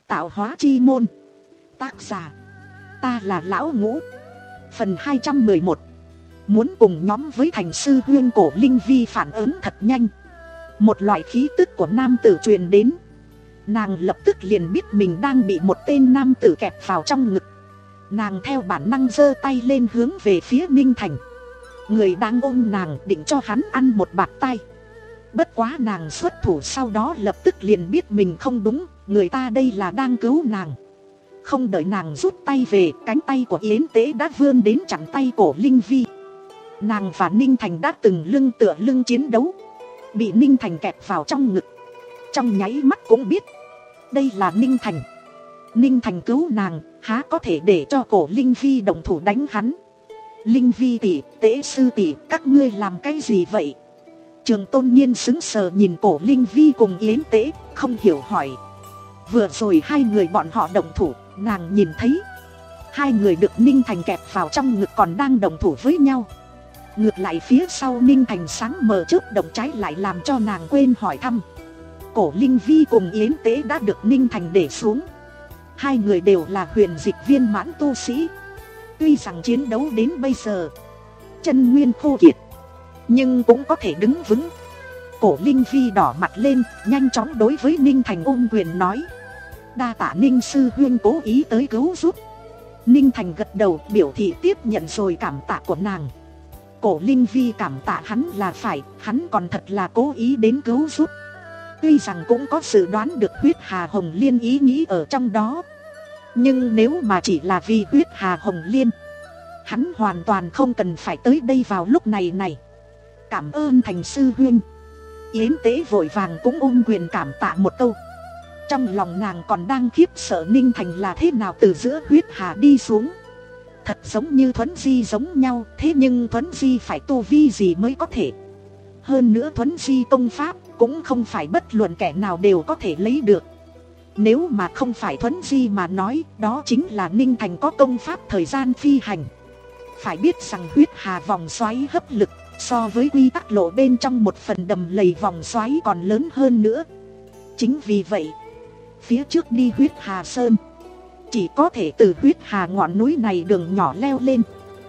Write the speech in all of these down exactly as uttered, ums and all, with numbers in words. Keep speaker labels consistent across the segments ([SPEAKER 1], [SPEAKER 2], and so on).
[SPEAKER 1] Tạo hóa chi môn. Tác giả: ta là Lão Ngũ. Phần hai trăm mười một. Muốn cùng nhóm với Thành sư huyên. Cổ Linh Vi phản ứng thật nhanh. Một loại khí tức của nam tử truyền đến. Nàng lập tức liền biết mình đang bị một tên nam tử kẹp vào trong ngực. Nàng theo bản năng giơ tay lên hướng về phía Ninh Thành. Người đang ôm nàng định cho hắn ăn một bạt tay. Bất quá nàng xuất thủ sau đó lập tức liền biết mình không đúng. Người ta đây là đang cứu nàng. Không đợi nàng rút tay về, cánh tay của Yến Tế đã vươn đến chặn tay Cổ Linh Vi. Nàng và Ninh Thành đã từng lưng tựa lưng chiến đấu. Bị Ninh Thành kẹp vào trong ngực. Trong nháy mắt cũng biết đây là Ninh Thành. Ninh Thành cứu nàng, há có thể để cho Cổ Linh Vi động thủ đánh hắn. Linh Vi tỷ, Tế sư tỷ, các ngươi làm cái gì vậy? Trường Tôn Nhiên sững sờ nhìn Cổ Linh Vi cùng Yến Tế, không hiểu hỏi. Vừa rồi hai người bọn họ động thủ, nàng nhìn thấy hai người được Ninh Thành kẹp vào trong ngực còn đang động thủ với nhau. Ngược lại phía sau Ninh Thành sáng mờ trước động trái lại làm cho nàng quên hỏi thăm. Cổ Linh Vi cùng Yến Tế đã được Ninh Thành để xuống. Hai người đều là huyền dịch viên mãn tu sĩ. Tuy rằng chiến đấu đến bây giờ chân nguyên khô kiệt, nhưng cũng có thể đứng vững. Cổ Linh Vi đỏ mặt lên, nhanh chóng đối với Ninh Thành ôm quyền nói: đa tạ Ninh sư huyên cố ý tới cứu giúp. Ninh Thành gật đầu biểu thị tiếp nhận rồi cảm tạ của nàng. Cổ Linh Vi cảm tạ hắn là phải, hắn còn thật là cố ý đến cứu giúp. Tuy rằng cũng có dự đoán được huyết hà hồng liên ý nghĩ ở trong đó, nhưng nếu mà chỉ là vì huyết hà hồng liên, hắn hoàn toàn không cần phải tới đây vào lúc này này. Cảm ơn Thành sư huyên. Yến Tế vội vàng cũng ôm quyền cảm tạ một câu. Trong lòng nàng còn đang khiếp sợ Ninh Thành là thế nào từ giữa huyết hà đi xuống. Thật giống như Thuấn Di giống nhau, thế nhưng Thuấn Di phải tu vi gì mới có thể. Hơn nữa Thuấn Di công pháp cũng không phải bất luận kẻ nào đều có thể lấy được. Nếu mà không phải Thuấn Di mà nói, đó chính là Ninh Thành có công pháp thời gian phi hành. Phải biết rằng huyết hà vòng xoáy hấp lực so với quy tắc lộ bên trong một phần đầm lầy vòng xoáy còn lớn hơn nữa. Chính vì vậy, phía trước đi huyết hà sơn, chỉ có thể từ huyết hà ngọn núi này đường nhỏ leo lên,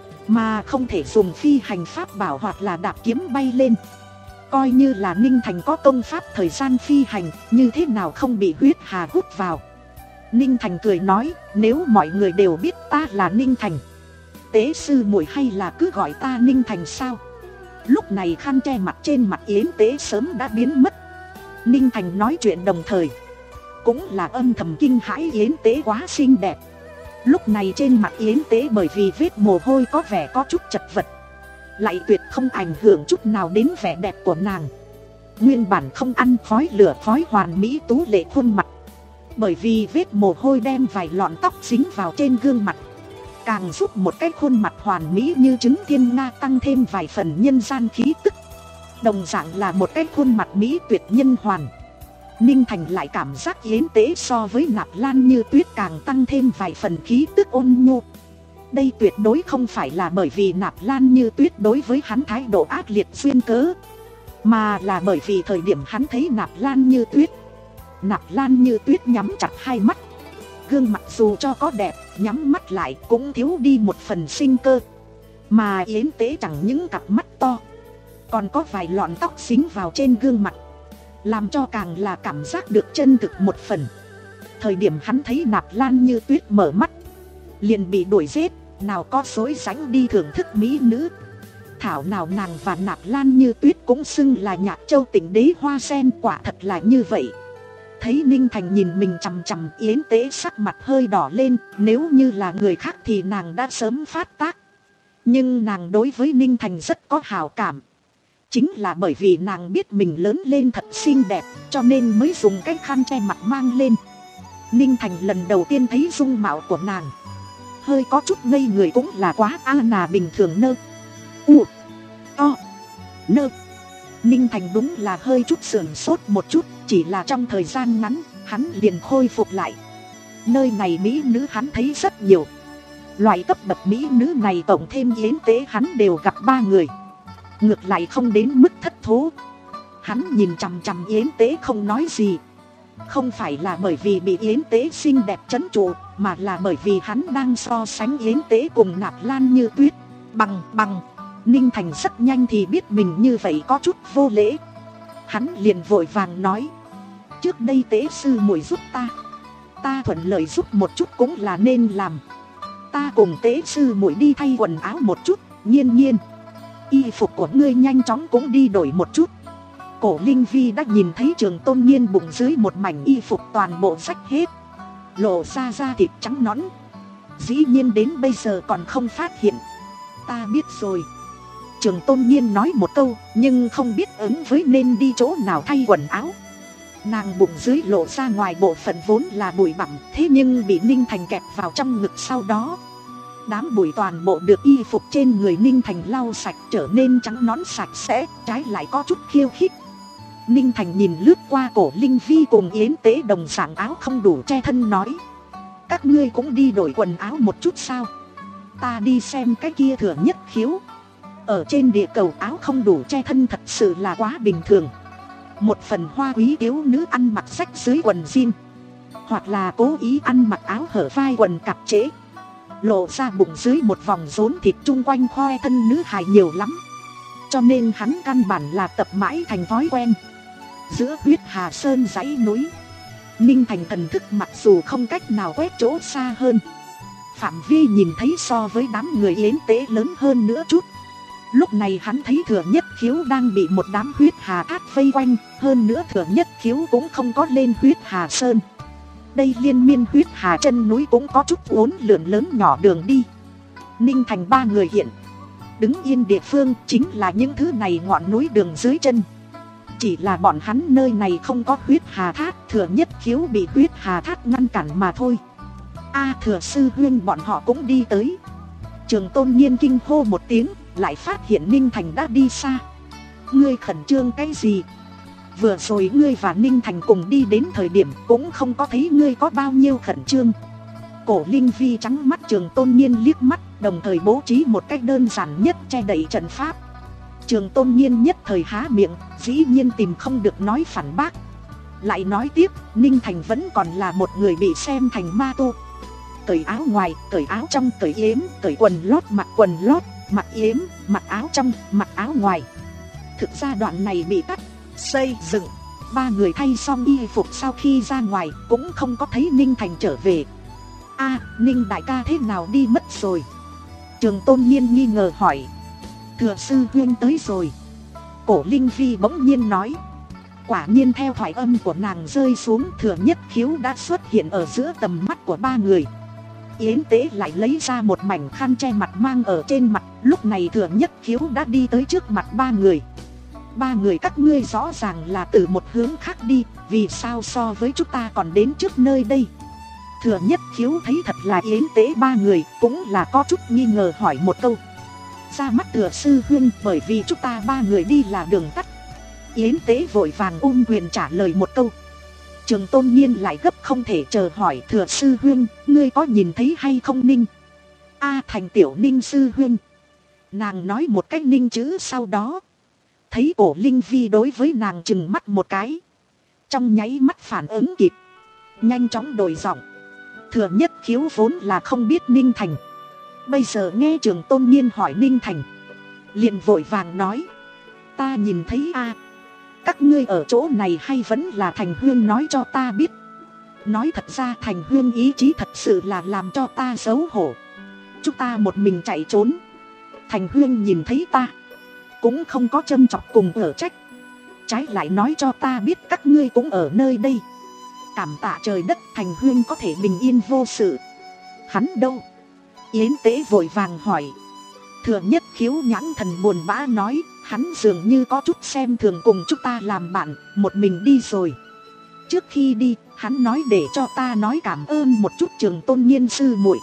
[SPEAKER 1] mà không thể dùng phi hành pháp bảo hoặc là đạp kiếm bay lên. Coi như là Ninh Thành có công pháp thời gian phi hành, như thế nào không bị huyết hà hút vào. Ninh Thành cười nói: nếu mọi người đều biết ta là Ninh Thành, Tế sư muội hay là cứ gọi ta Ninh Thành sao? Lúc này khăn che mặt trên mặt Yến Tế sớm đã biến mất. Ninh Thành nói chuyện đồng thời cũng là âm thầm kinh hãi Yến Tế quá xinh đẹp. Lúc này trên mặt Yến Tế bởi vì vết mồ hôi có vẻ có chút chật vật, lại tuyệt không ảnh hưởng chút nào đến vẻ đẹp của nàng. Nguyên bản không ăn khói lửa khói hoàn mỹ tú lệ khuôn mặt, bởi vì vết mồ hôi đem vài lọn tóc dính vào trên gương mặt, càng giúp một cái khuôn mặt hoàn mỹ như trứng thiên nga tăng thêm vài phần nhân gian khí tức. Đồng dạng là một cái khuôn mặt mỹ tuyệt nhân hoàn. Ninh Thành lại cảm giác Yến Tế so với Nạp Lan Như Tuyết càng tăng thêm vài phần khí tức ôn nhu. Đây tuyệt đối không phải là bởi vì Nạp Lan Như Tuyết đối với hắn thái độ ác liệt duyên cớ, mà là bởi vì thời điểm hắn thấy Nạp Lan Như Tuyết, Nạp Lan Như Tuyết nhắm chặt hai mắt. Gương mặt dù cho có đẹp, nhắm mắt lại cũng thiếu đi một phần sinh cơ. Mà Yến Tế chẳng những cặp mắt to, còn có vài lọn tóc dính vào trên gương mặt, làm cho càng là cảm giác được chân thực một phần. Thời điểm hắn thấy Nạp Lan Như Tuyết mở mắt, liền bị đuổi giết, nào có dối dánh đi thưởng thức mỹ nữ. Thảo nào nàng và Nạp Lan Như Tuyết cũng xưng là Nhạc Châu tỉnh đế hoa sen, quả thật là như vậy. Thấy Ninh Thành nhìn mình chằm chằm, Yến Tế sắc mặt hơi đỏ lên. Nếu như là người khác thì nàng đã sớm phát tác, nhưng nàng đối với Ninh Thành rất có hảo cảm. Chính là bởi vì nàng biết mình lớn lên thật xinh đẹp, cho nên mới dùng cái khăn che mặt mang lên. Ninh Thành lần đầu tiên thấy dung mạo của nàng, hơi có chút ngây người, cũng là quá a nà bình thường nơ u to nơ. Ninh Thành đúng là hơi chút sườn sốt một chút, chỉ là trong thời gian ngắn hắn liền khôi phục lại. Nơi này mỹ nữ hắn thấy rất nhiều, loại cấp bậc mỹ nữ này tổng thêm Yến Tế hắn đều gặp ba người, ngược lại không đến mức thất thố. Hắn nhìn chằm chằm Yến Tế không nói gì. Không phải là bởi vì bị Yến Tế xinh đẹp trấn trụ, mà là bởi vì hắn đang so sánh Yến Tế cùng Nạp Lan Như Tuyết. Bằng bằng Ninh Thành rất nhanh thì biết mình như vậy có chút vô lễ. Hắn liền vội vàng nói: trước đây Tế sư muội giúp ta, ta thuận lợi giúp một chút cũng là nên làm. Ta cùng Tế sư muội đi thay quần áo một chút. Nhiên nhiên, y phục của ngươi nhanh chóng cũng đi đổi một chút. Cổ Linh Vi đã nhìn thấy Trường Tôn Nhiên bụng dưới một mảnh y phục toàn bộ rách hết, lộ ra da thịt trắng nõn. Dĩ nhiên đến bây giờ còn không phát hiện. Ta biết rồi. Trường Tôn Nhiên nói một câu, nhưng không biết ứng với nên đi chỗ nào thay quần áo. Nàng bụng dưới lộ ra ngoài bộ phận vốn là bụi bặm, thế nhưng bị Ninh Thành kẹp vào trong ngực sau đó. Đám bụi toàn bộ được y phục trên người Ninh Thành lau sạch, trở nên trắng nõn sạch sẽ, trái lại có chút khiêu khích. Ninh Thành nhìn lướt qua Cổ Linh Vi cùng Yến Tế đồng dạng áo không đủ che thân nói: các ngươi cũng đi đổi quần áo một chút sao? Ta đi xem cái kia Thừa Nhất Khiếu. Ở trên địa cầu áo không đủ che thân thật sự là quá bình thường. Một phần hoa quý thiếu nữ ăn mặc rách dưới quần jean, hoặc là cố ý ăn mặc áo hở vai quần cạp trễ, lộ ra bụng dưới một vòng rốn thịt chung quanh khoe thân nữ hài nhiều lắm. Cho nên hắn căn bản là tập mãi thành thói quen. Giữa huyết hà sơn dãy núi, Ninh Thành thần thức mặc dù không cách nào quét chỗ xa hơn, phạm vi nhìn thấy so với đám người Yến Tế lớn hơn nữa chút. Lúc này hắn thấy Thừa Nhất Khiếu đang bị một đám huyết hà thát vây quanh. Hơn nữa Thừa Nhất Khiếu cũng không có lên huyết hà sơn. Đây liên miên huyết hà chân núi cũng có chút uốn lượn lớn nhỏ đường đi. Ninh Thành ba người hiện đứng yên địa phương chính là những thứ này ngọn núi đường dưới chân. Chỉ là bọn hắn nơi này không có huyết hà thát, Thừa Nhất Khiếu bị huyết hà thát ngăn cản mà thôi. A Thừa sư huynh bọn họ cũng đi tới. Trường Tôn Nhiên kinh hô một tiếng, lại phát hiện Ninh Thành đã đi xa. Ngươi khẩn trương cái gì? Vừa rồi ngươi và Ninh Thành cùng đi đến thời điểm cũng không có thấy ngươi có bao nhiêu khẩn trương. Cổ Linh Vi trắng mắt Trường Tôn Nhiên liếc mắt, đồng thời bố trí một cách đơn giản nhất che đậy trận pháp. Trường Tôn Nhiên nhất thời há miệng, dĩ nhiên tìm không được nói phản bác. Lại nói tiếp, Ninh Thành vẫn còn là một người bị xem thành ma tu. Cởi áo ngoài, cởi áo trong, cởi yếm, cởi quần lót, mặc quần lót, mặc yếm, mặc áo trong, mặc áo ngoài. Thực ra đoạn này bị cắt, xây dựng. Ba người thay xong y phục sau khi ra ngoài cũng không có thấy Ninh Thành trở về. A, Ninh đại ca thế nào đi mất rồi? Trường Tôn Nhiên nghi ngờ hỏi. Thừa sư huynh tới rồi. Cổ Linh Vi bỗng nhiên nói. Quả nhiên theo thoại âm của nàng rơi xuống, Thừa Nhất Khiếu đã xuất hiện ở giữa tầm mắt của ba người. Yến Tế lại lấy ra một mảnh khăn che mặt mang ở trên mặt. Lúc này Thừa Nhất Khiếu đã đi tới trước mặt ba người. Ba người các ngươi rõ ràng là từ một hướng khác đi, vì sao so với chúng ta còn đến trước nơi đây? Thừa Nhất Khiếu thấy thật là Yến Tế ba người, cũng là có chút nghi ngờ hỏi một câu. Ra mắt Thừa sư huynh, bởi vì chúng ta ba người đi là đường tắt. Yến Tế vội vàng ôm quyền trả lời một câu. Trường Tôn Nhiên lại gấp không thể chờ hỏi. Thừa sư huynh, ngươi có nhìn thấy hay không Ninh? A thành tiểu Ninh sư huynh. Nàng nói một cách Ninh chữ sau đó. Thấy Cổ Linh Vi đối với nàng chừng mắt một cái, trong nháy mắt phản ứng kịp, nhanh chóng đổi giọng. Thừa Nhất Khiếu vốn là không biết Ninh Thành, bây giờ nghe Trường Tôn Nhiên hỏi Ninh Thành, liền vội vàng nói. Ta nhìn thấy a. Các ngươi ở chỗ này hay vẫn là Thành Huyên nói cho ta biết? Nói thật ra Thành Huyên ý chí thật sự là làm cho ta xấu hổ. Chúng ta một mình chạy trốn, Thành Huyên nhìn thấy ta cũng không có châm chọc cùng ở trách, trái lại nói cho ta biết các ngươi cũng ở nơi đây. Cảm tạ trời đất Thành Huyên có thể bình yên vô sự. Hắn đâu? Yến Tế vội vàng hỏi. Thừa Nhất Khiếu nhãn thần buồn bã nói. Hắn dường như có chút xem thường cùng chúng ta làm bạn, một mình đi rồi. Trước khi đi, hắn nói để cho ta nói cảm ơn một chút Trường Tôn Nhiên sư muội.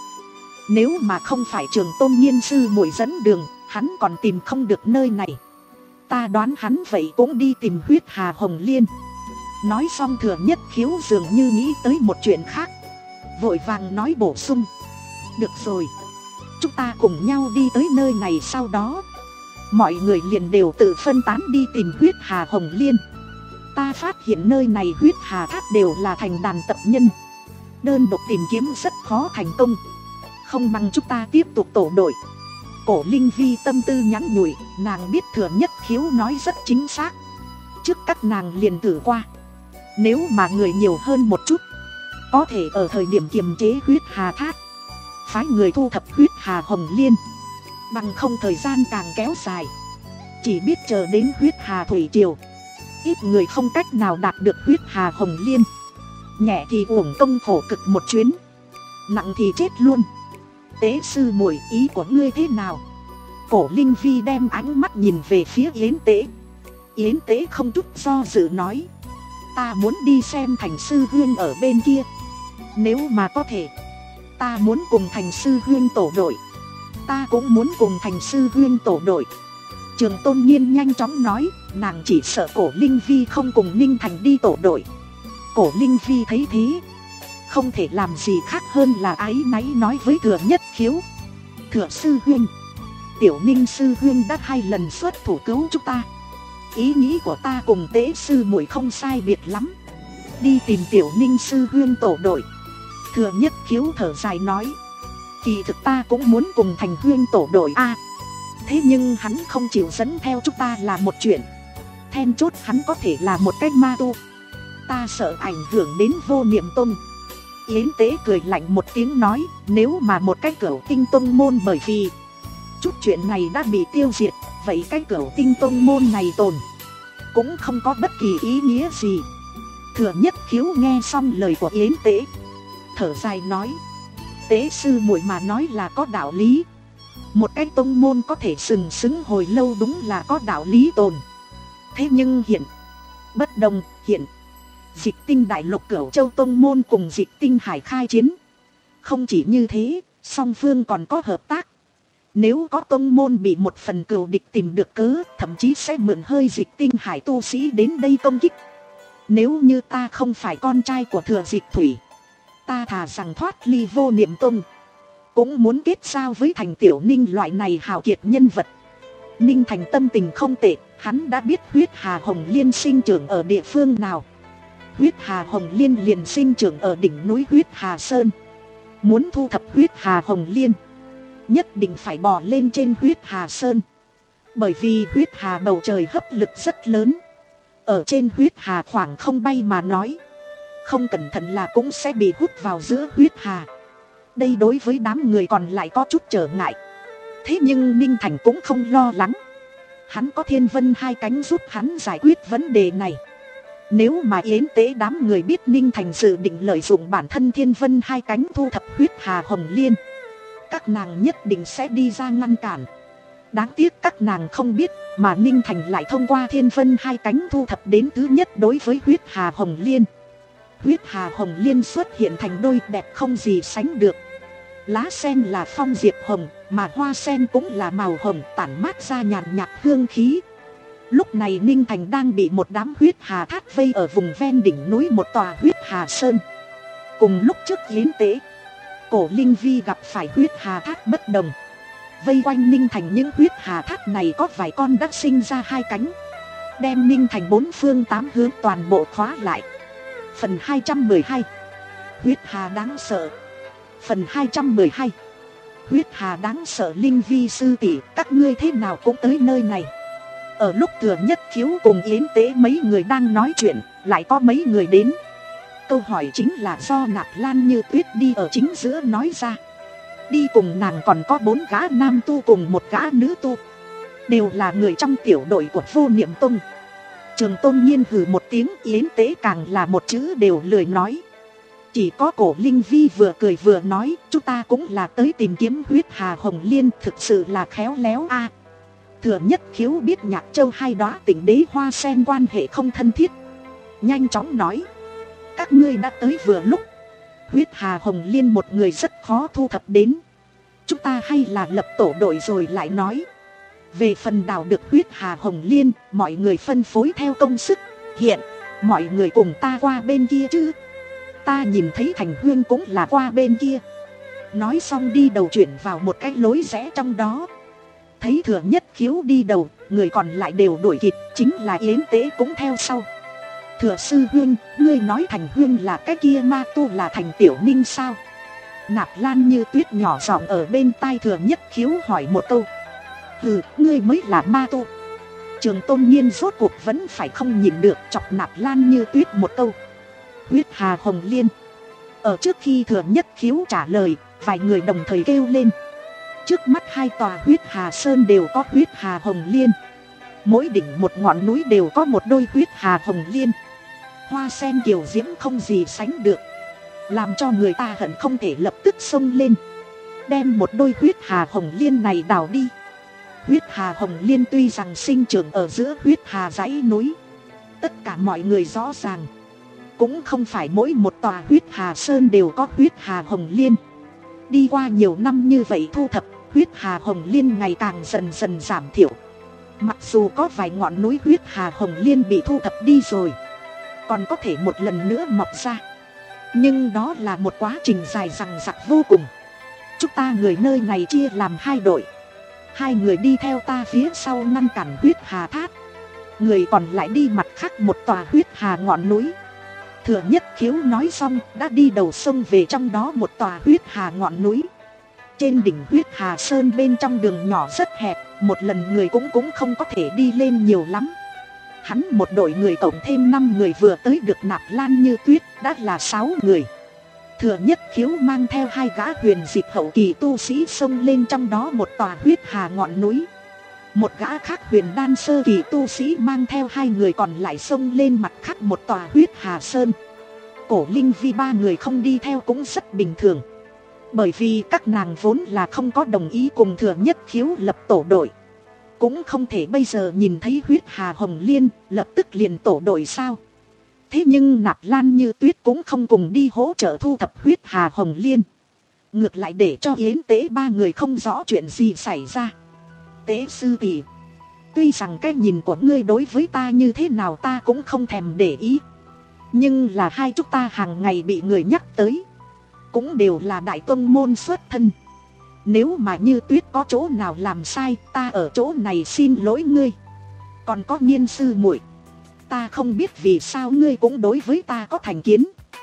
[SPEAKER 1] Nếu mà không phải Trường Tôn Nhiên sư muội dẫn đường, hắn còn tìm không được nơi này. Ta đoán hắn vậy cũng đi tìm huyết hà hồng liên. Nói xong Thừa Nhất Khiếu dường như nghĩ tới một chuyện khác, vội vàng nói bổ sung. Được rồi, chúng ta cùng nhau đi tới nơi này. Sau đó mọi người liền đều tự phân tán đi tìm huyết hà hồng liên. ta phát hiện nơi này huyết hà thác đều là thành đàn tập nhân, đơn độc tìm kiếm rất khó thành công, không bằng chúng ta tiếp tục tổ đội. Cổ Linh Vi tâm tư nhắn nhủi, nàng biết Thừa Nhất Khiếu nói rất chính xác. Trước các nàng liền thử qua, nếu mà người nhiều hơn một chút, có thể ở thời điểm kiềm chế huyết hà thác, phái người thu thập huyết hà hồng liên. Bằng không thời gian càng kéo dài, chỉ biết chờ đến huyết hà thủy triều, ít người không cách nào đạt được huyết hà hồng liên. Nhẹ thì uổng công khổ cực một chuyến, nặng thì chết luôn. Tế sư muội, ý của ngươi thế nào? Cổ Linh Vi đem ánh mắt nhìn về phía Yến Tế. Yến Tế không chút do dự nói, ta muốn đi xem Thành sư huynh ở bên kia. Nếu mà có thể, ta muốn cùng Thành sư huynh tổ đội. Ta cũng muốn cùng Thành sư huynh tổ đội. Trường Tôn Nhiên nhanh chóng nói, nàng chỉ sợ Cổ Linh Vi không cùng Ninh Thành đi tổ đội. Cổ Linh Vi thấy thế, không thể làm gì khác hơn là áy náy nói với Thừa Nhất Khiếu, Thừa sư huynh, Tiểu Ninh sư huynh đã hai lần xuất thủ cứu chúng ta. Ý nghĩ của ta cùng Tế sư muội không sai biệt lắm, đi tìm Tiểu Ninh sư huynh tổ đội. Thừa Nhất Khiếu thở dài nói, kỳ thực ta cũng muốn cùng Thành huynh tổ đội a, à, thế nhưng hắn không chịu dẫn theo chúng ta là một chuyện. Then chốt hắn có thể là một cái ma tu, ta sợ ảnh hưởng đến Vô Niệm Tông. Yến Tế cười lạnh một tiếng nói, nếu mà một cái Cửu Tinh Tông môn bởi vì chút chuyện này đã bị tiêu diệt, vậy cái Cửu Tinh Tông môn này tồn cũng không có bất kỳ ý nghĩa gì. Thừa Nhất Khiếu nghe xong lời của Yến Tế, thở dài nói, Tế sư muội mà nói là có đạo lý. Một cái tông môn có thể sừng sững hồi lâu đúng là có đạo lý tồn. Thế nhưng hiện bất đồng, hiện Dịch Tinh Đại Lục Cửu Châu tông môn cùng Dịch Tinh Hải khai chiến. Không chỉ như thế, song phương còn có hợp tác. Nếu có tông môn bị một phần cừu địch tìm được cớ, thậm chí sẽ mượn hơi Dịch Tinh Hải tu sĩ đến đây công kích. Nếu như ta không phải con trai của Thừa Dịch Thủy, ta thà rằng thoát ly Vô Niệm Tông, cũng muốn kết giao với Thành Tiểu Ninh loại này hào kiệt nhân vật. Ninh Thành tâm tình không tệ, hắn đã biết huyết hà hồng liên sinh trưởng ở địa phương nào. Huyết hà hồng liên liền sinh trưởng ở đỉnh núi huyết hà sơn. Muốn thu thập huyết hà hồng liên, nhất định phải bò lên trên huyết hà sơn. Bởi vì huyết hà bầu trời hấp lực rất lớn, ở trên huyết hà khoảng không bay mà nói, không cẩn thận là cũng sẽ bị hút vào giữa huyết hà. Đây đối với đám người còn lại có chút trở ngại. Thế nhưng Ninh Thành cũng không lo lắng, hắn có Thiên Vân hai cánh giúp hắn giải quyết vấn đề này. Nếu mà Yến Tế đám người biết Ninh Thành dự định lợi dụng bản thân Thiên Vân hai cánh thu thập huyết hà hồng liên, các nàng nhất định sẽ đi ra ngăn cản. Đáng tiếc các nàng không biết, mà Ninh Thành lại thông qua Thiên Vân hai cánh thu thập đến thứ nhất đối với huyết hà hồng liên. Huyết hà hồng liên xuất hiện thành đôi đẹp không gì sánh được. Lá sen là phong diệp hồng, mà hoa sen cũng là màu hồng, tản mát ra nhàn nhạt hương khí. Lúc này Ninh Thành đang bị một đám huyết hà thác vây ở vùng ven đỉnh núi một tòa huyết hà sơn. Cùng lúc trước Yến Tế, Cổ Linh Vi gặp phải huyết hà thác bất đồng. Vây quanh Ninh Thành những huyết hà thác này có vài con đã sinh ra hai cánh, đem Ninh Thành bốn phương tám hướng toàn bộ khóa lại. Phần hai trăm mười hai, huyết hà đáng sợ. Phần hai trăm mười hai, huyết hà đáng sợ. Linh Vi sư tỷ, các ngươi thế nào cũng tới nơi này? Ở lúc Thừa Nhất Khiếu cùng Yến Tế mấy người đang nói chuyện, lại có mấy người đến. Câu hỏi chính là do Nạp Lan Như Tuyết đi ở chính giữa nói ra. Đi cùng nàng còn có bốn gã nam tu cùng một gã nữ tu, đều là người trong tiểu đội của Vô Niệm Tông. Trường Tôn Nhiên hừ một tiếng, Yến Tế càng là một chữ đều lười nói. Chỉ có Cổ Linh Vi vừa cười vừa nói, chúng ta cũng là tới tìm kiếm huyết hà hồng liên, thực sự là khéo léo a. À, Thừa Nhất Khiếu biết Nhạc Châu hai đóa tình đế hoa sen quan hệ không thân thiết, nhanh chóng nói, các ngươi đã tới vừa lúc. Huyết hà hồng liên một người rất khó thu thập đến, chúng ta hay là lập tổ đội rồi lại nói. Về phần đào được huyết hà hồng liên, mọi người phân phối theo công sức. Hiện, mọi người cùng ta qua bên kia chứ. Ta nhìn thấy Thành Huyên cũng là qua bên kia. Nói xong đi đầu chuyển vào một cái lối rẽ trong đó. Thấy Thừa Nhất Khiếu đi đầu, người còn lại đều đuổi kịp, chính là Yến Tế cũng theo sau. Thừa sư huynh, ngươi nói Thành huynh là cái kia ma tu là Thành Tiểu Ninh sao? Nạp Lan Như Tuyết nhỏ giọng ở bên tai Thừa Nhất Khiếu hỏi một câu. Hừ, ngươi mới là ma tu. Trường Tôn Nhiên rốt cuộc vẫn phải không nhìn được chọc Nạp Lan Như Tuyết một câu. Huyết Hà Hồng Liên. Ở trước khi Thừa Nhất Khiếu trả lời, vài người đồng thời kêu lên. Trước mắt hai tòa Huyết Hà Sơn đều có Huyết Hà Hồng Liên. Mỗi đỉnh một ngọn núi đều có một đôi Huyết Hà Hồng Liên. Hoa sen kiều diễm không gì sánh được, làm cho người ta hận không thể lập tức xông lên, đem một đôi Huyết Hà Hồng Liên này đào đi. Huyết Hà Hồng Liên tuy rằng sinh trưởng ở giữa Huyết Hà dãy núi, tất cả mọi người rõ ràng, cũng không phải mỗi một tòa Huyết Hà Sơn đều có Huyết Hà Hồng Liên. Đi qua nhiều năm như vậy thu thập, Huyết Hà Hồng Liên ngày càng dần dần giảm thiểu. Mặc dù có vài ngọn núi Huyết Hà Hồng Liên bị thu thập đi rồi, còn có thể một lần nữa mọc ra, nhưng đó là một quá trình dài dằng dặc vô cùng. Chúng ta người nơi này chia làm hai đội, hai người đi theo ta phía sau ngăn cản Huyết Hà Thác, người còn lại đi mặt khác một tòa Huyết Hà ngọn núi. Thừa Nhất Khiếu nói xong đã đi đầu sông về trong đó một tòa Huyết Hà ngọn núi. Trên đỉnh Huyết Hà Sơn bên trong đường nhỏ rất hẹp, một lần người cũng cũng không có thể đi lên nhiều lắm. Hắn một đội người cộng thêm năm người vừa tới được Nạp Lan Như Tuyết đã là sáu người. Thừa Nhất Khiếu mang theo hai gã huyền dịch hậu kỳ tu sĩ xông lên trong đó một tòa Huyết Hà ngọn núi. Một gã khác huyền đan sơ kỳ tu sĩ mang theo hai người còn lại xông lên mặt khác một tòa Huyết Hà Sơn. Cổ Linh Vi ba người không đi theo cũng rất bình thường, bởi vì các nàng vốn là không có đồng ý cùng Thừa Nhất Khiếu lập tổ đội, cũng không thể bây giờ nhìn thấy Huyết Hà Hồng Liên lập tức liền tổ đội sao. Thế nhưng Nạp Lan Như Tuyết cũng không cùng đi hỗ trợ thu thập Huyết Hà Hồng Liên, ngược lại để cho Yến Tế ba người không rõ chuyện gì xảy ra. Tế sư tỷ, tuy rằng cái nhìn của ngươi đối với ta như thế nào ta cũng không thèm để ý, nhưng là hai chúng ta hàng ngày bị người nhắc tới, cũng đều là đại tông môn xuất thân. Nếu mà Như Tuyết có chỗ nào làm sai, ta ở chỗ này xin lỗi ngươi. Còn có Nhiên sư muội, ta không biết vì sao ngươi cũng đối với ta có thành kiến,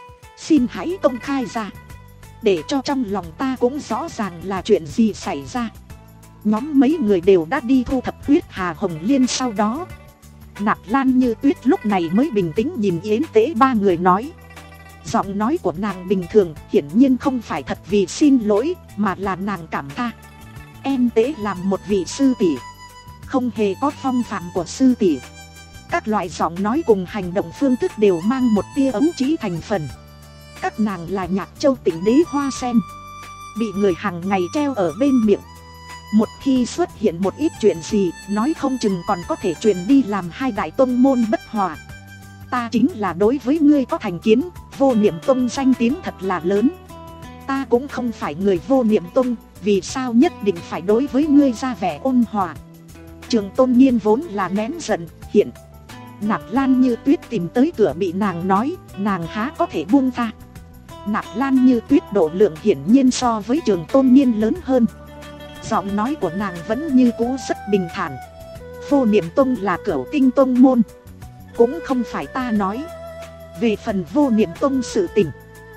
[SPEAKER 1] xin hãy công khai ra, để cho trong lòng ta cũng rõ ràng là chuyện gì xảy ra. Nhóm mấy người đều đã đi thu thập Huyết Hà Hồng Liên. Sau đó Nạp Lan Như Tuyết lúc này mới bình tĩnh nhìn Yến Tế ba người nói. Giọng nói của nàng bình thường, hiển nhiên không phải thật vì xin lỗi, mà là nàng cảm tha. Em Tế làm một vị sư tỷ, không hề có phong phạm của sư tỷ. Các loại giọng nói cùng hành động phương thức đều mang một tia ấu trĩ thành phần. Các nàng là Nhạc Châu Tỉnh đế hoa sen, bị người hàng ngày treo ở bên miệng. Một khi xuất hiện một ít chuyện gì, nói không chừng còn có thể truyền đi làm hai đại tông môn bất hòa. Ta chính là đối với ngươi có thành kiến, Vô Niệm Tông danh tiếng thật là lớn. Ta cũng không phải người Vô Niệm Tông, vì sao nhất định phải đối với ngươi ra vẻ ôn hòa. Trường Tôn Nhiên vốn là nén giận, hiện Nạp Lan Như Tuyết tìm tới cửa bị nàng nói, nàng há có thể buông tha. Nạp Lan Như Tuyết độ lượng hiển nhiên so với Trường Tôn Nhiên lớn hơn. Giọng nói của nàng vẫn như cũ rất bình thản. Vô Niệm Tông là Cửu Tinh Tông môn, cũng không phải ta nói. Về phần Vô Niệm Tông sự tình,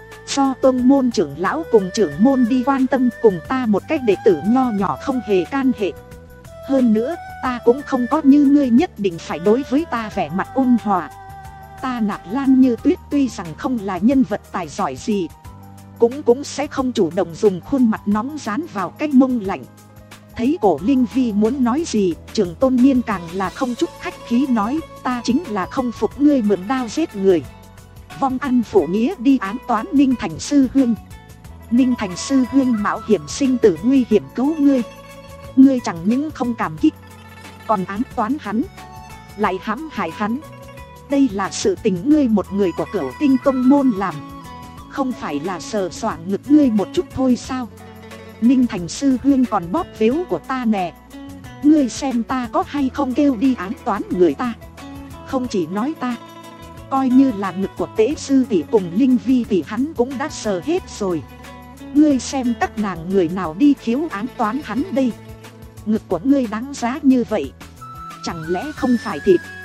[SPEAKER 1] do tông môn trưởng lão cùng trưởng môn đi quan tâm, cùng ta một cách đệ tử nho nhỏ không hề can hệ. Hơn nữa, ta cũng không có như ngươi nhất định phải đối với ta vẻ mặt ôn hòa. Ta Nạp Lan Như Tuyết tuy rằng không là nhân vật tài giỏi gì, cũng cũng sẽ không chủ động dùng khuôn mặt nóng dán vào cái mông lạnh. Thấy Cổ Linh Vi muốn nói gì, Trường Tôn Nhiên càng là không chút khách khí nói, ta chính là không phục ngươi mượn đao giết người, vong ăn phụ nghĩa đi ám toán Ninh Thành sư huynh. Ninh Thành sư huynh mạo hiểm sinh tử nguy hiểm cứu ngươi, ngươi chẳng những không cảm kích, còn ám toán hắn, lại hãm hại hắn. Đây là sự tình ngươi một người của Cửu Tinh Tông môn làm, không phải là sờ soạng ngực ngươi một chút thôi sao? Ninh Thành sư huynh còn bóp véo của ta nè, ngươi xem ta có hay không kêu đi ám toán người ta. Không chỉ nói ta, coi như là ngực của Tế sư tỷ cùng Linh Vi tỷ hắn cũng đã sờ hết rồi. Ngươi xem các nàng người nào đi khiếu ám toán hắn đây. Ngực của ngươi đáng giá như vậy, chẳng lẽ không phải thịt?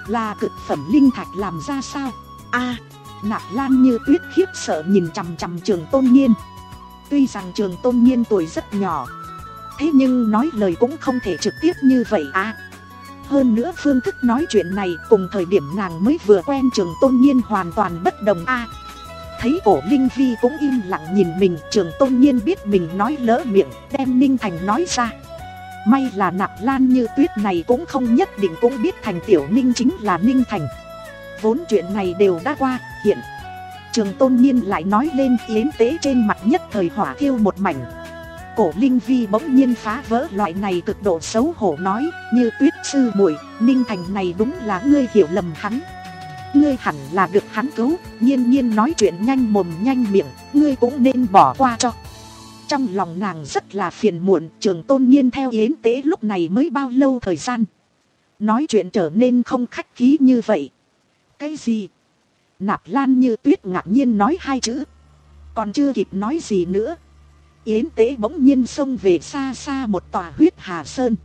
[SPEAKER 1] Là cực phẩm linh thạch làm ra sao? A, Nạp Lan Như Tuyết khiếp sợ nhìn chằm chằm Trường Tôn Nhiên. Tuy rằng Trường Tôn Nhiên tuổi rất nhỏ, thế nhưng nói lời cũng không thể trực tiếp như vậy à. Hơn nữa phương thức nói chuyện này cùng thời điểm nàng mới vừa quen Trường Tôn Nhiên hoàn toàn bất đồng a. À, thấy Cổ Linh Vi cũng im lặng nhìn mình, Trường Tôn Nhiên biết mình nói lỡ miệng, đem Ninh Thành nói ra. May là Nạp Lan Như Tuyết này cũng không nhất định cũng biết Thành Tiểu Ninh chính là Ninh Thành. Vốn chuyện này đều đã qua, hiện Trường Tôn Nhiên lại nói lên yến tế trên mặt nhất thời hỏa thiêu một mảnh. Cổ Linh Vi bỗng nhiên phá vỡ loại này cực độ xấu hổ nói, Như Tuyết sư muội, Ninh Thành này đúng là ngươi hiểu lầm hắn. Ngươi hẳn là được hắn cứu, Nhiên Nhiên nói chuyện nhanh mồm nhanh miệng, ngươi cũng nên bỏ qua cho. Trong lòng nàng rất là phiền muộn, Trường Tôn Nhiên theo yến tế lúc này mới bao lâu thời gian, nói chuyện trở nên không khách khí như vậy. Cái gì? Nạp Lan Như Tuyết ngạc nhiên nói hai chữ, còn chưa kịp nói gì nữa, yến tế bỗng nhiên xông về xa xa một tòa huyết hà sơn.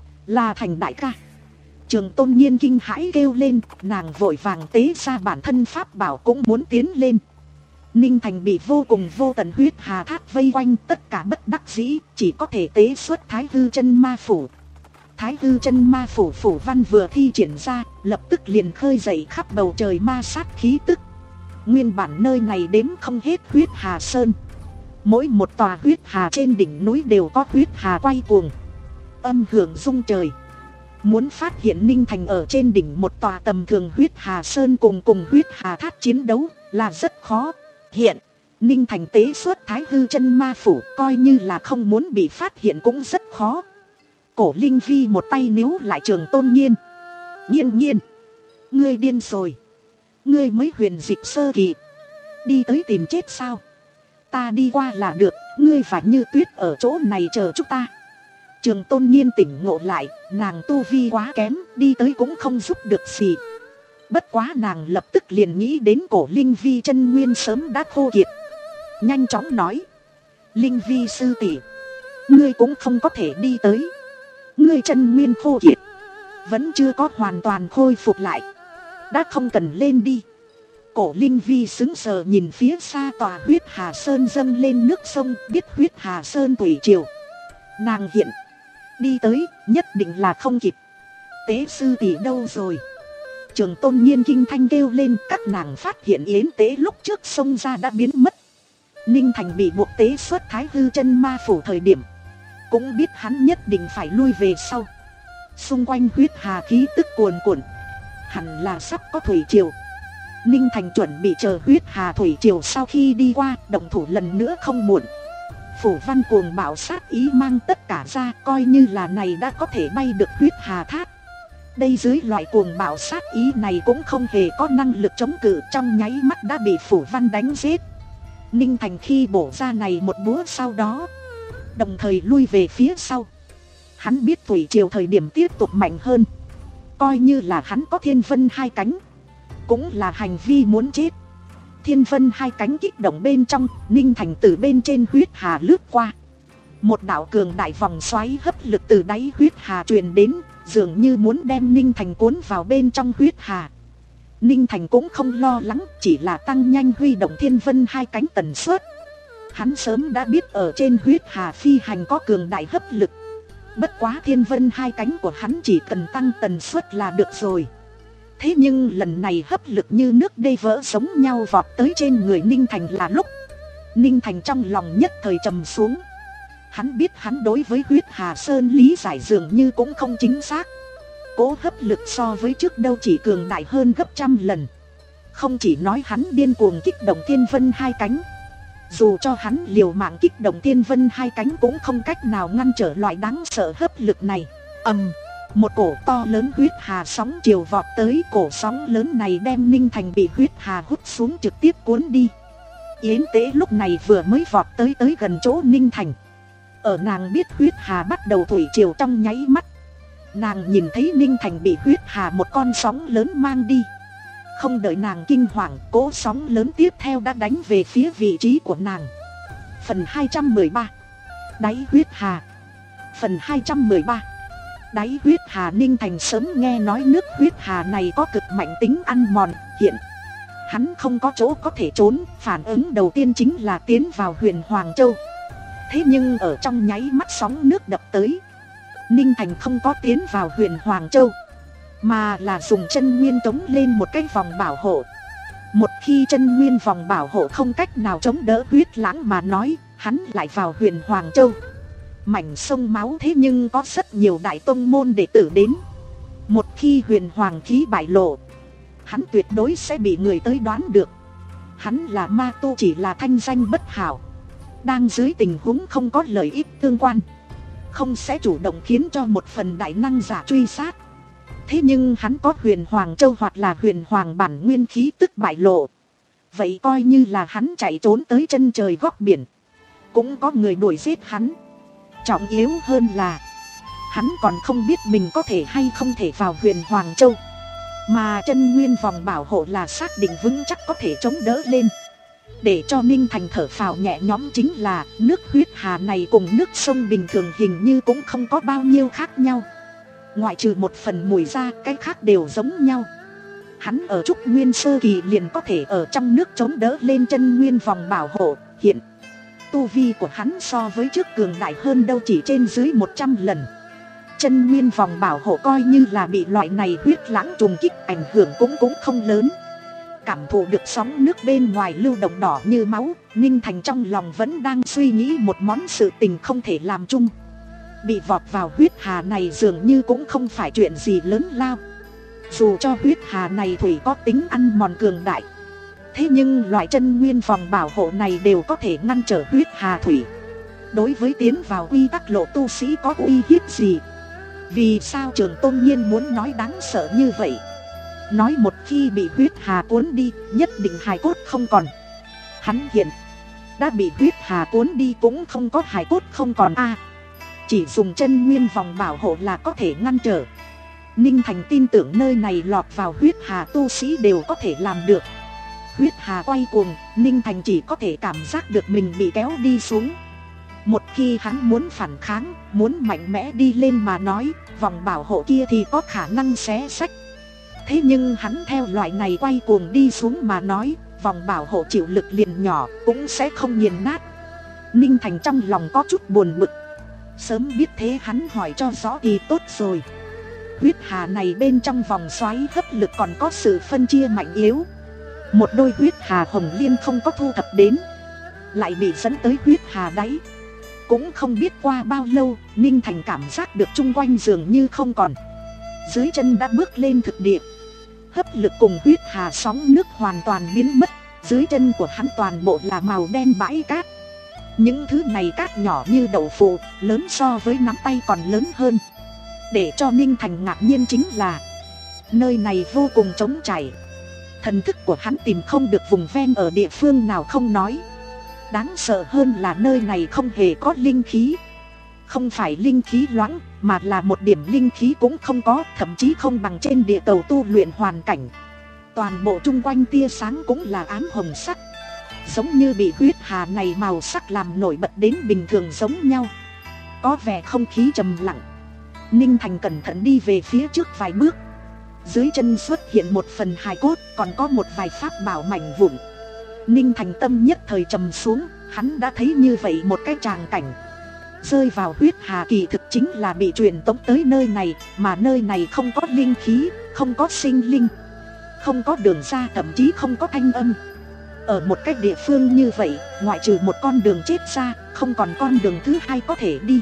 [SPEAKER 1] Là Thành đại ca. Trường Tôn Nhiên kinh hãi kêu lên, nàng vội vàng tế ra bản thân pháp bảo cũng muốn tiến lên. Ninh Thành bị vô cùng vô tận huyết hà thác vây quanh, tất cả bất đắc dĩ, chỉ có thể tế xuất Thái Hư Chân Ma Phủ. Thái Hư Chân Ma Phủ phủ văn vừa thi triển ra, lập tức liền khơi dậy khắp bầu trời ma sát khí tức. Nguyên bản nơi này đếm không hết huyết hà sơn. Mỗi một tòa huyết hà trên đỉnh núi đều có huyết hà quay cuồng, âm hưởng rung trời. Muốn phát hiện Ninh Thành ở trên đỉnh một tòa tầm thường huyết hà sơn cùng cùng huyết hà thác chiến đấu là rất khó. Hiện Ninh Thành tế xuất Thái Hư Chân Ma Phủ, coi như là không muốn bị phát hiện cũng rất khó. Cổ Linh Vi một tay níu lại Trường Tôn Nhiên. Nhiên Nhiên, ngươi điên rồi. Ngươi mới huyền dịch sơ kỳ, đi tới tìm chết sao? Ta đi qua là được, ngươi và Như Tuyết ở chỗ này chờ chúng ta. Trường Tôn Nhiên tỉnh ngộ lại, nàng tu vi quá kém, đi tới cũng không giúp được gì. Bất quá nàng lập tức liền nghĩ đến Cổ Linh Vi chân nguyên sớm đã khô kiệt, nhanh chóng nói, Linh Vi sư tỷ, ngươi cũng không có thể đi tới. Ngươi chân nguyên khô kiệt, vẫn chưa có hoàn toàn khôi phục lại, đã không cần lên đi. Cổ Linh Vi sững sờ nhìn phía xa tòa huyết hà sơn dâng lên nước sông, biết huyết hà sơn thủy triều. Nàng hiện đi tới nhất định là không kịp. Tế sư tỷ đâu rồi? Trường Tôn Nhiên kinh thanh kêu lên, các nàng phát hiện yến tế lúc trước sông ra đã biến mất. Ninh Thành bị buộc tế xuất Thái Hư Chân Ma Phủ thời điểm, cũng biết hắn nhất định phải lui về sau. Xung quanh huyết hà khí tức cuồn cuộn, hẳn là sắp có thủy triều. Ninh Thành chuẩn bị chờ huyết hà thủy triều sau khi đi qua, động thủ lần nữa không muộn. Phủ văn cuồng bạo sát ý mang tất cả ra, coi như là này đã có thể bay được huyết hà thác. Đây dưới loại cuồng bạo sát ý này cũng không hề có năng lực chống cự, trong nháy mắt đã bị phủ văn đánh giết. Ninh Thành khi bổ ra này một búa sau đó, đồng thời lui về phía sau. Hắn biết thủy triều thời điểm tiếp tục mạnh hơn, coi như là hắn có thiên vân hai cánh, cũng là hành vi muốn chết. Thiên vân hai cánh kích động bên trong, Ninh Thành từ bên trên huyết hà lướt qua. Một đạo cường đại vòng xoáy hấp lực từ đáy huyết hà truyền đến, dường như muốn đem Ninh Thành cuốn vào bên trong huyết hà. Ninh Thành cũng không lo lắng, chỉ là tăng nhanh huy động thiên vân hai cánh tần suất. Hắn sớm đã biết ở trên huyết hà phi hành có cường đại hấp lực. Bất quá thiên vân hai cánh của hắn chỉ cần tăng tần suất là được rồi. Thế nhưng lần này hấp lực như nước đê vỡ giống nhau vọt tới trên người Ninh Thành là lúc Ninh Thành trong lòng nhất thời trầm xuống. Hắn biết hắn đối với huyết hà sơn lý giải dường như cũng không chính xác. Cố hấp lực so với trước đâu chỉ cường đại hơn gấp trăm lần. Không chỉ nói hắn điên cuồng kích động thiên vân hai cánh, dù cho hắn liều mạng kích động thiên vân hai cánh cũng không cách nào ngăn trở loại đáng sợ hấp lực này. Ầm, một cổ to lớn huyết hà sóng chiều vọt tới, cổ sóng lớn này đem Ninh Thành bị huyết hà hút xuống trực tiếp cuốn đi. Yến Tế lúc này vừa mới vọt tới tới gần chỗ Ninh Thành. Ở nàng biết huyết hà bắt đầu thủy triều trong nháy mắt, nàng nhìn thấy Ninh Thành bị huyết hà một con sóng lớn mang đi. Không đợi nàng kinh hoàng, cỗ sóng lớn tiếp theo đã đánh về phía vị trí của nàng. Phần hai trăm mười ba, đáy huyết hà. Phần hai trăm mười ba, Đáy huyết hà Ninh Thành sớm nghe nói nước huyết hà này có cực mạnh tính ăn mòn. Hiện hắn không có chỗ có thể trốn, phản ứng đầu tiên chính là tiến vào Huyền Hoàng Châu. Thế nhưng ở trong nháy mắt sóng nước đập tới, Ninh Thành không có tiến vào Huyền Hoàng Châu, mà là dùng chân nguyên chống lên một cái vòng bảo hộ. Một khi chân nguyên vòng bảo hộ không cách nào chống đỡ huyết lãng mà nói, hắn lại vào Huyền Hoàng Châu. Mảnh sông máu thế nhưng có rất nhiều đại tông môn đệ tử đến. Một khi huyền hoàng khí bại lộ, hắn tuyệt đối sẽ bị người tới đoán được hắn là ma tu, chỉ là thanh danh bất hảo, đang dưới tình huống không có lợi ích tương quan, không sẽ chủ động khiến cho một phần đại năng giả truy sát. Thế nhưng hắn có Huyền Hoàng Châu hoặc là huyền hoàng bản nguyên khí tức bại lộ, vậy coi như là hắn chạy trốn tới chân trời góc biển, cũng có người đuổi giết hắn. Trọng yếu hơn là hắn còn không biết mình có thể hay không thể vào Huyền Hoàng Châu, mà chân nguyên vòng bảo hộ là xác định vững chắc có thể chống đỡ lên. Để cho Ninh Thành thở phào nhẹ nhõm chính là nước huyết hà này cùng nước sông bình thường hình như cũng không có bao nhiêu khác nhau, ngoại trừ một phần mùi ra, cái khác đều giống nhau. Hắn ở trúc nguyên sơ kỳ liền có thể ở trong nước chống đỡ lên chân nguyên vòng bảo hộ. Hiện tu vi của hắn so với trước cường đại hơn đâu chỉ trên dưới một trăm lần. Chân nguyên vòng bảo hộ coi như là bị loại này huyết lãng trùng kích ảnh hưởng cũng cũng không lớn. Cảm thụ được sóng nước bên ngoài lưu động đỏ như máu, Ninh Thành trong lòng vẫn đang suy nghĩ một món sự tình không thể làm chung. Bị vọt vào huyết hà này dường như cũng không phải chuyện gì lớn lao. Dù cho huyết hà này thủy có tính ăn mòn cường đại, thế nhưng loại chân nguyên vòng bảo hộ này đều có thể ngăn trở huyết hà thủy. Đối với tiến vào quy tắc lộ tu sĩ có uy hiếp gì? Vì sao Trường Tôn Nhiên muốn nói đáng sợ như vậy? Nói một khi bị huyết hà cuốn đi, nhất định hài cốt không còn. Hắn hiện đã bị huyết hà cuốn đi cũng không có hài cốt không còn a. À, chỉ dùng chân nguyên vòng bảo hộ là có thể ngăn trở. Ninh Thành tin tưởng nơi này lọt vào huyết hà tu sĩ đều có thể làm được. Huyết hà quay cuồng, Ninh Thành chỉ có thể cảm giác được mình bị kéo đi xuống. Một khi hắn muốn phản kháng, muốn mạnh mẽ đi lên mà nói, vòng bảo hộ kia thì có khả năng xé sách. Thế nhưng hắn theo loại này quay cuồng đi xuống mà nói, vòng bảo hộ chịu lực liền nhỏ cũng sẽ không nghiền nát. Ninh Thành trong lòng có chút buồn bực. Sớm biết thế hắn hỏi cho rõ thì tốt rồi. Huyết hà này bên trong vòng xoáy hấp lực còn có sự phân chia mạnh yếu. Một đôi huyết hà hồng liên không có thu thập đến, lại bị dẫn tới huyết hà đáy. Cũng không biết qua bao lâu, Ninh Thành cảm giác được chung quanh dường như không còn. Dưới chân đã bước lên thực địa, hấp lực cùng huyết hà sóng nước hoàn toàn biến mất. Dưới chân của hắn toàn bộ là màu đen bãi cát. Những thứ này cát nhỏ như đậu phụ, lớn so với nắm tay còn lớn hơn. Để cho Ninh Thành ngạc nhiên chính là nơi này vô cùng trống trải. Thần thức của hắn tìm không được vùng ven ở địa phương nào không nói, đáng sợ hơn là nơi này không hề có linh khí. Không phải linh khí loãng, mà là một điểm linh khí cũng không có, thậm chí không bằng trên địa cầu tu luyện hoàn cảnh. Toàn bộ chung quanh tia sáng cũng là ám hồng sắc, giống như bị huyết hà này màu sắc làm nổi bật đến bình thường giống nhau. Có vẻ không khí trầm lặng. Ninh Thành cẩn thận đi về phía trước vài bước. Dưới chân xuất hiện một phần hài cốt, còn có một vài pháp bảo mảnh vụn. Ninh Thành tâm nhất thời trầm xuống, hắn đã thấy như vậy một cái tràng cảnh. Rơi vào huyết hà kỳ thực chính là bị truyền tống tới nơi này, mà nơi này không có linh khí, không có sinh linh, không có đường ra, thậm chí không có thanh âm. Ở một cái địa phương như vậy, ngoại trừ một con đường chết ra, không còn con đường thứ hai có thể đi.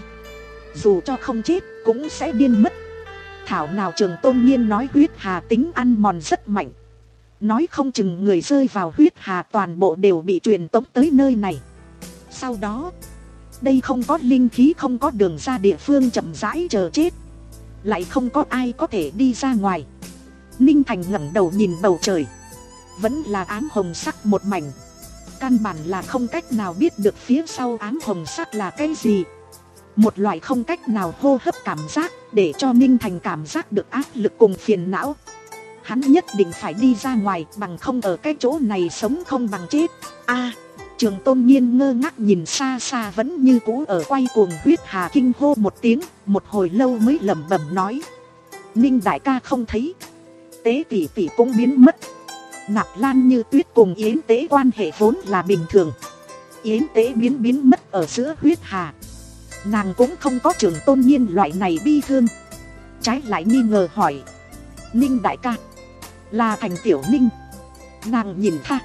[SPEAKER 1] Dù cho không chết, cũng sẽ điên mất. Thảo nào Trường Tôn Nhiên nói huyết hà tính ăn mòn rất mạnh. Nói không chừng người rơi vào huyết hà toàn bộ đều bị truyền tống tới nơi này. Sau đó, đây không có linh khí, không có đường ra địa phương chậm rãi chờ chết, lại không có ai có thể đi ra ngoài. Ninh Thành ngẩng đầu nhìn bầu trời, vẫn là ám hồng sắc một mảnh. Căn bản là không cách nào biết được phía sau ám hồng sắc là cái gì. Một loại không cách nào hô hấp cảm giác, để cho Ninh Thành cảm giác được áp lực cùng phiền não. Hắn nhất định phải đi ra ngoài, bằng không ở cái chỗ này sống không bằng chết. A, Trường Tôn Nhiên ngơ ngác nhìn xa xa vẫn như cũ ở quay cuồng huyết hà, kinh hô một tiếng, một hồi lâu mới lẩm bẩm nói: Ninh đại ca không thấy, Tế tỷ tỷ cũng biến mất. Nạp Lan Như Tuyết cùng Yến Tế quan hệ vốn là bình thường, Yến Tế biến biến mất ở giữa huyết hà, nàng cũng không có Trường Tôn Nhiên loại này bi thương, trái lại nghi ngờ hỏi: Ninh đại ca, là Thành Tiểu Ninh. Nàng nhìn tha,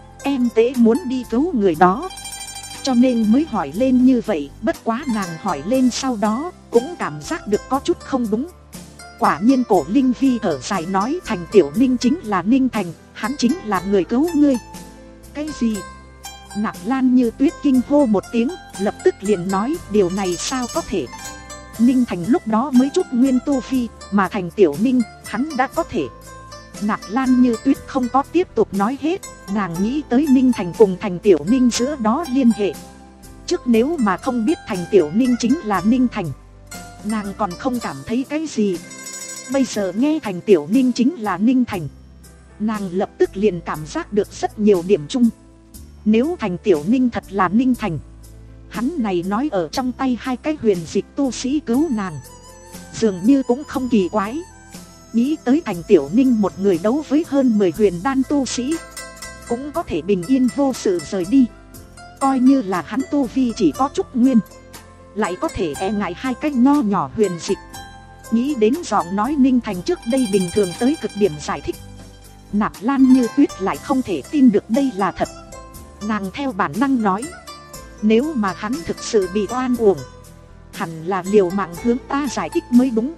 [SPEAKER 1] em Tế muốn đi cứu người đó, cho nên mới hỏi lên như vậy. Bất quá nàng hỏi lên sau đó cũng cảm giác được có chút không đúng. Quả nhiên Cổ Linh Vi thở dài nói: Thành Tiểu Ninh chính là Ninh Thành, hắn chính là người cứu ngươi. Cái gì? Nạp Lan Như Tuyết kinh hô một tiếng, lập tức liền nói: điều này sao có thể? Ninh Thành lúc đó mới chút nguyên tu vi, mà Thành Tiểu Ninh hắn đã có thể. Nạp Lan Như Tuyết không có tiếp tục nói hết, nàng nghĩ tới Ninh Thành cùng Thành Tiểu Ninh giữa đó liên hệ. Trước nếu mà không biết Thành Tiểu Ninh chính là Ninh Thành, nàng còn không cảm thấy cái gì. Bây giờ nghe Thành Tiểu Ninh chính là Ninh Thành, nàng lập tức liền cảm giác được rất nhiều điểm chung. Nếu Thành Tiểu Ninh thật là Ninh Thành, hắn này nói ở trong tay hai cái huyền dịch tu sĩ cứu nàng, dường như cũng không kỳ quái. Nghĩ tới Thành Tiểu Ninh một người đấu với hơn mười huyền đan tu sĩ, cũng có thể bình yên vô sự rời đi. Coi như là hắn tu vi chỉ có chút nguyên, lại có thể e ngại hai cái nho nhỏ huyền dịch. Nghĩ đến giọng nói Ninh Thành trước đây bình thường tới cực điểm giải thích, Nạp Lan Như Tuyết lại không thể tin được đây là thật. Nàng theo bản năng nói: nếu mà hắn thực sự bị oan uổng, hẳn là liều mạng hướng ta giải thích mới đúng.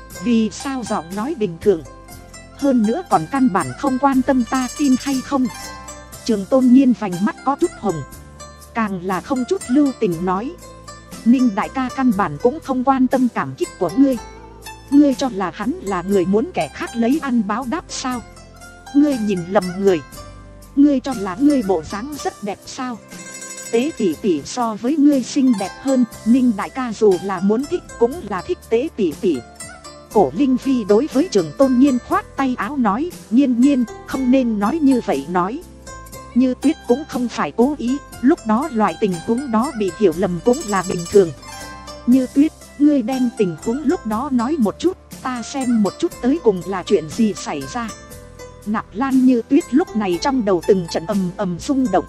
[SPEAKER 1] Vì sao giọng nói bình thường, hơn nữa còn căn bản không quan tâm ta tin hay không? Trường Tôn Nhiên vành mắt có chút hồng, càng là không chút lưu tình nói: Ninh đại ca căn bản cũng không quan tâm cảm kích của ngươi. Ngươi cho là hắn là người muốn kẻ khác lấy ăn báo đáp sao? Ngươi nhìn lầm người. Ngươi cho là ngươi bộ dáng rất đẹp sao? Tế tỷ tỷ so với ngươi xinh đẹp hơn, Ninh đại ca dù là muốn thích cũng là thích Tế tỷ tỷ. Cổ Linh Vi đối với Trường Tôn Nhiên khoát tay áo nói: Nhiên nhiên, không nên nói như vậy nói. Như Tuyết cũng không phải cố ý, lúc đó loại tình huống đó bị hiểu lầm cũng là bình thường. Như Tuyết, ngươi đem tình huống lúc đó nói một chút, ta xem một chút tới cùng là chuyện gì xảy ra. Nạp Lan Như Tuyết lúc này trong đầu từng trận ầm ầm rung động.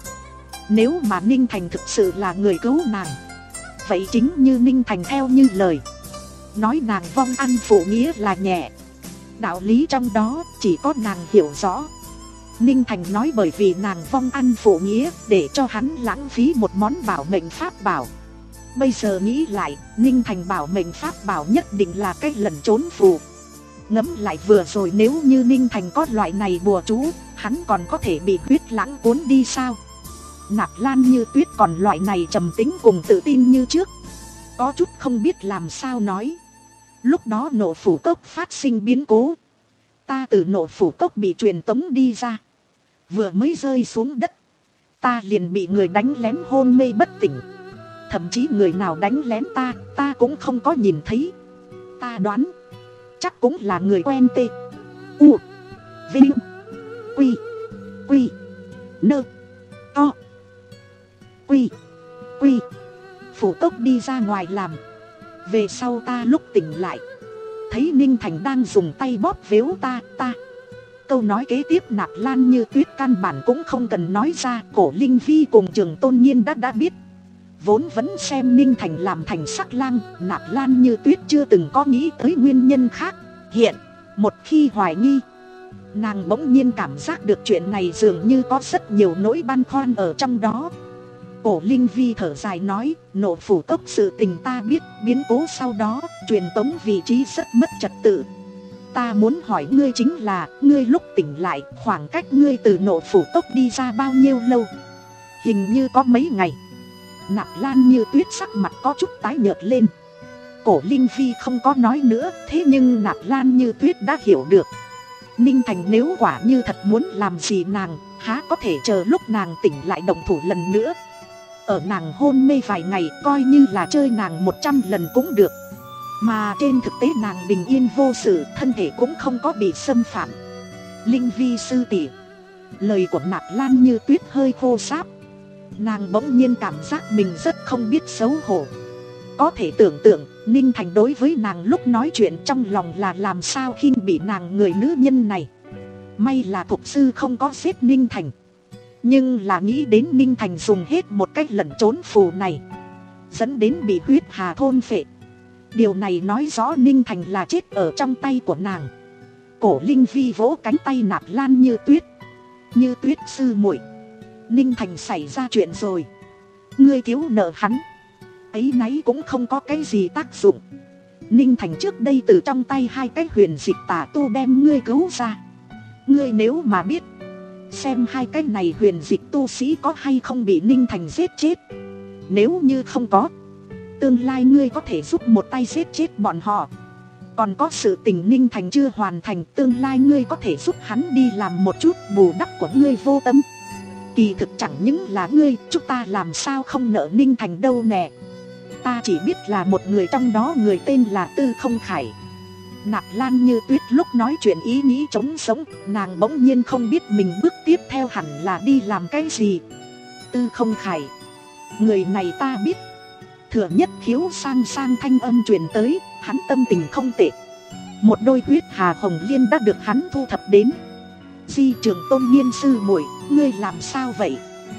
[SPEAKER 1] Nếu mà Ninh Thành thực sự là người cứu nàng, vậy chính như Ninh Thành theo như lời, nói nàng vong ăn phụ nghĩa là nhẹ. Đạo lý trong đó chỉ có nàng hiểu rõ. Ninh Thành nói bởi vì nàng vong ăn phụ nghĩa để cho hắn lãng phí một món bảo mệnh pháp bảo. Bây giờ nghĩ lại, Ninh Thành bảo mệnh pháp bảo nhất định là cái lần trốn phù. Ngẫm lại vừa rồi, nếu như Ninh Thành có loại này bùa chú, hắn còn có thể bị huyết lãng cuốn đi sao? Nạp Lan Như Tuyết còn loại này trầm tính cùng tự tin như trước, có chút không biết làm sao nói. Lúc đó Nộ Phủ Cốc phát sinh biến cố, ta từ Nộ Phủ Cốc bị truyền tống đi ra, vừa mới rơi xuống đất, ta liền bị người đánh lén hôn mê bất tỉnh. Thậm chí người nào đánh lén ta, ta cũng không có nhìn thấy. Ta đoán chắc cũng là người quen. T U Vinh Quy Quy Nơ To Quy Quy Phủ Cốc đi ra ngoài làm. Về sau ta lúc tỉnh lại, thấy Ninh Thành đang dùng tay bóp véo ta, ta câu nói kế tiếp Nạp Lan Như Tuyết căn bản cũng không cần nói ra. Cổ Linh Vi cùng Trường Tôn Nhiên đã đã biết. Vốn vẫn xem Ninh Thành làm thành sắc lang, Nạp Lan Như Tuyết chưa từng có nghĩ tới nguyên nhân khác. Hiện, một khi hoài nghi, nàng bỗng nhiên cảm giác được chuyện này dường như có rất nhiều nỗi băn khoăn ở trong đó. Cổ Linh Vi thở dài nói: Nộ Phủ Cốc sự tình ta biết, biến cố sau đó, truyền tống vị trí rất mất trật tự. Ta muốn hỏi ngươi chính là, ngươi lúc tỉnh lại, khoảng cách ngươi từ Nộ Phủ Cốc đi ra bao nhiêu lâu? Hình như có mấy ngày. Nạp Lan Như Tuyết sắc mặt có chút tái nhợt lên. Cổ Linh Vi không có nói nữa, thế nhưng Nạp Lan Như Tuyết đã hiểu được. Ninh Thành nếu quả như thật muốn làm gì nàng, há có thể chờ lúc nàng tỉnh lại động thủ lần nữa. Ở nàng hôn mê vài ngày, coi như là chơi nàng một trăm lần cũng được. Mà trên thực tế nàng bình yên vô sự, thân thể cũng không có bị xâm phạm. Linh Vi sư tỷ, lời của Nạp Lan Như Tuyết hơi khô sáp. Nàng bỗng nhiên cảm giác mình rất không biết xấu hổ. Có thể tưởng tượng Ninh Thành đối với nàng lúc nói chuyện trong lòng là làm sao khinh bị nàng người nữ nhân này. May là thục sư không có giết Ninh Thành, nhưng là nghĩ đến Ninh Thành dùng hết một cách lẩn trốn phù này, dẫn đến bị huyết hà thôn phệ. Điều này nói rõ Ninh Thành là chết ở trong tay của nàng. Cổ Linh Vi vỗ cánh tay Nạp Lan Như Tuyết. Như Tuyết sư muội, Ninh Thành xảy ra chuyện rồi, ngươi thiếu nợ hắn. Ấy nấy cũng không có cái gì tác dụng. Ninh Thành trước đây từ trong tay hai cái huyền dịch tà tu đem ngươi cứu ra. Ngươi nếu mà biết, xem hai cái này huyền dịch tu sĩ có hay không bị Ninh Thành giết chết. Nếu như không có, tương lai ngươi có thể giúp một tay giết chết bọn họ. Còn có sự tình Ninh Thành chưa hoàn thành, tương lai ngươi có thể giúp hắn đi làm một chút bù đắp của ngươi vô tâm. Kỳ thực chẳng những là ngươi, chúng ta làm sao không nợ Ninh Thành đâu nè. Ta chỉ biết là một người trong đó, người tên là Tư Không Khải. Nạp Lan Như Tuyết lúc nói chuyện ý nghĩ trống sống, nàng bỗng nhiên không biết mình bước tiếp theo hẳn là đi làm cái gì. Tư Không Khải, người này ta biết. Thừa Nhất Khiếu sang sang thanh âm truyền tới, hắn tâm tình không tệ. Một đôi huyết hà hồng liên đã được hắn thu thập đến. Di Trường Tôn Nhiên sư muội, ngươi làm sao vậy?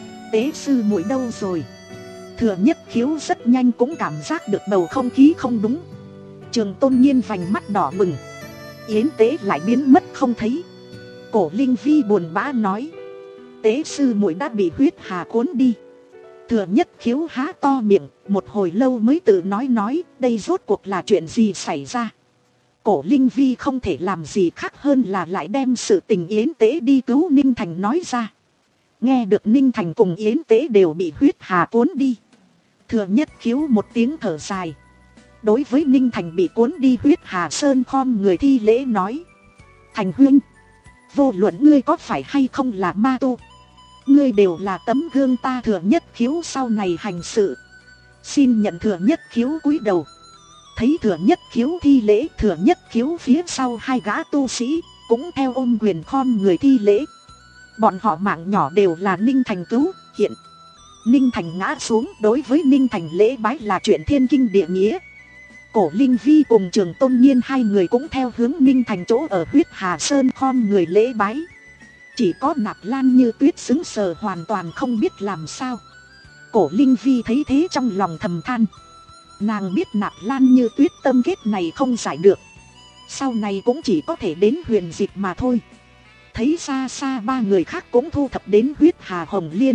[SPEAKER 1] Tế sư muội đâu rồi? Thừa Nhất Khiếu rất nhanh cũng cảm giác được bầu không khí không đúng. Trường Tôn Nhiên vành mắt đỏ bừng. Yến Tế lại biến mất không thấy. Cổ Linh Vi buồn bã nói, Tế sư muội đã bị huyết hà cuốn đi. Thừa Nhất Khiếu há to miệng, một hồi lâu mới tự nói nói, đây rốt cuộc là chuyện gì xảy ra. Cổ Linh Vi không thể làm gì khác hơn là lại đem sự tình Yến Tế đi cứu Ninh Thành nói ra. Nghe được Ninh Thành cùng Yến Tế đều bị huyết hà cuốn đi, Thừa Nhất Khiếu một tiếng thở dài. Đối với Ninh Thành bị cuốn đi huyết hà sơn khom người thi lễ nói, Thành huynh, vô luận ngươi có phải hay không là ma tu, ngươi đều là tấm gương ta Thừa Nhất Khiếu sau này hành sự. Xin nhận. Thừa Nhất Khiếu cúi đầu. Thấy Thừa Nhất Khiếu thi lễ, Thừa Nhất Khiếu phía sau hai gã tu sĩ cũng theo ôm quyền khom người thi lễ. Bọn họ mạng nhỏ đều là Ninh Thành cứu. Hiện Ninh Thành ngã xuống, đối với Ninh Thành lễ bái là chuyện thiên kinh địa nghĩa. Cổ Linh Vi cùng Trường Tôn Nhiên hai người cũng theo hướng Ninh Thành chỗ ở huyết hà sơn khom người lễ bái. Chỉ có Nạp Lan Như Tuyết sững sờ hoàn toàn không biết làm sao. Cổ Linh Vi thấy thế trong lòng thầm than. Nàng biết Nạp Lan Như Tuyết tâm kết này không giải được, sau này cũng chỉ có thể đến huyền dịch mà thôi. Thấy xa xa ba người khác cũng thu thập đến huyết hà hồng liên,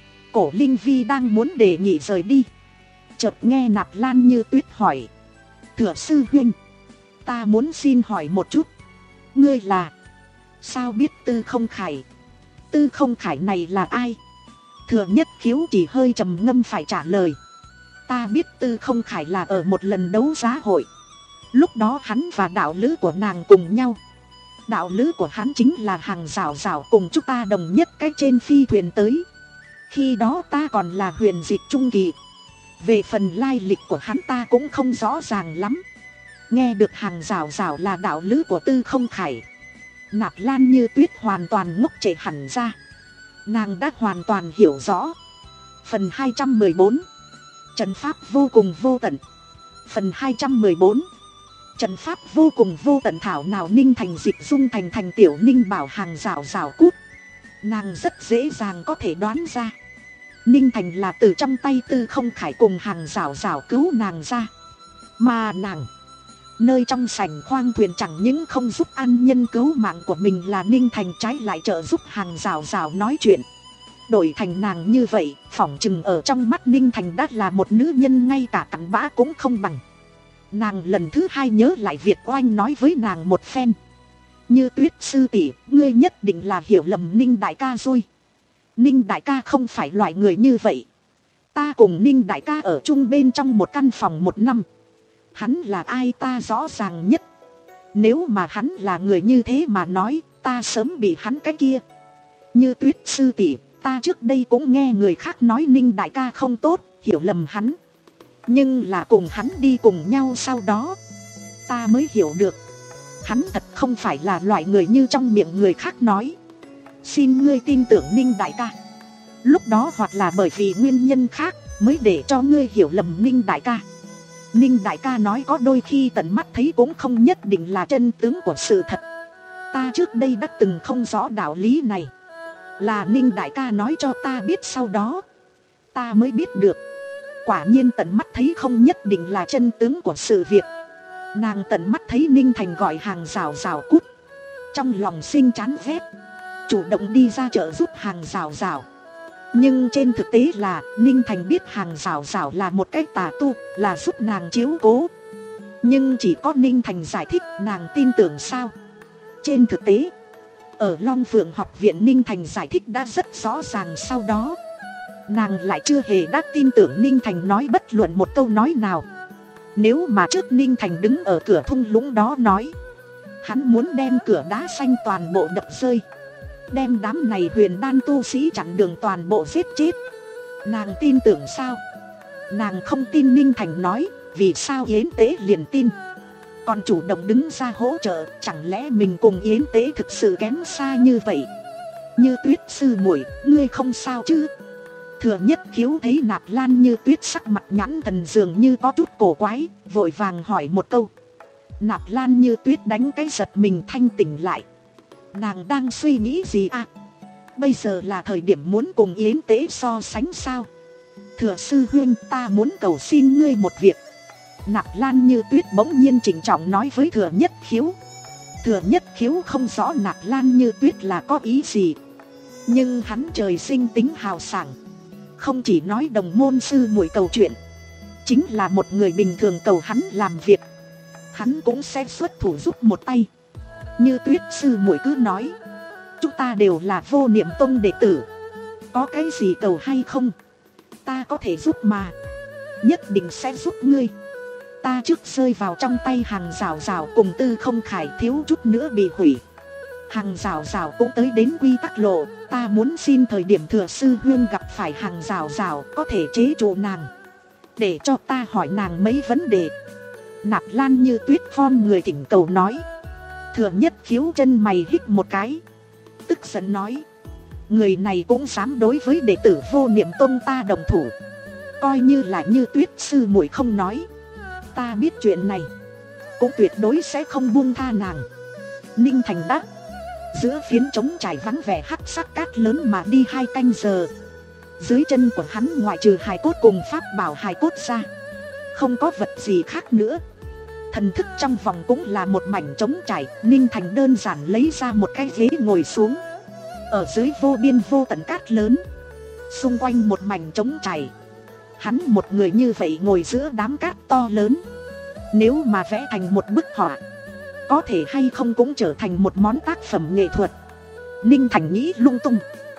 [SPEAKER 1] Cổ Linh Vi đang muốn đề nghị rời đi, chợt nghe Nạp Lan Như Tuyết hỏi, Thừa sư huynh, ta muốn xin hỏi một chút, ngươi là sao biết Tư Không Khải? Tư Không Khải này là ai? Thừa Nhất Khiếu chỉ hơi trầm ngâm phải trả lời, ta biết Tư Không Khải là ở một lần đấu giá hội, lúc đó hắn và đạo lữ của nàng cùng nhau. Đạo lữ của hắn chính là Hàng Giảo Giảo cùng chúng ta đồng nhất cái trên phi thuyền tới. Khi đó ta còn là huyền dịch trung kỳ. Về phần lai lịch của hắn ta cũng không rõ ràng lắm. Nghe được Hàng Giảo Giảo là đạo lữ của Tư Không Khải, Nạp Lan Như Tuyết hoàn toàn ngốc trệ hẳn ra. Nàng đã hoàn toàn hiểu rõ. Phần hai trăm mười bốn, Trận pháp vô cùng vô tận. Phần hai trăm mười bốn, Trận pháp vô cùng vô tận. Thảo nào Ninh Thành dịch dung thành thành tiểu Ninh bảo Hàng Giảo Giảo cút. Nàng rất dễ dàng có thể đoán ra, Ninh Thành là từ trong tay Tư Không Khải cùng Hàng Giảo Giảo cứu nàng ra. Mà nàng, nơi trong sảnh khoang thuyền chẳng những không giúp an nhân cứu mạng của mình là Ninh Thành, trái lại trợ giúp Hàng Giảo Giảo nói chuyện. Đổi thành nàng như vậy, phỏng chừng ở trong mắt Ninh Thành đã là một nữ nhân ngay cả cặn bã cũng không bằng. Nàng lần thứ hai nhớ lại Việt Oanh nói với nàng một phen, Như Tuyết sư tỷ, ngươi nhất định là hiểu lầm Ninh đại ca rồi. Ninh đại ca không phải loại người như vậy. Ta cùng Ninh đại ca ở chung bên trong một căn phòng một năm. Hắn là ai ta rõ ràng nhất. Nếu mà hắn là người như thế mà nói, ta sớm bị hắn cái kia. Như Tuyết sư tỷ, ta trước đây cũng nghe người khác nói Ninh đại ca không tốt, hiểu lầm hắn. Nhưng là cùng hắn đi cùng nhau sau đó, ta mới hiểu được, hắn thật không phải là loại người như trong miệng người khác nói. Xin ngươi tin tưởng Ninh đại ca. Lúc đó hoặc là bởi vì nguyên nhân khác mới để cho ngươi hiểu lầm Ninh đại ca. Ninh đại ca nói có đôi khi tận mắt thấy cũng không nhất định là chân tướng của sự thật. Ta trước đây đã từng không rõ đạo lý này, là Ninh đại ca nói cho ta biết, sau đó ta mới biết được. Quả nhiên tận mắt thấy không nhất định là chân tướng của sự việc. Nàng tận mắt thấy Ninh Thành gọi Hàng Rào Rào cút, trong lòng sinh chán ghét, chủ động đi ra chợ giúp Hàng Rào Rào. Nhưng trên thực tế là Ninh Thành biết Hàng Rào Rào là một cái tà tu, là giúp nàng chiếu cố. Nhưng chỉ có Ninh Thành giải thích, nàng tin tưởng sao? Trên thực tế, ở Long Phượng học viện Ninh Thành giải thích đã rất rõ ràng, sau đó nàng lại chưa hề đã tin tưởng Ninh Thành nói bất luận một câu nói nào. Nếu mà trước Ninh Thành đứng ở cửa thung lũng đó nói hắn muốn đem cửa đá xanh toàn bộ đập rơi, đem đám này huyền đan tu sĩ chặn đường toàn bộ giết chết, nàng tin tưởng sao? Nàng không tin. Ninh Thành nói, vì sao Yến Tế liền tin, còn chủ động đứng ra hỗ trợ? Chẳng lẽ mình cùng Yến Tế thực sự kém xa như vậy? Như Tuyết sư muội, ngươi không sao chứ? Thừa Nhất Khiếu thấy Nạp Lan Như Tuyết sắc mặt nhãn thần dường như có chút cổ quái, vội vàng hỏi một câu. Nạp Lan Như Tuyết đánh cái giật mình, thanh tỉnh lại. Nàng đang suy nghĩ gì à? Bây giờ là thời điểm muốn cùng Yến Tế so sánh sao? Thừa sư huynh, ta muốn cầu xin ngươi một việc. Nạp Lan Như Tuyết bỗng nhiên trịnh trọng nói với Thừa Nhất Khiếu. Thừa Nhất Khiếu không rõ Nạp Lan Như Tuyết là có ý gì, nhưng hắn trời sinh tính hào sảng, không chỉ nói đồng môn sư muội cầu chuyện, chính là một người bình thường cầu hắn làm việc, hắn cũng sẽ xuất thủ giúp một tay. Như Tuyết sư muội cứ nói, chúng ta đều là Vô Niệm Tông đệ tử, có cái gì cầu hay không, ta có thể giúp mà, nhất định sẽ giúp ngươi. Ta trước rơi vào trong tay Hàng Rào Rào cùng Tư Không Khải, thiếu chút nữa bị hủy. Hàng Rào Rào cũng tới đến quy tắc lộ, ta muốn xin thời điểm Thừa sư huynh gặp phải Hàng Rào Rào có thể chế trụ nàng, để cho ta hỏi nàng mấy vấn đề. Nạp Lan Như Tuyết khom người thỉnh cầu nói. Thừa Nhất Khiếu chân mày hít một cái, tức giận nói, người này cũng dám đối với đệ tử Vô Niệm Tông ta đồng thủ, coi như là Như Tuyết sư muội không nói, ta biết chuyện này cũng tuyệt đối sẽ không buông tha nàng. Ninh Thành đáp. Giữa phiến trống trải vắng vẻ hắc sắc cát lớn mà đi hai canh giờ, dưới chân của hắn ngoại trừ hài cốt cùng pháp bảo hài cốt ra, không có vật gì khác nữa. Thần thức trong vòng cũng là một mảnh trống trải. Ninh Thành đơn giản lấy ra một cái ghế ngồi xuống. Ở dưới vô biên vô tận cát lớn, xung quanh một mảnh trống trải, hắn một người như vậy ngồi giữa đám cát to lớn. Nếu mà vẽ thành một bức họa, có thể hay không cũng trở thành một món tác phẩm nghệ thuật. Ninh Thành nghĩ lung tung.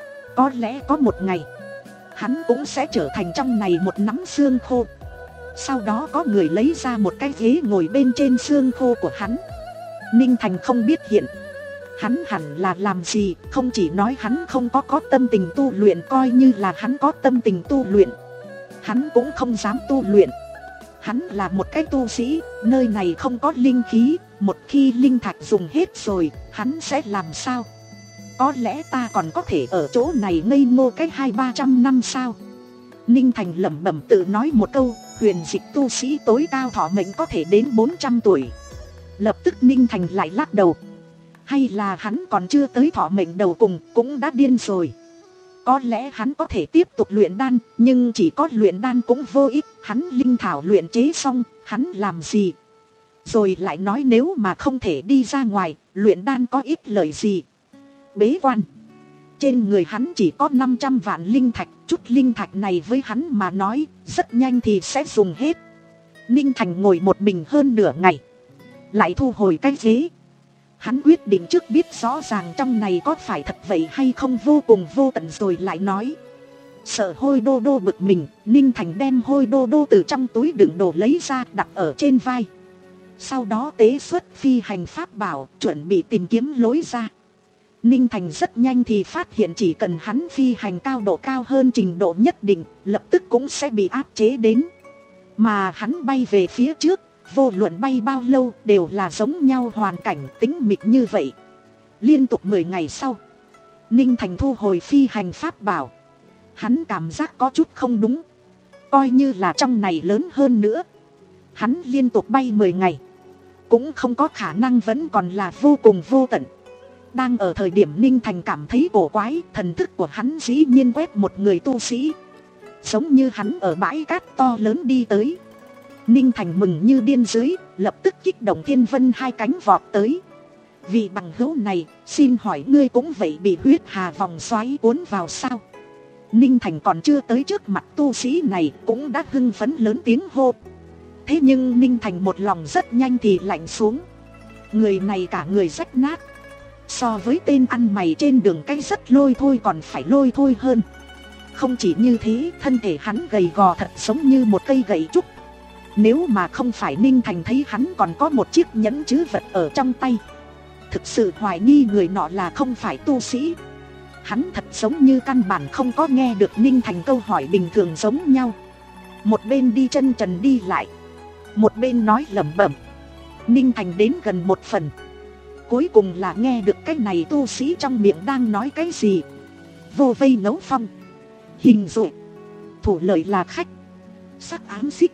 [SPEAKER 1] Có lẽ có một ngày hắn cũng sẽ trở thành trong này một nắm xương khô. Sau đó có người lấy ra một cái ghế ngồi bên trên xương khô của hắn. Ninh Thành không biết hiện hắn hẳn là làm gì. Không chỉ nói hắn không có có tâm tình tu luyện, coi như là hắn có tâm tình tu luyện, hắn cũng không dám tu luyện. Hắn là một cái tu sĩ, nơi này không có linh khí, một khi linh thạch dùng hết rồi, hắn sẽ làm sao? Có lẽ ta còn có thể ở chỗ này ngây ngô cái hai ba trăm năm sao? Ninh Thành lẩm bẩm tự nói một câu. Huyền dịch tu sĩ tối cao thọ mệnh có thể đến bốn trăm tuổi. Lập tức Ninh Thành lại lắc đầu. Hay là hắn còn chưa tới thọ mệnh đầu cùng, cũng đã điên rồi. Có lẽ hắn có thể tiếp tục luyện đan, nhưng chỉ có luyện đan cũng vô ích. Hắn linh thảo luyện chế xong, hắn làm gì? Rồi lại nói nếu mà không thể đi ra ngoài, luyện đan có ích lợi gì? Bế quan. Trên người hắn chỉ có năm trăm vạn linh thạch. Chút linh thạch này với hắn mà nói, rất nhanh thì sẽ dùng hết. Ninh Thành ngồi một mình hơn nửa ngày, lại thu hồi cái ghế. Hắn quyết định trước biết rõ ràng trong này có phải thật vậy hay không, vô cùng vô tận rồi lại nói. Sợ Hôi Đô Đô bực mình, Ninh Thành đem Hôi Đô Đô từ trong túi đựng đồ lấy ra đặt ở trên vai. Sau đó tế xuất phi hành pháp bảo, chuẩn bị tìm kiếm lối ra. Ninh Thành rất nhanh thì phát hiện chỉ cần hắn phi hành cao độ cao hơn trình độ nhất định, lập tức cũng sẽ bị áp chế đến. Mà hắn bay về phía trước, vô luận bay bao lâu đều là giống nhau hoàn cảnh tĩnh mịch như vậy. Liên tục mười ngày sau, Ninh Thành thu hồi phi hành pháp bảo. Hắn cảm giác có chút không đúng. Coi như là trong này lớn hơn nữa, hắn liên tục bay mười ngày cũng không có khả năng vẫn còn là vô cùng vô tận. Đang ở thời điểm Ninh Thành cảm thấy cổ quái, thần thức của hắn dĩ nhiên quét một người tu sĩ, giống như hắn ở bãi cát to lớn đi tới. Ninh Thành mừng như điên dưới, lập tức kích động thiên vân hai cánh vọt tới. Vì bằng hữu này, xin hỏi ngươi cũng vậy bị huyết hà vòng xoáy cuốn vào sao? Ninh Thành còn chưa tới trước mặt tu sĩ này cũng đã hưng phấn lớn tiếng hô. Thế nhưng Ninh Thành một lòng rất nhanh thì lạnh xuống. Người này cả người rách nát, so với tên ăn mày trên đường cái rất lôi thôi còn phải lôi thôi hơn. Không chỉ như thế, thân thể hắn gầy gò thật giống như một cây gậy trúc. Nếu mà không phải Ninh Thành thấy hắn còn có một chiếc nhẫn chữ vật ở trong tay, thực sự hoài nghi người nọ là không phải tu sĩ. Hắn thật giống như căn bản không có nghe được Ninh Thành câu hỏi bình thường giống nhau. Một bên đi chân trần đi lại, một bên nói lẩm bẩm. Ninh Thành đến gần một phần, cuối cùng là nghe được cái này tu sĩ trong miệng đang nói cái gì. Vô vây nấu phong, hình dụ, thủ lợi là khách, sắc ám xích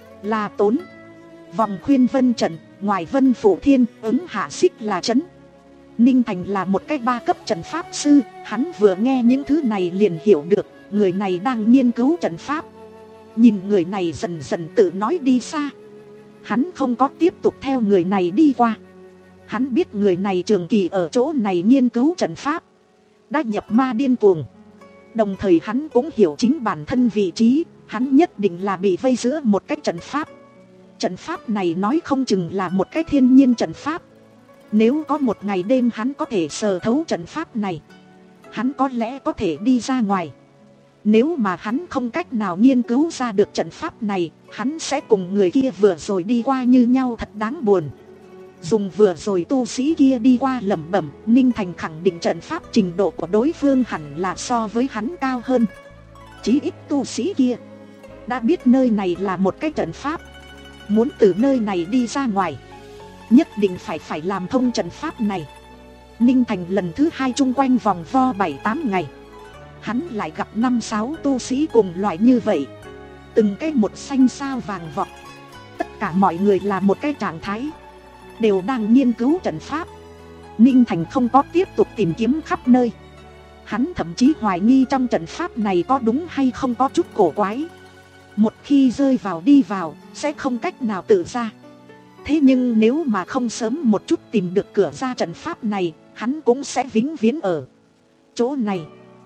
[SPEAKER 1] là tốn, vòng khuyên vân trận, ngoài vân phủ thiên, ứng hạ xích là trấn. Ninh Thành là một cái ba cấp trận pháp sư, hắn vừa nghe những thứ này liền hiểu được người này đang nghiên cứu trận pháp. Nhìn người này dần dần tự nói đi xa, hắn không có tiếp tục theo người này đi qua. Hắn biết người này trường kỳ ở chỗ này nghiên cứu trận pháp, đã nhập ma điên cuồng. Đồng thời hắn cũng hiểu chính bản thân vị trí, hắn nhất định là bị vây giữa một cái trận pháp. Trận pháp này nói không chừng là một cái thiên nhiên trận pháp. Nếu có một ngày đêm hắn có thể sờ thấu trận pháp này, hắn có lẽ có thể đi ra ngoài. Nếu mà hắn không cách nào nghiên cứu ra được trận pháp này, hắn sẽ cùng người kia vừa rồi đi qua như nhau, thật đáng buồn. Dùng vừa rồi tu sĩ kia đi qua lẩm bẩm, Ninh Thành khẳng định trận pháp trình độ của đối phương hẳn là so với hắn cao hơn. Chí ít tu sĩ kia đã biết nơi này là một cái trận pháp. Muốn từ nơi này đi ra ngoài, nhất định phải phải làm thông trận pháp này. Ninh Thành lần thứ hai chung quanh vòng vo bảy tám ngày, hắn lại gặp năm sáu tu sĩ cùng loại như vậy, từng cái một xanh sao vàng vọt. Tất cả mọi người là một cái trạng thái, đều đang nghiên cứu trận pháp. Ninh Thành không có tiếp tục tìm kiếm khắp nơi, hắn thậm chí hoài nghi trong trận pháp này có đúng hay không có chút cổ quái. Một khi rơi vào đi vào, sẽ không cách nào tự ra. Thế nhưng nếu mà không sớm một chút tìm được cửa ra trận pháp này, hắn cũng sẽ vĩnh viễn ở chỗ này.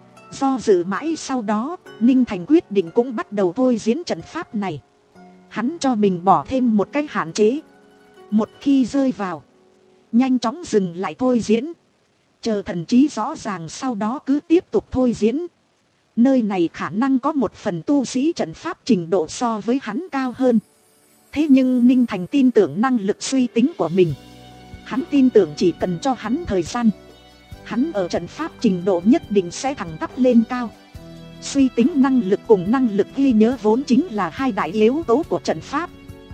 [SPEAKER 1] Do dự mãi sau đó, Ninh Thành quyết định cũng bắt đầu thôi diễn trận pháp này. Hắn cho mình bỏ thêm một cái hạn chế. Một khi rơi vào, nhanh chóng dừng lại thôi diễn, chờ thần trí rõ ràng sau đó cứ tiếp tục thôi diễn. Nơi này khả năng có một phần tu sĩ trận pháp trình độ so với hắn cao hơn. Thế nhưng Ninh Thành tin tưởng năng lực suy tính của mình. Hắn tin tưởng chỉ cần cho hắn thời gian, hắn ở trận pháp trình độ nhất định sẽ thẳng tắp lên cao. Suy tính năng lực cùng năng lực ghi nhớ vốn chính là hai đại yếu tố của trận pháp,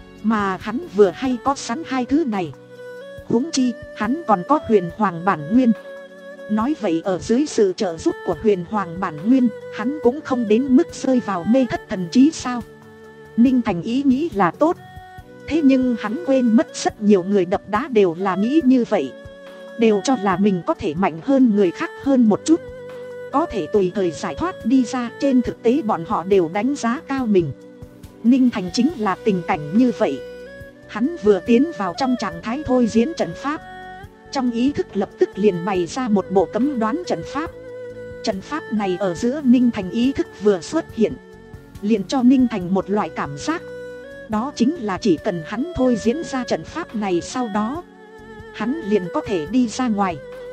[SPEAKER 1] mà hắn vừa hay có sẵn hai thứ này. Huống chi, hắn còn có huyền hoàng bản nguyên. Nói vậy ở dưới sự trợ giúp của huyền hoàng bản nguyên, hắn cũng không đến mức rơi vào mê thất thần trí sao. Ninh Thành ý nghĩ là tốt, thế nhưng hắn quên mất rất nhiều người đập đá đều là nghĩ như vậy, đều cho là mình có thể mạnh hơn người khác hơn một chút, có thể tùy thời giải thoát đi ra. Trên thực tế bọn họ đều đánh giá cao mình. Ninh Thành chính là tình cảnh như vậy. Hắn vừa tiến vào trong trạng thái thôi diễn trận pháp, trong ý thức lập tức liền bày ra một bộ cấm đoán trận pháp. Trận pháp này ở giữa Ninh Thành ý thức vừa xuất hiện, liền cho Ninh Thành một loại cảm giác, đó chính là chỉ cần hắn thôi diễn ra trận pháp này, sau đó hắn liền có thể đi ra ngoài.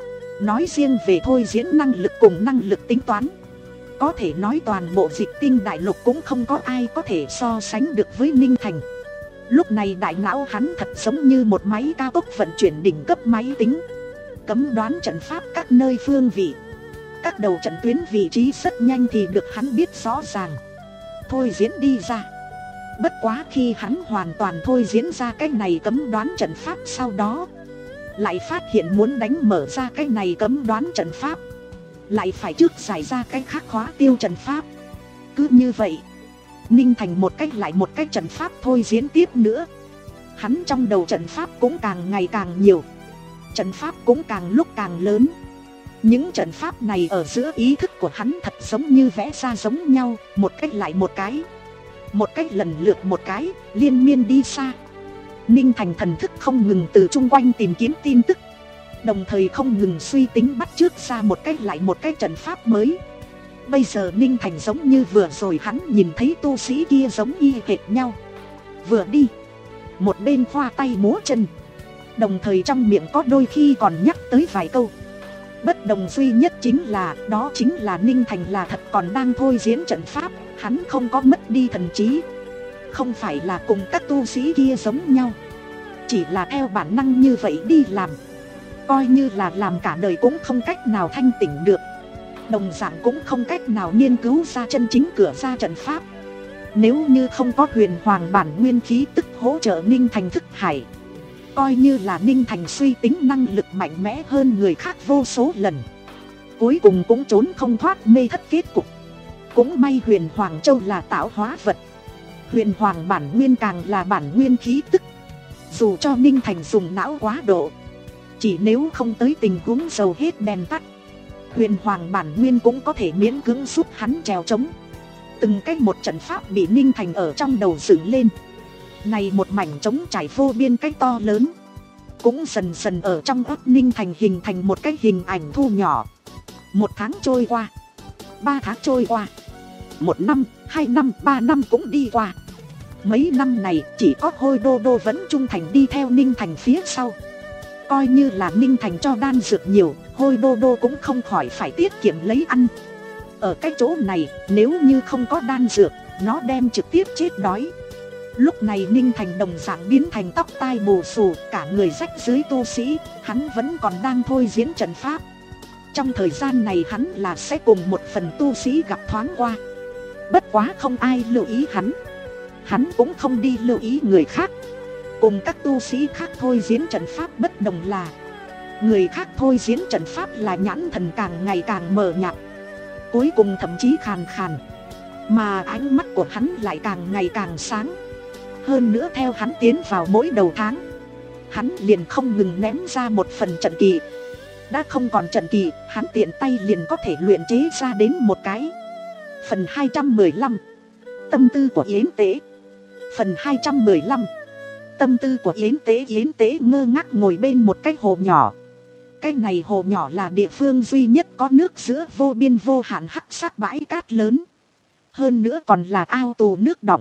[SPEAKER 1] Nói riêng về thôi diễn năng lực cùng năng lực tính toán, có thể nói toàn bộ Dịch Tinh đại lục cũng không có ai có thể so sánh được với Ninh Thành. Lúc này đại não hắn thật giống như một máy cao tốc vận chuyển đỉnh cấp máy tính, cấm đoán trận pháp các nơi phương vị, các đầu trận tuyến vị trí rất nhanh thì được hắn biết rõ ràng, thôi diễn đi ra. Bất quá khi hắn hoàn toàn thôi diễn ra cái này cấm đoán trận pháp sau đó, lại phát hiện muốn đánh mở ra cái này cấm đoán trận pháp, lại phải trước giải ra cái khác khóa tiêu trận pháp. Cứ như vậy, Ninh Thành một cách lại một cách trận pháp thôi diễn tiếp nữa. Hắn trong đầu trận pháp cũng càng ngày càng nhiều, trận pháp cũng càng lúc càng lớn. Những trận pháp này ở giữa ý thức của hắn thật giống như vẽ ra giống nhau, một cách lại một cái, một cách lần lượt một cái, liên miên đi xa. Ninh Thành thần thức không ngừng từ chung quanh tìm kiếm tin tức, đồng thời không ngừng suy tính bắt chước ra một cách lại một cái trận pháp mới. Bây giờ Ninh Thành giống như vừa rồi hắn nhìn thấy tu sĩ kia giống y hệt nhau. Vừa đi, một bên khoa tay múa chân, đồng thời trong miệng có đôi khi còn nhắc tới vài câu. Bất đồng duy nhất chính là, đó chính là Ninh Thành là thật còn đang thôi diễn trận pháp, hắn không có mất đi thần trí. Không phải là cùng các tu sĩ kia giống nhau, chỉ là theo bản năng như vậy đi làm. Coi như là làm cả đời cũng không cách nào thanh tỉnh được, đồng dạng cũng không cách nào nghiên cứu ra chân chính cửa ra trận pháp. Nếu như không có huyền hoàng bản nguyên khí tức hỗ trợ Ninh Thành thức hải, coi như là Ninh Thành suy tính năng lực mạnh mẽ hơn người khác vô số lần, cuối cùng cũng trốn không thoát mê thất kết cục. Cũng may huyền hoàng châu là tạo hóa vật, huyền hoàng bản nguyên càng là bản nguyên khí tức. Dù cho Ninh Thành dùng não quá độ, chỉ nếu không tới tình huống dầu hết đèn tắt, huyền hoàng bản nguyên cũng có thể miễn cưỡng giúp hắn trèo trống. Từng cách một trận pháp bị Ninh Thành ở trong đầu dựng lên. Này một mảnh trống trải vô biên cách to lớn, cũng dần dần ở trong óc Ninh Thành hình thành một cái hình ảnh thu nhỏ. Một tháng trôi qua, ba tháng trôi qua, một năm, hai năm, ba năm cũng đi qua. Mấy năm này chỉ có Hôi Đô Đô vẫn trung thành đi theo Ninh Thành phía sau. Coi như là Ninh Thành cho đan dược nhiều, Hôi Đô Đô cũng không khỏi phải tiết kiệm lấy ăn. Ở cái chỗ này, nếu như không có đan dược, nó đem trực tiếp chết đói. Lúc này Ninh Thành đồng dạng biến thành tóc tai bù xù, cả người rách dưới tu sĩ, hắn vẫn còn đang thôi diễn trận pháp. Trong thời gian này hắn là sẽ cùng một phần tu sĩ gặp thoáng qua. Bất quá không ai lưu ý hắn, hắn cũng không đi lưu ý người khác. Cùng các tu sĩ khác thôi diễn trận pháp bất đồng là, người khác thôi diễn trận pháp là nhãn thần càng ngày càng mờ nhạt, cuối cùng thậm chí khàn khàn, mà ánh mắt của hắn lại càng ngày càng sáng. Hơn nữa theo hắn tiến vào mỗi đầu tháng, hắn liền không ngừng ném ra một phần trận kỳ. Đã không còn trận kỳ, hắn tiện tay liền có thể luyện chế ra đến một cái. Phần hai trăm mười lăm, tâm tư của Yến Tế. Phần hai trăm mười lăm, tâm tư của Yến Tế. Yến Tế ngơ ngác ngồi bên một cái hồ nhỏ. Cái này hồ nhỏ là địa phương duy nhất có nước giữa vô biên vô hạn hắc sắc bãi cát lớn, hơn nữa còn là ao tù nước đọng.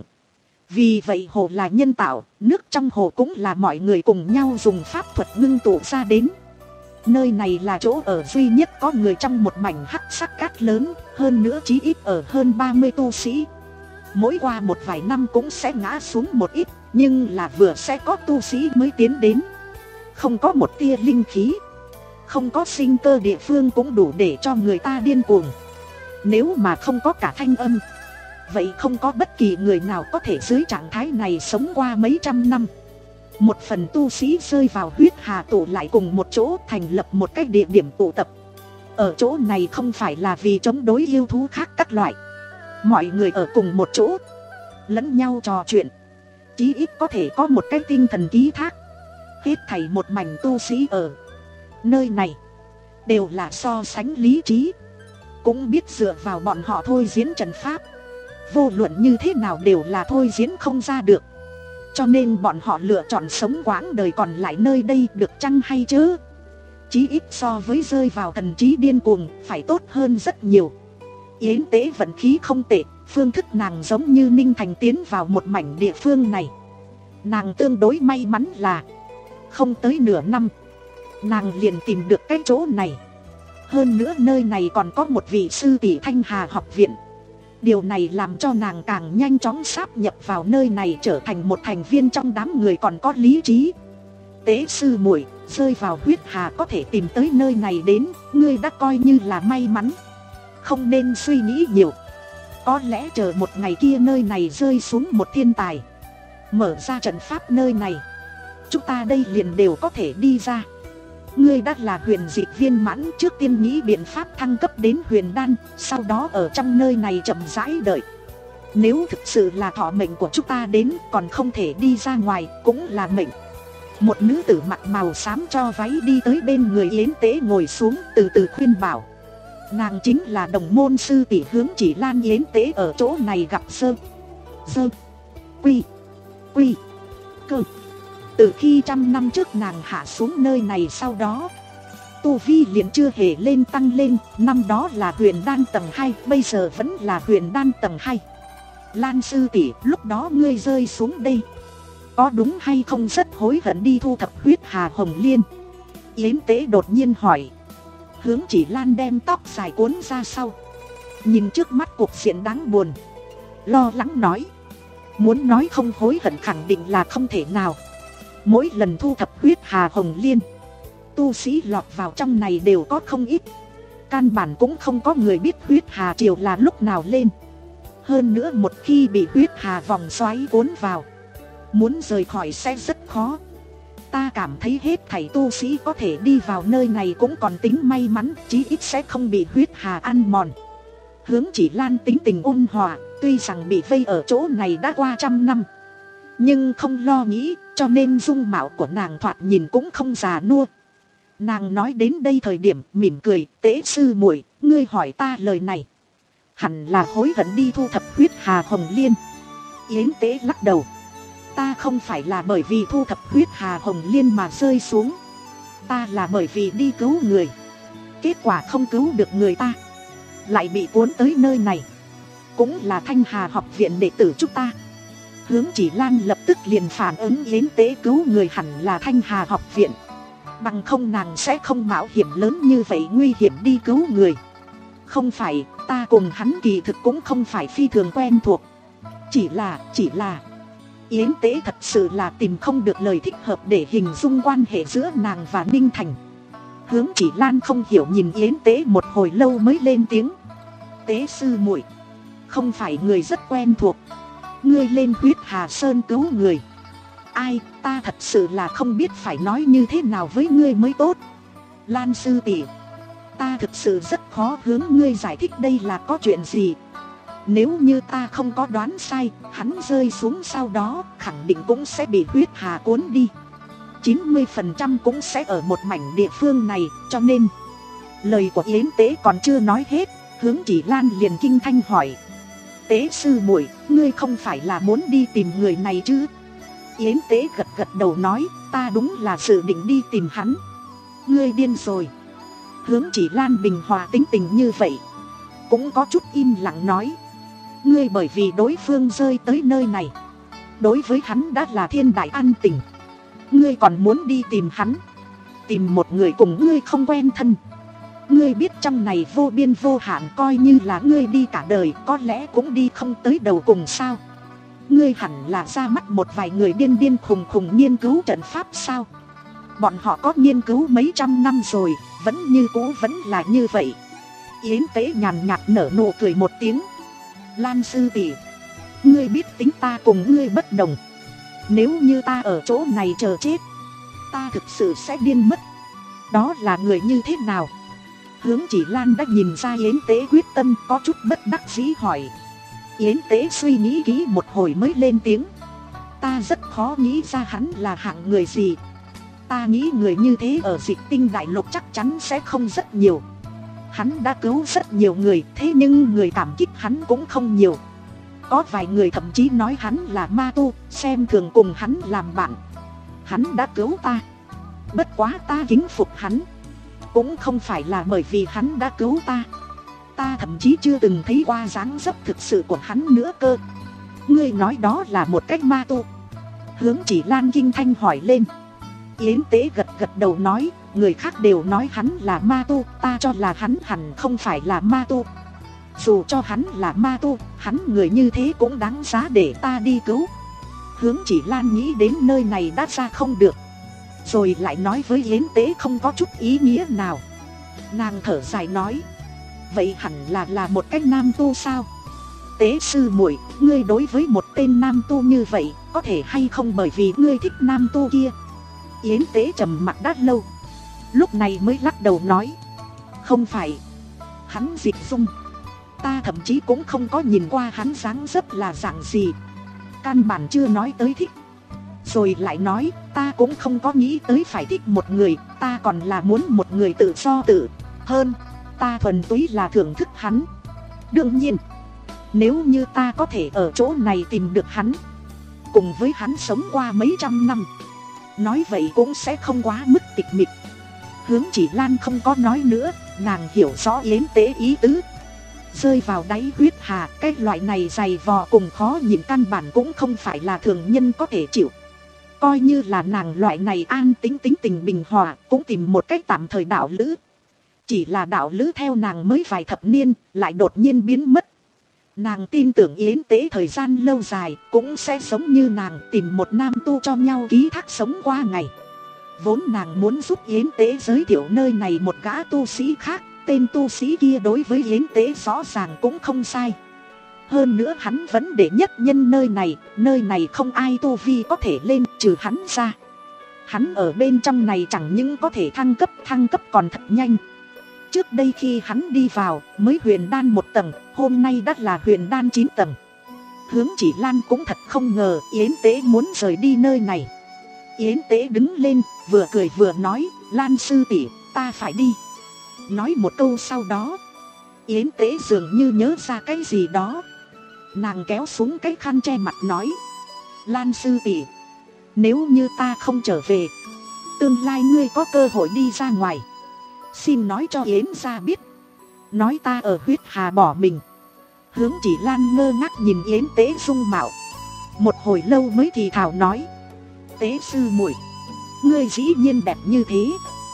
[SPEAKER 1] Vì vậy hồ là nhân tạo, nước trong hồ cũng là mọi người cùng nhau dùng pháp thuật ngưng tụ ra đến. Nơi này là chỗ ở duy nhất có người trong một mảnh hắc sắc cát lớn, hơn nữa chí ít ở hơn ba mươi tu sĩ. Mỗi qua một vài năm cũng sẽ ngã xuống một ít, nhưng là vừa sẽ có tu sĩ mới tiến đến. Không có một tia linh khí, không có sinh cơ địa phương cũng đủ để cho người ta điên cuồng. Nếu mà không có cả thanh âm, vậy không có bất kỳ người nào có thể dưới trạng thái này sống qua mấy trăm năm. Một phần tu sĩ rơi vào huyết hà tụ lại cùng một chỗ, thành lập một cái địa điểm tụ tập. Ở chỗ này không phải là vì chống đối yêu thú khác các loại, mọi người ở cùng một chỗ, lẫn nhau trò chuyện, chí ít có thể có một cái tinh thần ký thác. Hết thảy một mảnh tu sĩ ở nơi này đều là so sánh lý trí, cũng biết dựa vào bọn họ thôi diễn trận pháp, vô luận như thế nào đều là thôi diễn không ra được. Cho nên bọn họ lựa chọn sống quãng đời còn lại nơi đây được chăng hay chứ? Chí ít so với rơi vào thần trí điên cuồng phải tốt hơn rất nhiều. Yến Tế vận khí không tệ, phương thức nàng giống như Ninh Thành tiến vào một mảnh địa phương này. Nàng tương đối may mắn là không tới nửa năm, nàng liền tìm được cái chỗ này. Hơn nữa nơi này còn có một vị sư tỷ Thanh Hà học viện. Điều này làm cho nàng càng nhanh chóng sáp nhập vào nơi này, trở thành một thành viên trong đám người còn có lý trí. Tế sư muội, rơi vào huyết hà có thể tìm tới nơi này đến, ngươi đã coi như là may mắn. Không nên suy nghĩ nhiều, có lẽ chờ một ngày kia nơi này rơi xuống một thiên tài, mở ra trận pháp nơi này, chúng ta đây liền đều có thể đi ra. Ngươi đã là huyền dịch viên mãn, trước tiên nghĩ biện pháp thăng cấp đến huyền đan, sau đó ở trong nơi này chậm rãi đợi. Nếu thực sự là thọ mệnh của chúng ta đến, còn không thể đi ra ngoài, cũng là mệnh. Một nữ tử mặc màu xám cho váy đi tới bên người Yến Tế ngồi xuống, từ từ khuyên bảo. Nàng chính là đồng môn sư tỷ Hướng Chỉ Lan. Yến Tế ở chỗ này gặp sơ Sơ Quy Quy Cơ. Từ khi trăm năm trước nàng hạ xuống nơi này, sau đó tu vi liền chưa hề lên tăng lên. Năm đó là huyền đan tầng hai, bây giờ vẫn là huyền đan tầng hai. Lan sư tỷ, lúc đó ngươi rơi xuống đây, có đúng hay không rất hối hận đi thu thập huyết hà hồng liên? Yến Tế đột nhiên hỏi. Hướng Chỉ Lan đem tóc dài cuốn ra sau, nhìn trước mắt cuộc diện đáng buồn, lo lắng nói. Muốn nói không hối hận khẳng định là không thể nào. Mỗi lần thu thập huyết hà hồng liên, tu sĩ lọt vào trong này đều có không ít. Căn bản cũng không có người biết huyết hà triều là lúc nào lên. Hơn nữa một khi bị huyết hà vòng xoáy cuốn vào, muốn rời khỏi sẽ rất khó. Ta cảm thấy hết thảy tu sĩ có thể đi vào nơi này cũng còn tính may mắn, chí ít sẽ không bị huyết hà ăn mòn. Hướng Chỉ Lan tính tình ôn hòa, tuy rằng bị vây ở chỗ này đã qua trăm năm, nhưng không lo nghĩ, cho nên dung mạo của nàng thoạt nhìn cũng không già nua. Nàng nói đến đây thời điểm mỉm cười. Tế sư muội, ngươi hỏi ta lời này, hẳn là hối hận đi thu thập huyết hà hồng liên. Yến Tế lắc đầu. Ta không phải là bởi vì thu thập huyết hà hồng liên mà rơi xuống, ta là bởi vì đi cứu người, kết quả không cứu được người ta, lại bị cuốn tới nơi này. Cũng là Thanh Hà học viện đệ tử chúng ta. Hướng Chỉ Lan lập tức liền phản ứng. Yến Tế cứu người hẳn là Thanh Hà học viện, bằng không nàng sẽ không mạo hiểm lớn như vậy, nguy hiểm đi cứu người. Không phải, ta cùng hắn kỳ thực cũng không phải phi thường quen thuộc. Chỉ là, chỉ là Yến Tế thật sự là tìm không được lời thích hợp để hình dung quan hệ giữa nàng và Ninh Thành. Hướng Chỉ Lan không hiểu nhìn Yến Tế một hồi lâu mới lên tiếng. Tế sư muội, không phải người rất quen thuộc. Ngươi lên huyết hà sơn cứu người. Ai, ta thật sự là không biết phải nói như thế nào với ngươi mới tốt. Lan sư tỷ, ta thực sự rất khó hướng ngươi giải thích đây là có chuyện gì. Nếu như ta không có đoán sai, hắn rơi xuống sau đó khẳng định cũng sẽ bị huyết hà cuốn đi. chín mươi phần trăm cũng sẽ ở một mảnh địa phương này, cho nên... Lời của Yến Tế còn chưa nói hết, Hướng Chỉ Lan liền kinh thanh hỏi. Tế sư muội, ngươi không phải là muốn đi tìm người này chứ? Yến Tế gật gật đầu nói, ta đúng là dự định đi tìm hắn. Ngươi điên rồi. Hướng Chỉ Lan bình hòa tính tình như vậy, cũng có chút im lặng nói. Ngươi bởi vì đối phương rơi tới nơi này, đối với hắn đã là thiên đại an tình, ngươi còn muốn đi tìm hắn, tìm một người cùng ngươi không quen thân. Ngươi biết trong này vô biên vô hạn, coi như là ngươi đi cả đời có lẽ cũng đi không tới đầu cùng sao? Ngươi hẳn là ra mắt một vài người điên điên khùng khùng nghiên cứu trận pháp sao? Bọn họ có nghiên cứu mấy trăm năm rồi, vẫn như cũ vẫn là như vậy. Yến Tế nhàn nhạt nở nụ cười một tiếng. Lan sư tỷ, ngươi biết tính ta cùng ngươi bất đồng. Nếu như ta ở chỗ này chờ chết, ta thực sự sẽ điên mất. Đó là người như thế nào? Hướng Chỉ Lan đã nhìn ra Yến Tế quyết tâm, có chút bất đắc dĩ hỏi. Yến Tế suy nghĩ kỹ một hồi mới lên tiếng. Ta rất khó nghĩ ra hắn là hạng người gì. Ta nghĩ người như thế ở Dịch Tinh đại lục chắc chắn sẽ không rất nhiều. Hắn đã cứu rất nhiều người, thế nhưng người cảm kích hắn cũng không nhiều. Có vài người thậm chí nói hắn là ma tu, xem thường cùng hắn làm bạn. Hắn đã cứu ta, bất quá ta kính phục hắn, cũng không phải là bởi vì hắn đã cứu ta. Ta thậm chí chưa từng thấy qua dáng dấp thực sự của hắn nữa cơ. Ngươi nói đó là một cách ma tu? Hướng Chỉ Lan kinh thanh hỏi lên. Yến Tế gật gật đầu nói, người khác đều nói hắn là ma tu, ta cho là hắn hẳn không phải là ma tu. Dù cho hắn là ma tu, hắn người như thế cũng đáng giá để ta đi cứu. Hướng Chỉ Lan nghĩ đến nơi này đã ra không được, rồi lại nói với Yến Tế không có chút ý nghĩa nào. Nàng thở dài nói, vậy hẳn là là một cái nam tu sao? Tế sư muội, ngươi đối với một tên nam tu như vậy, có thể hay không bởi vì ngươi thích nam tu kia? Yến Tế trầm mặc đã lâu, lúc này mới lắc đầu nói, không phải. Hắn dịch dung, Ta thậm chí cũng không có nhìn qua hắn dáng dấp là dạng gì, căn bản chưa nói tới thích. Rồi lại nói, ta cũng không có nghĩ tới phải thích một người, ta còn là muốn một người tự do tự hơn. Ta thuần túy là thưởng thức hắn. Đương nhiên, nếu như ta có thể ở chỗ này tìm được hắn, cùng với hắn sống qua mấy trăm năm, nói vậy cũng sẽ không quá mức tịch mịch. Hướng Chỉ Lan không có nói nữa, nàng hiểu rõ Yến Tế ý tứ. Rơi vào đáy huyết hà, cái loại này dày vò cùng khó nhịn căn bản cũng không phải là thường nhân có thể chịu. Coi như là nàng loại này an tính tính tình bình hòa, cũng tìm một cách tạm thời đạo lữ. Chỉ là đạo lữ theo nàng mới vài thập niên, lại đột nhiên biến mất. Nàng tin tưởng Yến Tế thời gian lâu dài cũng sẽ giống như nàng, tìm một nam tu cho nhau ký thác sống qua ngày. Vốn nàng muốn giúp Yến Tế giới thiệu nơi này một gã tu sĩ khác, tên tu sĩ kia đối với Yến Tế rõ ràng cũng không sai. Hơn nữa hắn vẫn để nhất nhân nơi này, nơi này không ai tu vi có thể lên trừ hắn ra. Hắn ở bên trong này chẳng những có thể thăng cấp, thăng cấp còn thật nhanh. Trước đây khi hắn đi vào mới huyền đan một tầng, hôm nay đã là huyền đan chín tầng. Hướng Chỉ Lan cũng thật không ngờ Yến Tế muốn rời đi nơi này. Yến Tế đứng lên, vừa cười vừa nói, Lan sư tỷ, ta phải đi. Nói một câu sau đó, Yến Tế dường như nhớ ra cái gì đó. Nàng kéo xuống cái khăn che mặt nói, Lan sư tỷ, nếu như ta không trở về, tương lai ngươi có cơ hội đi ra ngoài, xin nói cho Yến gia biết, nói ta ở huyết hà bỏ mình. Hướng Chỉ Lan ngơ ngác nhìn Yến Tế dung mạo, một hồi lâu mới thì thào nói, Tế sư muội, ngươi dĩ nhiên đẹp như thế,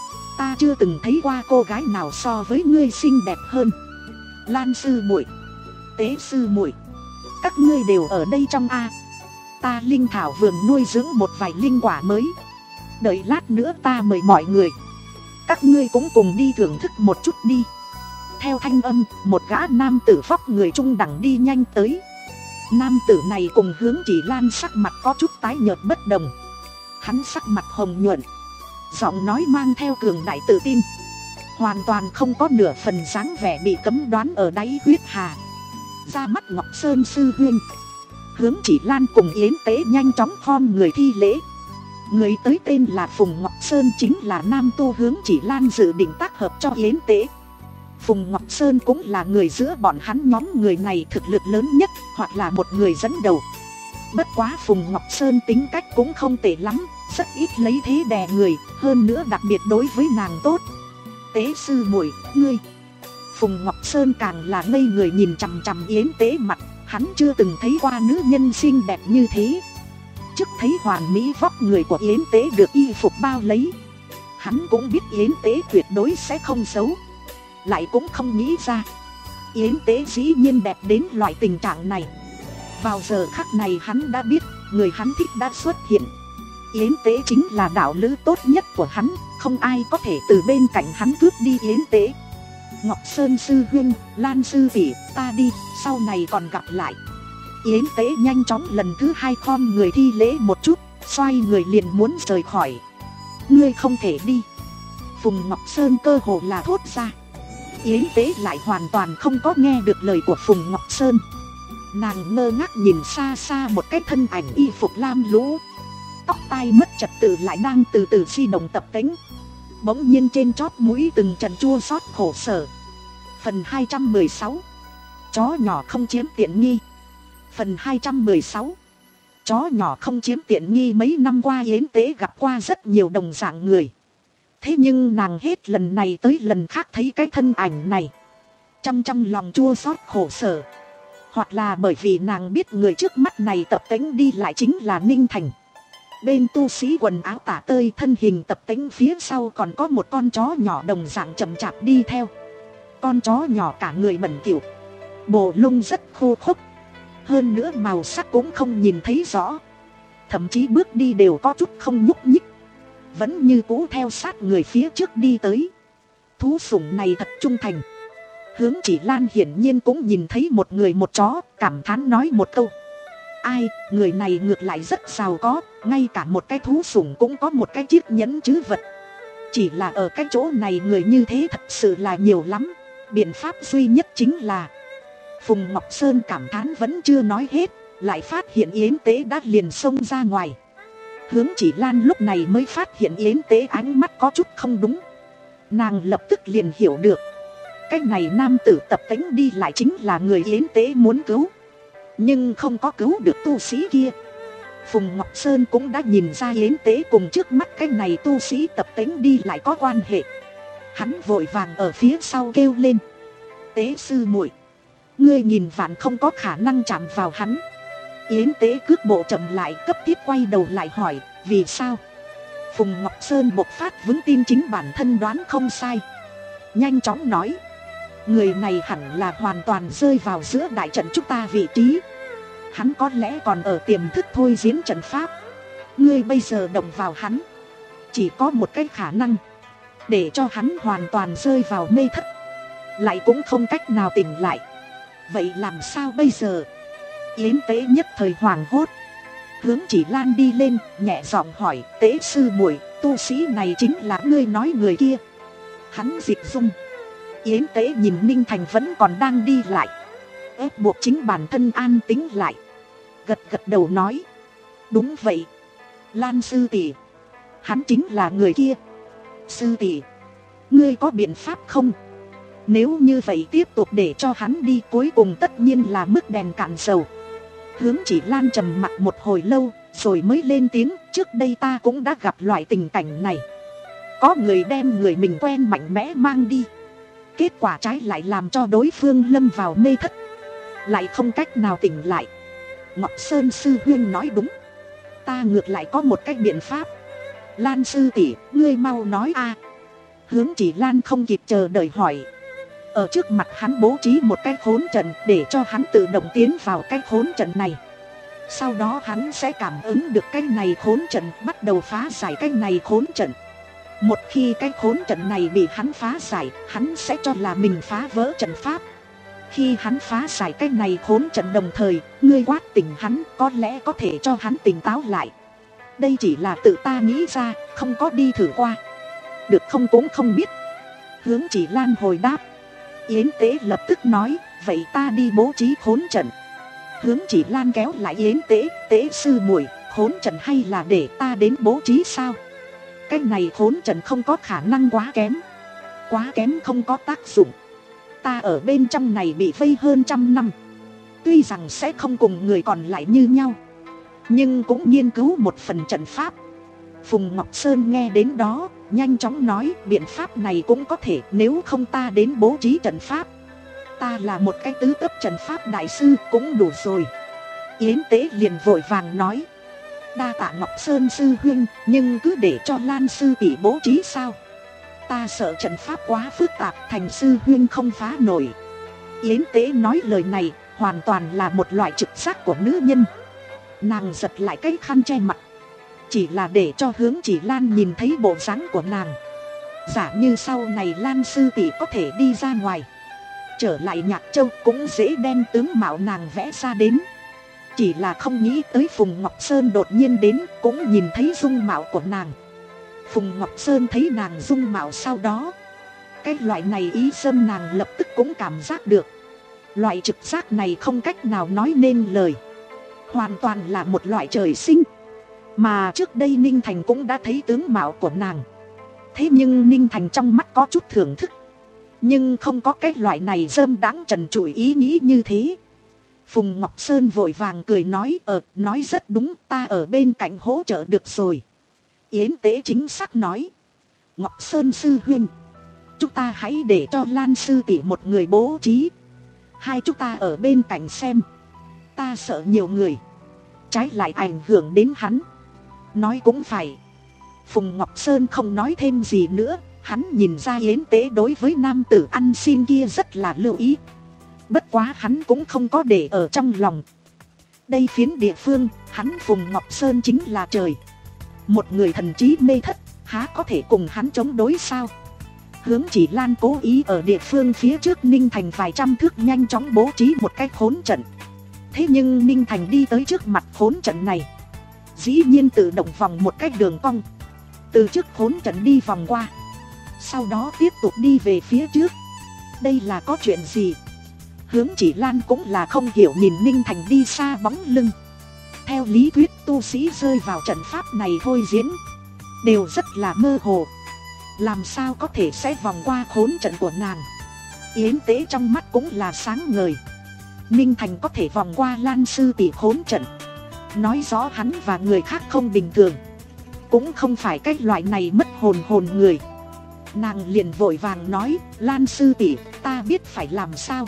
[SPEAKER 1] ta chưa từng thấy qua cô gái nào so với ngươi xinh đẹp hơn. Lan sư muội, Tế sư muội, các ngươi đều ở đây trong a. Ta linh thảo vườn nuôi dưỡng một vài linh quả mới, đợi lát nữa ta mời mọi người, các ngươi cũng cùng đi thưởng thức một chút đi. Theo thanh âm, một gã nam tử vóc người trung đẳng đi nhanh tới. Nam tử này cùng Hướng Chỉ Lan sắc mặt có chút tái nhợt bất đồng. Hắn sắc mặt hồng nhuận, giọng nói mang theo cường đại tự tin, hoàn toàn không có nửa phần dáng vẻ bị cấm đoán ở đáy huyết hà. Ra mắt Ngọc Sơn sư huynh. Hướng Chỉ Lan cùng Yến Tế nhanh chóng khom người thi lễ. Người tới tên là Phùng Ngọc Sơn, chính là nam tu Hướng Chỉ Lan dự định tác hợp cho Yến Tế. Phùng Ngọc Sơn cũng là người giữa bọn hắn nhóm người này thực lực lớn nhất, hoặc là một người dẫn đầu. Bất quá Phùng Ngọc Sơn tính cách cũng không tệ lắm, rất ít lấy thế đè người, hơn nữa đặc biệt đối với nàng tốt. Tế sư muội, ngươi. Phùng Ngọc Sơn càng là ngây người nhìn chằm chằm Yến Tế mặt, hắn chưa từng thấy qua nữ nhân xinh đẹp như thế. Trước thấy hoàn mỹ vóc người của Yến Tế được y phục bao lấy, hắn cũng biết Yến Tế tuyệt đối sẽ không xấu, lại cũng không nghĩ ra Yến Tế dĩ nhiên đẹp đến loại tình trạng này. Vào giờ khắc này hắn đã biết, người hắn thích đã xuất hiện. Yến Tế chính là đạo lữ tốt nhất của hắn, không ai có thể từ bên cạnh hắn cướp đi Yến Tế. Ngọc Sơn sư huynh, Lan sư tỷ, ta đi, sau này còn gặp lại. Yến Tế nhanh chóng lần thứ hai khom người thi lễ một chút, xoay người liền muốn rời khỏi. Ngươi không thể đi. Phùng Ngọc Sơn cơ hồ là thốt ra. Yến Tế lại hoàn toàn không có nghe được lời của Phùng Ngọc Sơn. Nàng ngơ ngác nhìn xa xa một cái thân ảnh y phục lam lũ, tóc tai mất trật tự lại đang từ từ di động tập tễnh. Bỗng nhiên trên chót mũi từng trận chua xót khổ sở. Phần hai trăm mười sáu. Chó nhỏ không chiếm tiện nghi. Phần hai trăm mười sáu. Chó nhỏ không chiếm tiện nghi. Mấy năm qua Yến Tế gặp qua rất nhiều đồng dạng người, thế nhưng nàng hết lần này tới lần khác thấy cái thân ảnh này, trong trong lòng chua xót khổ sở. Hoặc là bởi vì nàng biết người trước mắt này tập tễnh đi lại chính là Ninh Thành. Bên tu sĩ quần áo tả tơi thân hình tập tễnh, phía sau còn có một con chó nhỏ đồng dạng chậm chạp đi theo. Con chó nhỏ cả người bẩn thỉu, bộ lông rất khô khốc, hơn nữa màu sắc cũng không nhìn thấy rõ, thậm chí bước đi đều có chút không nhúc nhích, vẫn như cũ theo sát người phía trước đi tới. Thú sủng này thật trung thành. Hướng Chỉ Lan hiển nhiên cũng nhìn thấy một người một chó, cảm thán nói một câu. Ai, người này ngược lại rất giàu có, ngay cả một cái thú sủng cũng có một cái chiếc nhẫn trữ vật. Chỉ là ở cái chỗ này người như thế thật sự là nhiều lắm. Biện pháp duy nhất chính là Phùng Ngọc Sơn cảm thán vẫn chưa nói hết, lại phát hiện Yến Tế đã liền xông ra ngoài. Hướng Chỉ Lan lúc này mới phát hiện Yến Tế ánh mắt có chút không đúng. Nàng lập tức liền hiểu được, cái này nam tử tập tễnh đi lại chính là người Yến Tế muốn cứu, nhưng không có cứu được tu sĩ kia. Phùng Ngọc Sơn cũng đã nhìn ra Yến Tế cùng trước mắt cái này tu sĩ tập tễnh đi lại có quan hệ. Hắn vội vàng ở phía sau kêu lên: Tế sư muội, ngươi nghìn vạn không có khả năng chạm vào hắn. Yến Tế cước bộ chậm lại, cấp thiết quay đầu lại hỏi: vì sao? Phùng Ngọc Sơn bộc phát vững tin chính bản thân đoán không sai, nhanh chóng nói: người này hẳn là hoàn toàn rơi vào giữa đại trận chúng ta vị trí. Hắn có lẽ còn ở tiềm thức thôi diễn trận pháp. Ngươi bây giờ động vào hắn, chỉ có một cái khả năng, để cho hắn hoàn toàn rơi vào mê thất, lại cũng không cách nào tỉnh lại. Vậy làm sao bây giờ? Yến Tế nhất thời hoảng hốt. Hướng Chỉ Lan đi lên, nhẹ giọng hỏi: Tế sư muội, tu sĩ này chính là ngươi nói người kia? Hắn dịch dung. Yến Tế nhìn Ninh Thành vẫn còn đang đi lại, ép buộc chính bản thân an tĩnh lại, gật gật đầu nói: đúng vậy, Lan sư tỷ, hắn chính là người kia. Sư tỷ, ngươi có biện pháp không? Nếu như vậy tiếp tục để cho hắn đi, cuối cùng tất nhiên là mức đèn cạn dầu. Hướng Chỉ Lan trầm mặc một hồi lâu, rồi mới lên tiếng: trước đây ta cũng đã gặp loại tình cảnh này. Có người đem người mình quen mạnh mẽ mang đi, kết quả trái lại làm cho đối phương lâm vào mê thất, lại không cách nào tỉnh lại. Ngọc Sơn sư huynh nói đúng, ta ngược lại có một cách biện pháp. Lan sư tỷ, ngươi mau nói a. Hướng Chỉ Lan không kịp chờ đợi hỏi. Ở trước mặt hắn bố trí một cái khốn trận, để cho hắn tự động tiến vào cái khốn trận này. Sau đó hắn sẽ cảm ứng được cái này khốn trận, bắt đầu phá giải cái này khốn trận. Một khi cái khốn trận này bị hắn phá giải, hắn sẽ cho là mình phá vỡ trận pháp. Khi hắn phá giải cái này khốn trận đồng thời, ngươi quát tỉnh hắn, có lẽ có thể cho hắn tỉnh táo lại. Đây chỉ là tự ta nghĩ ra, không có đi thử qua. Được không cũng không biết. Hướng Chỉ Lan hồi đáp. Yến Tế lập tức nói: vậy ta đi bố trí khốn trận. Hướng Chỉ Lan kéo lại Yến Tế: Tế sư muội, khốn trận hay là để ta đến bố trí sao? Cái này khốn trận không có khả năng quá kém. Quá kém không có tác dụng. Ta ở bên trong này bị vây hơn trăm năm, tuy rằng sẽ không cùng người còn lại như nhau, nhưng cũng nghiên cứu một phần trận pháp. Phùng Ngọc Sơn nghe đến đó, nhanh chóng nói: biện pháp này cũng có thể, nếu không ta đến bố trí trận pháp. Ta là một cái tứ cấp trận pháp đại sư cũng đủ rồi. Yến Tế liền vội vàng nói: đa tạ Ngọc Sơn sư huynh, nhưng cứ để cho Lan sư tỷ bố trí sao? Ta sợ trận pháp quá phức tạp, thành sư huynh không phá nổi. Yến Tế nói lời này hoàn toàn là một loại trực giác của nữ nhân. Nàng giật lại cái khăn che mặt, chỉ là để cho Hướng Chỉ Lan nhìn thấy bộ dáng của nàng. Giả như sau này Lan sư tỷ có thể đi ra ngoài, trở lại Nhạc Châu, cũng dễ đem tướng mạo nàng vẽ ra đến. Chỉ là không nghĩ tới Phùng Ngọc Sơn đột nhiên đến, cũng nhìn thấy dung mạo của nàng. Phùng Ngọc Sơn thấy nàng dung mạo sau đó, cái loại này ý xâm nàng lập tức cũng cảm giác được. Loại trực giác này không cách nào nói nên lời, hoàn toàn là một loại trời sinh. Mà trước đây Ninh Thành cũng đã thấy tướng mạo của nàng. Thế nhưng Ninh Thành trong mắt có chút thưởng thức, nhưng không có cái loại này dâm đáng trần trụi ý nghĩ như thế. Phùng Ngọc Sơn vội vàng cười nói: ờ, nói rất đúng, ta ở bên cạnh hỗ trợ được rồi. Yến Tế chính xác nói: Ngọc Sơn sư huynh, chúng ta hãy để cho Lan sư tỷ một người bố trí, hai chúng ta ở bên cạnh xem. Ta sợ nhiều người, trái lại ảnh hưởng đến hắn. Nói cũng phải. Phùng Ngọc Sơn không nói thêm gì nữa. Hắn nhìn ra Yến Tế đối với nam tử ăn xin kia rất là lưu ý. Bất quá hắn cũng không có để ở trong lòng. Đây phiến địa phương, hắn Phùng Ngọc Sơn chính là trời. Một người thần trí mê thất, há có thể cùng hắn chống đối sao? Hướng Chỉ Lan cố ý ở địa phương phía trước Ninh Thành vài trăm thước nhanh chóng bố trí một cái khốn trận. Thế nhưng Ninh Thành đi tới trước mặt khốn trận này, dĩ nhiên tự động vòng một cái đường cong, từ trước khốn trận đi vòng qua, sau đó tiếp tục đi về phía trước. Đây là có chuyện gì? Hướng Chỉ Lan cũng là không hiểu nhìn Ninh Thành đi xa bóng lưng. Theo lý thuyết tu sĩ rơi vào trận pháp này thôi diễn đều rất là mơ hồ, làm sao có thể sẽ vòng qua khốn trận của nàng. Yến Tế trong mắt cũng là sáng ngời. Ninh Thành có thể vòng qua Lan sư tỷ khốn trận, nói rõ hắn và người khác không bình thường, cũng không phải cái loại này mất hồn hồn người. Nàng liền vội vàng nói, Lan sư tỷ, ta biết phải làm sao.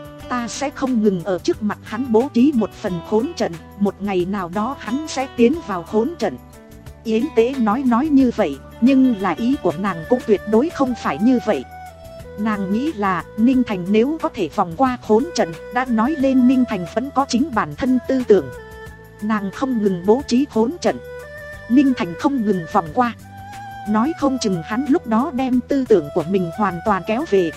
[SPEAKER 1] Ta sẽ không ngừng ở trước mặt hắn bố trí một phần khốn trận, một ngày nào đó hắn sẽ tiến vào khốn trận. Yến Tế nói nói như vậy, nhưng là ý của nàng cũng tuyệt đối không phải như vậy. Nàng nghĩ là Ninh Thành nếu có thể vòng qua khốn trận, đã nói lên Ninh Thành vẫn có chính bản thân tư tưởng. Nàng không ngừng bố trí khốn trận, Ninh Thành không ngừng vòng qua, nói không chừng hắn lúc đó đem tư tưởng của mình hoàn toàn kéo về,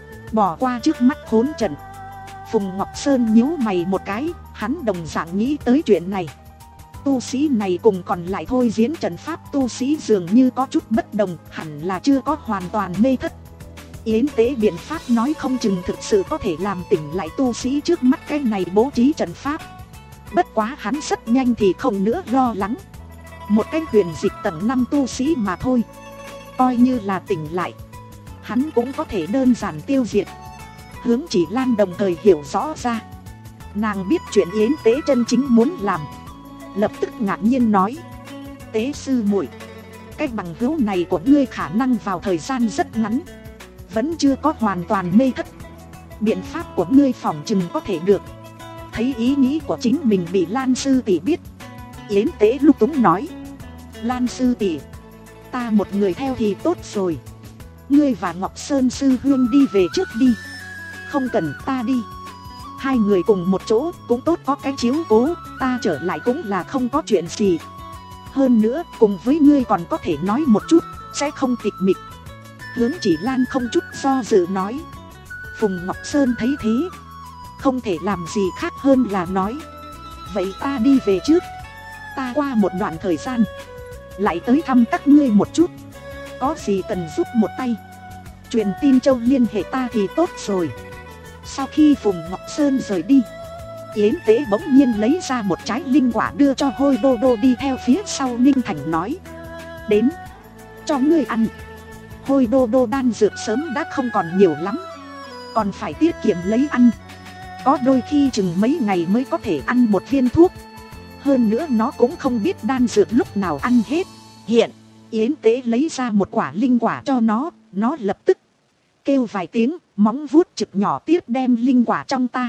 [SPEAKER 1] bỏ qua trước mắt khốn trận. Phùng Ngọc Sơn nhíu mày một cái, hắn đồng dạng nghĩ tới chuyện này. Tu sĩ này cùng còn lại thôi diễn trận pháp tu sĩ dường như có chút bất đồng, hẳn là chưa có hoàn toàn mê thất. Yến Tế biện pháp nói không chừng thực sự có thể làm tỉnh lại tu sĩ trước mắt cái này bố trí trận pháp. Bất quá hắn rất nhanh thì không nữa lo lắng. Một cái huyền dịch tầng năm tu sĩ mà thôi, coi như là tỉnh lại, hắn cũng có thể đơn giản tiêu diệt. Hướng Chỉ Lan đồng thời hiểu rõ ra. Nàng biết chuyện Yến Tế chân chính muốn làm, lập tức ngạc nhiên nói, Tế sư muội, cái bằng hữu này của ngươi khả năng vào thời gian rất ngắn vẫn chưa có hoàn toàn mê thất, biện pháp của ngươi phỏng chừng có thể được. Thấy ý nghĩ của chính mình bị Lan sư tỷ biết, Yến Tế lúc túng nói, Lan sư tỷ, ta một người theo thì tốt rồi, ngươi và Ngọc Sơn sư huynh đi về trước đi, không cần ta đi. Hai người cùng một chỗ cũng tốt, có cái chiếu cố, ta trở lại cũng là không có chuyện gì. Hơn nữa cùng với ngươi còn có thể nói một chút, sẽ không tịch mịch. Hướng Chỉ Lan không chút do dự nói. Phùng Ngọc Sơn thấy thế, không thể làm gì khác hơn là nói, vậy ta đi về trước, ta qua một đoạn thời gian lại tới thăm các ngươi một chút, có gì cần giúp một tay truyền tin Châu liên hệ ta thì tốt rồi. Sau khi Phùng Ngọc Sơn rời đi, Yến Tế bỗng nhiên lấy ra một trái linh quả đưa cho Hôi Đô Đô đi theo phía sau. Ninh Thành nói, đến, cho ngươi ăn. Hôi Đô Đô đan dược sớm đã không còn nhiều lắm, còn phải tiết kiệm lấy ăn, có đôi khi chừng mấy ngày mới có thể ăn một viên thuốc. Hơn nữa nó cũng không biết đan dược lúc nào ăn hết. Hiện Yến Tế lấy ra một quả linh quả cho nó, nó lập tức kêu vài tiếng, móng vuốt trực nhỏ tiếp đem linh quả trong ta.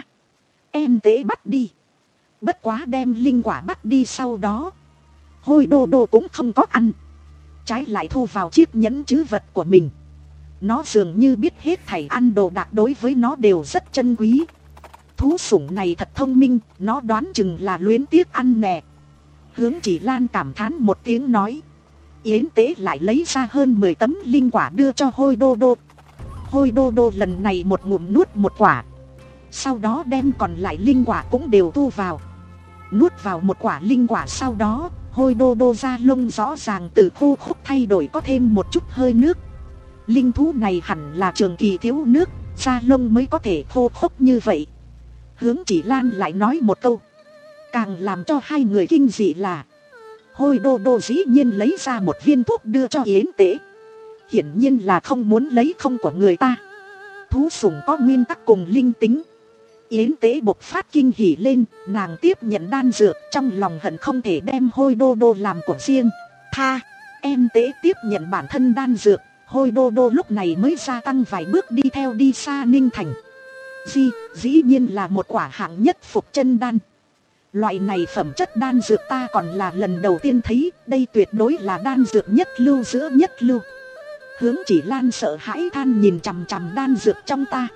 [SPEAKER 1] Em Tế bắt đi. Bất quá đem linh quả bắt đi sau đó, Hôi Đô Đô cũng không có ăn, trái lại thu vào chiếc nhẫn trữ vật của mình. Nó dường như biết hết thảy ăn đồ đạc đối với nó đều rất chân quý. Thú sủng này thật thông minh, nó đoán chừng là luyến tiếc ăn nè. Hướng Chỉ Lan cảm thán một tiếng nói. Yến Tế lại lấy ra hơn mười tấm linh quả đưa cho Hôi Đô Đô. Hôi Đô Đô lần này một ngụm nuốt một quả, sau đó đem còn lại linh quả cũng đều thu vào. Nuốt vào một quả linh quả sau đó, Hôi Đô Đô da lông rõ ràng từ khô khốc thay đổi có thêm một chút hơi nước. Linh thú này hẳn là trường kỳ thiếu nước, da lông mới có thể khô khốc như vậy. Hướng Chỉ Lan lại nói một câu, càng làm cho hai người kinh dị là Hôi Đô Đô dĩ nhiên lấy ra một viên thuốc đưa cho Yến Tế. Hiển nhiên là không muốn lấy không của người ta. Thú sủng có nguyên tắc cùng linh tính. Yến Tế bộc phát kinh hỉ lên, nàng tiếp nhận đan dược, trong lòng hận không thể đem Hôi Đô Đô làm của riêng. Tha, em Tế tiếp nhận bản thân đan dược, Hôi Đô Đô lúc này mới gia tăng vài bước đi theo đi xa Ninh Thành. Di, dĩ nhiên là một quả hạng nhất phục chân đan. Loại này phẩm chất đan dược ta còn là lần đầu tiên thấy, đây tuyệt đối là đan dược nhất lưu giữa nhất lưu. Hướng Chỉ Lan sợ hãi than nhìn chằm chằm đan dược trong ta.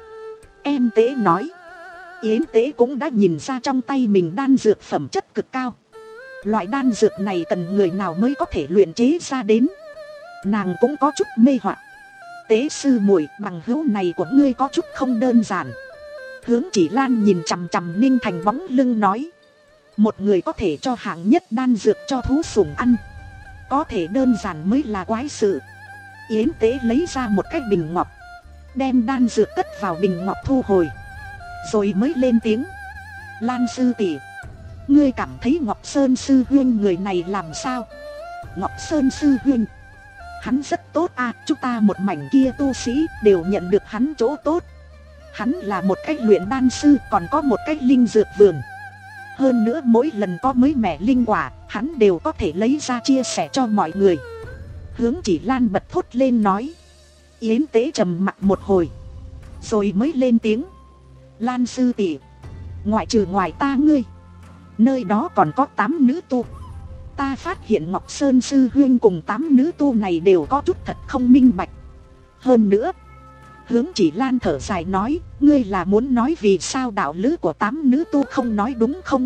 [SPEAKER 1] Em Tế nói. Yến Tế cũng đã nhìn ra trong tay mình đan dược phẩm chất cực cao. Loại đan dược này cần người nào mới có thể luyện chế ra đến. Nàng cũng có chút mê hoặc. Tế sư muội, bằng hữu này của ngươi có chút không đơn giản. Hướng Chỉ Lan nhìn chằm chằm Ninh Thành bóng lưng nói. Một người có thể cho hạng nhất đan dược cho thú sủng ăn, có thể đơn giản mới là quái sự. Yến Tế lấy ra một cái bình ngọc, đem đan dược cất vào bình ngọc thu hồi. rồi mới lên tiếng. Lan sư tỷ, ngươi cảm thấy Ngọc Sơn sư huynh người này làm sao? Ngọc Sơn sư huynh, hắn rất tốt à, chúng ta một mảnh kia tu sĩ đều nhận được hắn chỗ tốt. Hắn là một cách luyện đan sư, còn có một cách linh dược vườn. Hơn nữa mỗi lần có mới mẻ linh quả, hắn đều có thể lấy ra chia sẻ cho mọi người. Hướng Chỉ Lan bật thốt lên nói. Yến Tế trầm mặc một hồi, rồi mới lên tiếng. Lan sư tỷ, ngoại trừ ngoài ta ngươi, nơi đó còn có tám nữ tu. Ta phát hiện Ngọc Sơn sư huynh cùng tám nữ tu này đều có chút thật không minh bạch. Hơn nữa, Hướng Chỉ Lan thở dài nói, ngươi là muốn nói vì sao đạo lữ của tám nữ tu không nói đúng không?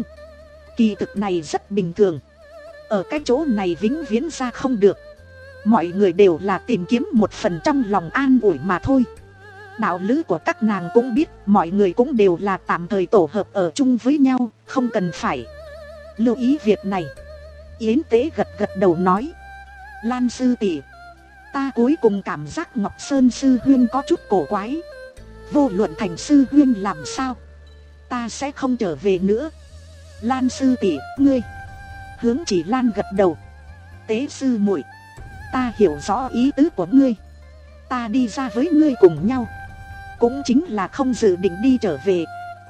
[SPEAKER 1] Kỳ thực này rất bình thường, ở cái chỗ này vĩnh viễn ra không được. Mọi người đều là tìm kiếm một phần trong lòng an ủi mà thôi. Đạo lữ của các nàng cũng biết, mọi người cũng đều là tạm thời tổ hợp ở chung với nhau, không cần phải lưu ý việc này. Yến Tế gật gật đầu nói. Lan sư tỷ, ta cuối cùng cảm giác Ngọc Sơn sư huyên có chút cổ quái. Vô luận thành sư huyên làm sao, ta sẽ không trở về nữa. Lan sư tỷ, ngươi. Hướng Chỉ Lan gật đầu. Tế sư muội, ta hiểu rõ ý tứ của ngươi. Ta đi ra với ngươi cùng nhau, cũng chính là không dự định đi trở về.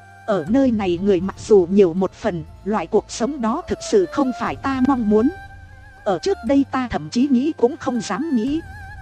[SPEAKER 1] Ở nơi này người mặc dù nhiều một phần, loại cuộc sống đó thực sự không phải ta mong muốn. Ở trước đây ta thậm chí nghĩ cũng không dám nghĩ.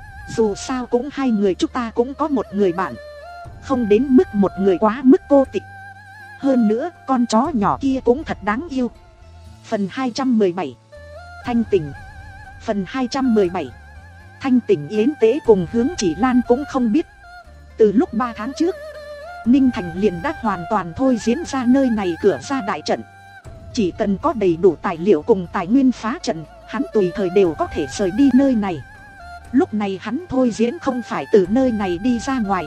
[SPEAKER 1] Dù sao cũng hai người chúng ta cũng có một người bạn, không đến mức một người quá mức cô tịch. Hơn nữa con chó nhỏ kia cũng thật đáng yêu. Phần hai trăm mười bảy, Thanh Tình. Phần hai trăm mười bảy, Thanh Tình. Yến Tế cùng Hướng Chỉ Lan cũng không biết, từ lúc ba tháng trước, Ninh Thành liền đã hoàn toàn thôi diễn ra nơi này cửa ra đại trận. Chỉ cần có đầy đủ tài liệu cùng tài nguyên phá trận, hắn tùy thời đều có thể rời đi nơi này. Lúc này hắn thôi diễn không phải từ nơi này đi ra ngoài,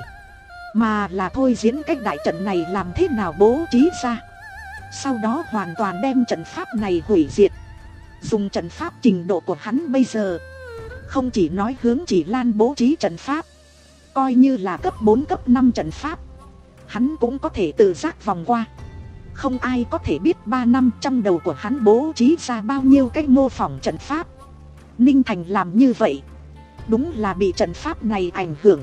[SPEAKER 1] mà là thôi diễn cách đại trận này làm thế nào bố trí ra, sau đó hoàn toàn đem trận pháp này hủy diệt. Dùng trận pháp trình độ của hắn bây giờ, không chỉ nói Hướng Chỉ Lan bố trí trận pháp, coi như là cấp bốn cấp năm trận pháp, hắn cũng có thể tự giác vòng qua. Không ai có thể biết ba năm trong đầu của hắn bố trí ra bao nhiêu cách mô phỏng trận pháp. Ninh Thành làm như vậy, đúng là bị trận pháp này ảnh hưởng.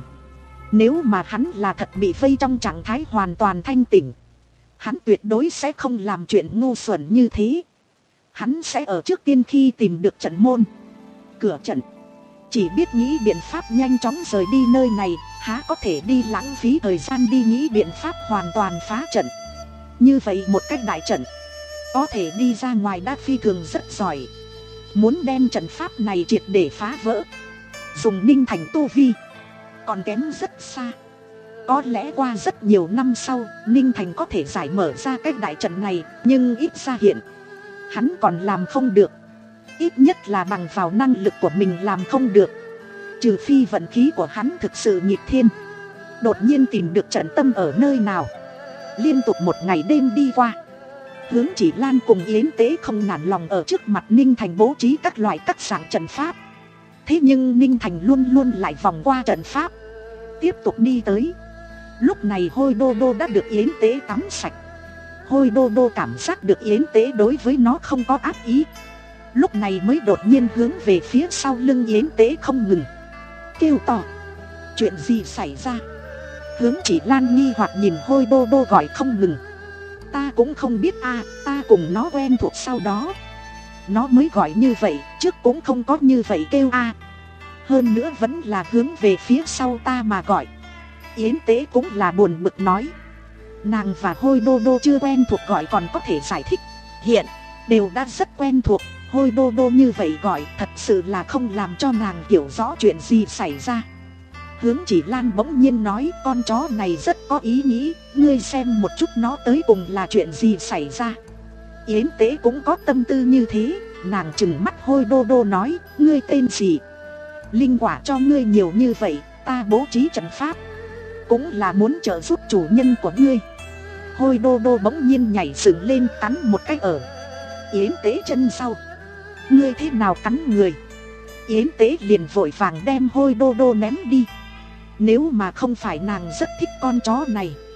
[SPEAKER 1] Nếu mà hắn là thật bị vây trong trạng thái hoàn toàn thanh tỉnh, hắn tuyệt đối sẽ không làm chuyện ngu xuẩn như thế. Hắn sẽ ở trước tiên khi tìm được trận môn, cửa trận, chỉ biết nghĩ biện pháp nhanh chóng rời đi nơi này, há có thể đi lãng phí thời gian đi nghĩ biện pháp hoàn toàn phá trận. Như vậy một cách đại trận, có thể đi ra ngoài đã phi thường rất giỏi. Muốn đem trận pháp này triệt để phá vỡ, dùng Ninh Thành tu vi, còn kém rất xa. Có lẽ qua rất nhiều năm sau, Ninh Thành có thể giải mở ra cách đại trận này, nhưng ít ra hiện hắn còn làm không được. Ít nhất là bằng vào năng lực của mình làm không được. Trừ phi vận khí của hắn thực sự nghịch thiên, đột nhiên tìm được trận tâm ở nơi nào. Liên tục một ngày đêm đi qua, Hướng Chỉ Lan cùng Yến Tế không nản lòng ở trước mặt Ninh Thành bố trí các loại các dạng trận pháp. Thế nhưng Ninh Thành luôn luôn lại vòng qua trận pháp, tiếp tục đi tới. Lúc này Hôi Đô Đô đã được Yến Tế tắm sạch. Hôi Đô Đô cảm giác được Yến Tế đối với nó không có ác ý, lúc này mới đột nhiên hướng về phía sau lưng Yến Tế không ngừng kêu to. Chuyện gì xảy ra? Hướng Chỉ Lan nghi hoặc nhìn Hôi Đô Đô gọi không ngừng. Ta cũng không biết à, ta cùng nó quen thuộc sau đó nó mới gọi như vậy, trước cũng không có như vậy kêu à. Hơn nữa vẫn là hướng về phía sau ta mà gọi. Yến Tế cũng là buồn bực nói. Nàng và Hôi Đô Đô chưa quen thuộc gọi còn có thể giải thích, hiện đều đã rất quen thuộc. Hôi Đô Đô như vậy gọi thật sự là không làm cho nàng hiểu rõ chuyện gì xảy ra. Hướng Chỉ Lan bỗng nhiên nói, con chó này rất có ý nghĩ, ngươi xem một chút nó tới cùng là chuyện gì xảy ra. Yến Tế cũng có tâm tư như thế, nàng trừng mắt Hôi Đô Đô nói, ngươi tên gì? Linh quả cho ngươi nhiều như vậy, ta bố trí trận pháp cũng là muốn trợ giúp chủ nhân của ngươi. Hôi Đô Đô bỗng nhiên nhảy dựng lên cắn một cái ở Yến Tế chân sau. Ngươi thế nào cắn người? Yến Tế liền vội vàng đem Hôi Đô Đô ném đi. Nếu mà không phải nàng rất thích con chó này,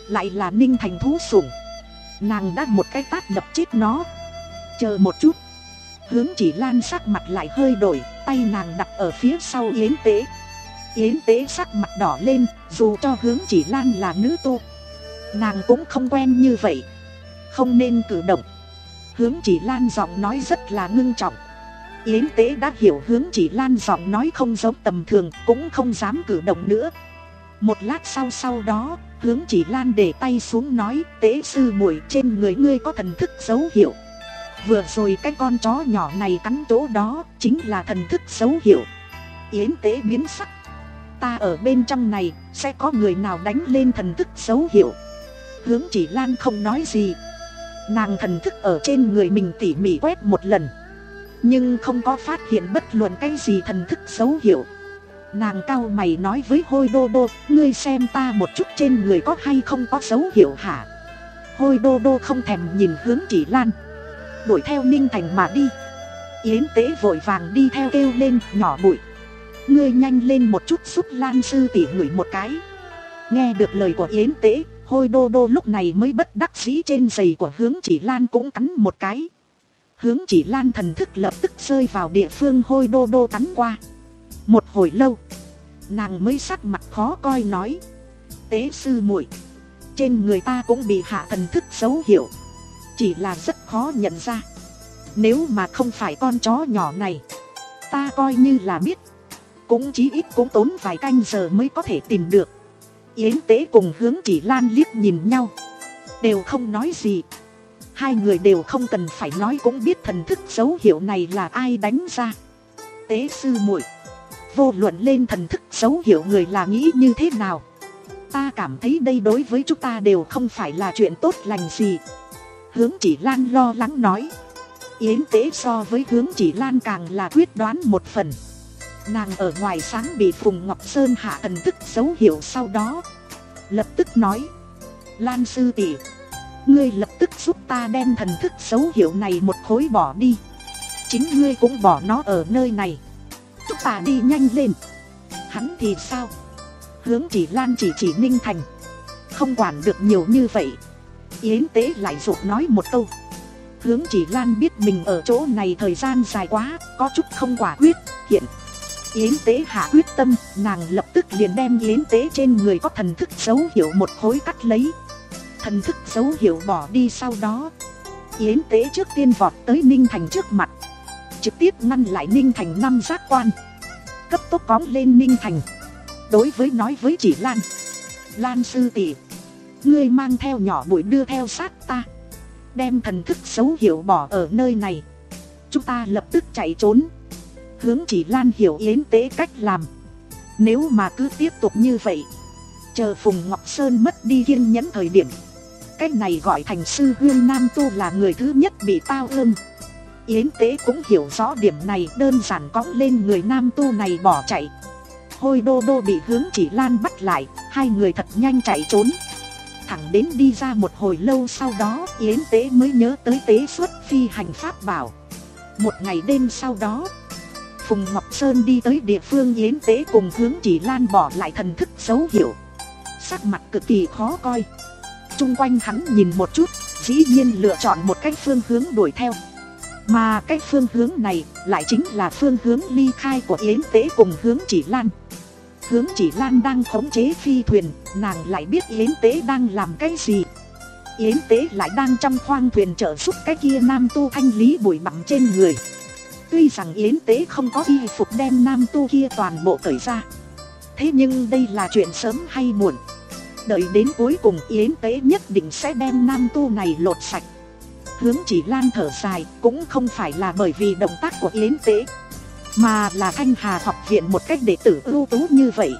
[SPEAKER 1] lại là Ninh Thành thú sủng. Nàng đã một cái tát đập chết nó. Chờ một chút. Hướng Chỉ Lan sắc mặt lại hơi đổi, tay nàng đặt ở phía sau Yến Tế. Yến Tế sắc mặt đỏ lên, dù cho Hướng Chỉ Lan là nữ tu, nàng cũng không quen như vậy, không nên cử động. Hướng Chỉ Lan giọng nói rất là ngưng trọng. Yến Tế đã hiểu Hướng Chỉ Lan giọng nói không giống tầm thường, cũng không dám cử động nữa. Một lát sau sau đó, Hướng Chỉ Lan để tay xuống nói, Tế sư muội, trên người ngươi có thần thức dấu hiệu. Vừa rồi cái con chó nhỏ này cắn chỗ đó, chính là thần thức dấu hiệu. Yến Tế biến sắc. Ta ở bên trong này, sẽ có người nào đánh lên thần thức dấu hiệu? Hướng Chỉ Lan không nói gì. Nàng thần thức ở trên người mình tỉ mỉ quét một lần, nhưng không có phát hiện bất luận cái gì thần thức dấu hiệu. Nàng cau mày nói với Hôi Đô Đô, ngươi xem ta một chút trên người có hay không có dấu hiệu hả? Hôi Đô Đô không thèm nhìn Hướng Chỉ Lan, đuổi theo Ninh Thành mà đi. Yến Tế vội vàng đi theo kêu lên, nhỏ bụi, ngươi nhanh lên một chút giúp Lan sư tỷ ngửi một cái. Nghe được lời của Yến Tế, Hôi Đô Đô lúc này mới bất đắc dĩ trên giày của Hướng Chỉ Lan cũng cắn một cái. Hướng Chỉ Lan thần thức lập tức rơi vào địa phương Hôi Đô Đô cắn qua. Một hồi lâu, nàng mới sắc mặt khó coi nói, Tế sư muội, trên người ta cũng bị hạ thần thức dấu hiệu, chỉ là rất khó nhận ra. Nếu mà không phải con chó nhỏ này, ta coi như là biết, cũng chí ít cũng tốn vài canh giờ mới có thể tìm được. Yến Tế cùng Hướng Chỉ Lan liếc nhìn nhau, đều không nói gì. Hai người đều không cần phải nói cũng biết thần thức dấu hiệu này là ai đánh ra. Tế sư muội, vô luận lên thần thức dấu hiệu người là nghĩ như thế nào, ta cảm thấy đây đối với chúng ta đều không phải là chuyện tốt lành gì. Hướng Chỉ Lan lo lắng nói. Yến Tế so với Hướng Chỉ Lan càng là quyết đoán một phần. Nàng ở ngoài sáng bị Phùng Ngọc Sơn hạ thần thức dấu hiệu sau đó, lập tức nói, Lan sư tỷ, ngươi lập tức giúp ta đem thần thức dấu hiệu này một khối bỏ đi. Chính ngươi cũng bỏ nó ở nơi này. Chúng ta đi nhanh lên. Hắn thì sao? Hướng Chỉ Lan chỉ chỉ Ninh Thành, không quản được nhiều như vậy. Yến Tế lại rụt nói một câu. Hướng Chỉ Lan biết mình ở chỗ này thời gian dài quá, có chút không quả quyết. Hiện Yến Tế hạ quyết tâm, nàng lập tức liền đem Yến Tế trên người có thần thức dấu hiệu một khối cắt lấy. Thần thức dấu hiệu bỏ đi sau đó, Yến Tế trước tiên vọt tới Ninh Thành trước mặt, trực tiếp ngăn lại Ninh Thành năm giác quan, cấp tốc cõng lên Ninh Thành. Đối với nói với Chỉ Lan, Lan sư tỷ, ngươi mang theo nhỏ bụi đưa theo sát ta, đem thần thức dấu hiệu bỏ ở nơi này, chúng ta lập tức chạy trốn. Hướng Chỉ Lan hiểu Yến Tế cách làm. Nếu mà cứ tiếp tục như vậy, chờ Phùng Ngọc Sơn mất đi kiên nhẫn thời điểm, cái này gọi thành sư huynh nam tu là người thứ nhất bị tao ương. Yến Tế cũng hiểu rõ điểm này, đơn giản cõng lên người nam tu này bỏ chạy. Hôi Đô Đô bị Hướng Chỉ Lan bắt lại, hai người thật nhanh chạy trốn. Thẳng đến đi ra một hồi lâu sau đó, Yến Tế mới nhớ tới tế xuất phi hành pháp bảo. Một ngày đêm sau đó, Phùng Ngọc Sơn đi tới địa phương Yến Tế cùng Hướng Chỉ Lan bỏ lại thần thức dấu hiệu, sắc mặt cực kỳ khó coi. Trung quanh hắn nhìn một chút, dĩ nhiên lựa chọn một cái phương hướng đuổi theo. Mà cái phương hướng này lại chính là phương hướng ly khai của Yến Tế cùng Hướng Chỉ Lan. Hướng Chỉ Lan đang khống chế phi thuyền, nàng lại biết Yến Tế đang làm cái gì. Yến Tế lại đang trong khoang thuyền trợ giúp cái kia nam tu thanh lý bụi bặm trên người. Tuy rằng Yến Tế không có y phục đem nam tu kia toàn bộ cởi ra, thế nhưng đây là chuyện sớm hay muộn. Đợi đến cuối cùng Yến Tế nhất định sẽ đem nam tu này lột sạch. Hướng Chỉ Lan thở dài, cũng không phải là bởi vì động tác của Yến Tế, mà là Thanh Hà học viện một cách đệ tử ưu tú như vậy,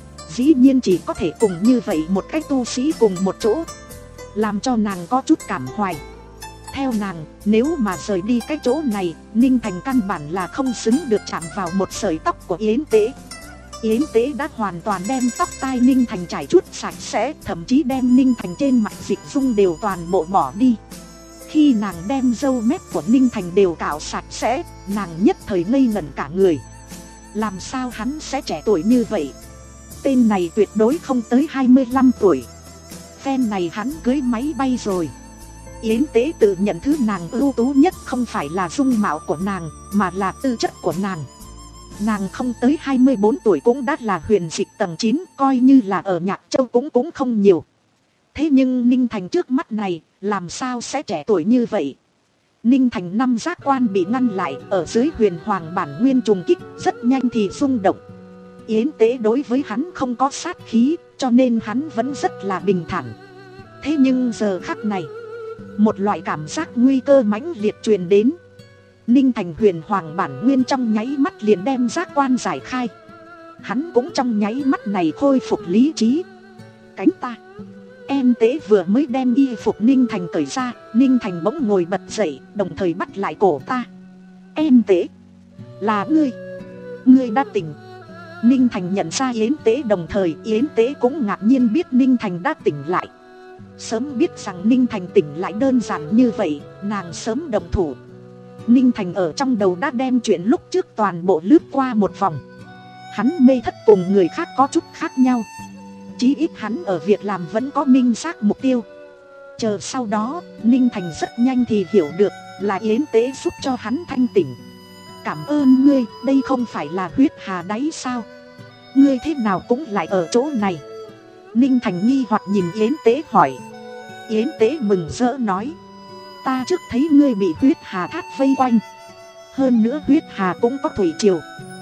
[SPEAKER 1] dĩ nhiên chỉ có thể cùng như vậy một cách tu sĩ cùng một chỗ, làm cho nàng có chút cảm hoài. Theo nàng, nếu mà rời đi cái chỗ này, Ninh Thành căn bản là không xứng được chạm vào một sợi tóc của Yến Tế. Yến Tế đã hoàn toàn đem tóc tai Ninh Thành trải chuốt sạch sẽ, thậm chí đem Ninh Thành trên mặt dịch dung đều toàn bộ bỏ đi. Khi nàng đem râu mép của Ninh Thành đều cạo sạch sẽ, nàng nhất thời ngây ngẩn cả người. Làm sao hắn sẽ trẻ tuổi như vậy? Tên này tuyệt đối không tới hai mươi lăm tuổi. phen này hắn cưới máy bay rồi. Yến Tế tự nhận thứ nàng ưu tú nhất không phải là dung mạo của nàng, mà là tư chất của nàng. Nàng không tới hai mươi bốn tuổi cũng đã là huyền dịch tầng chín, coi như là ở Nhạc Châu cũng cũng không nhiều. Thế nhưng Ninh Thành trước mắt này, làm sao sẽ trẻ tuổi như vậy? Ninh Thành năm giác quan bị ngăn lại, ở dưới huyền hoàng bản nguyên trùng kích, rất nhanh thì rung động. Yến Tế đối với hắn không có sát khí, cho nên hắn vẫn rất là bình thản. Thế nhưng giờ khắc này, một loại cảm giác nguy cơ mãnh liệt truyền đến. Ninh Thành huyền hoàng bản nguyên trong nháy mắt liền đem giác quan giải khai. Hắn cũng trong nháy mắt này khôi phục lý trí. Cánh ta. Em Tế vừa mới đem y phục Ninh Thành cởi ra, Ninh Thành bỗng ngồi bật dậy, đồng thời bắt lại cổ ta. Em Tế, là ngươi. Ngươi đã tỉnh. Ninh Thành nhận ra Yến Tế, đồng thời Yến Tế cũng ngạc nhiên biết Ninh Thành đã tỉnh lại. Sớm biết rằng Ninh Thành tỉnh lại đơn giản như vậy, nàng sớm đồng thủ. Ninh Thành ở trong đầu đã đem chuyện lúc trước toàn bộ lướt qua một vòng. Hắn mê thất cùng người khác có chút khác nhau. Chí ít hắn ở việc làm vẫn có minh xác mục tiêu. Chờ sau đó, Ninh Thành rất nhanh thì hiểu được là Yến Tế giúp cho hắn thanh tỉnh. Cảm ơn ngươi, đây không phải là huyết hà đáy sao? Ngươi thế nào cũng lại ở chỗ này? Ninh Thành nghi hoặc nhìn Yến Tế hỏi. Yến Tế mừng rỡ nói. Ta trước thấy ngươi bị huyết hà thác vây quanh. Hơn nữa huyết hà cũng có thủy triều.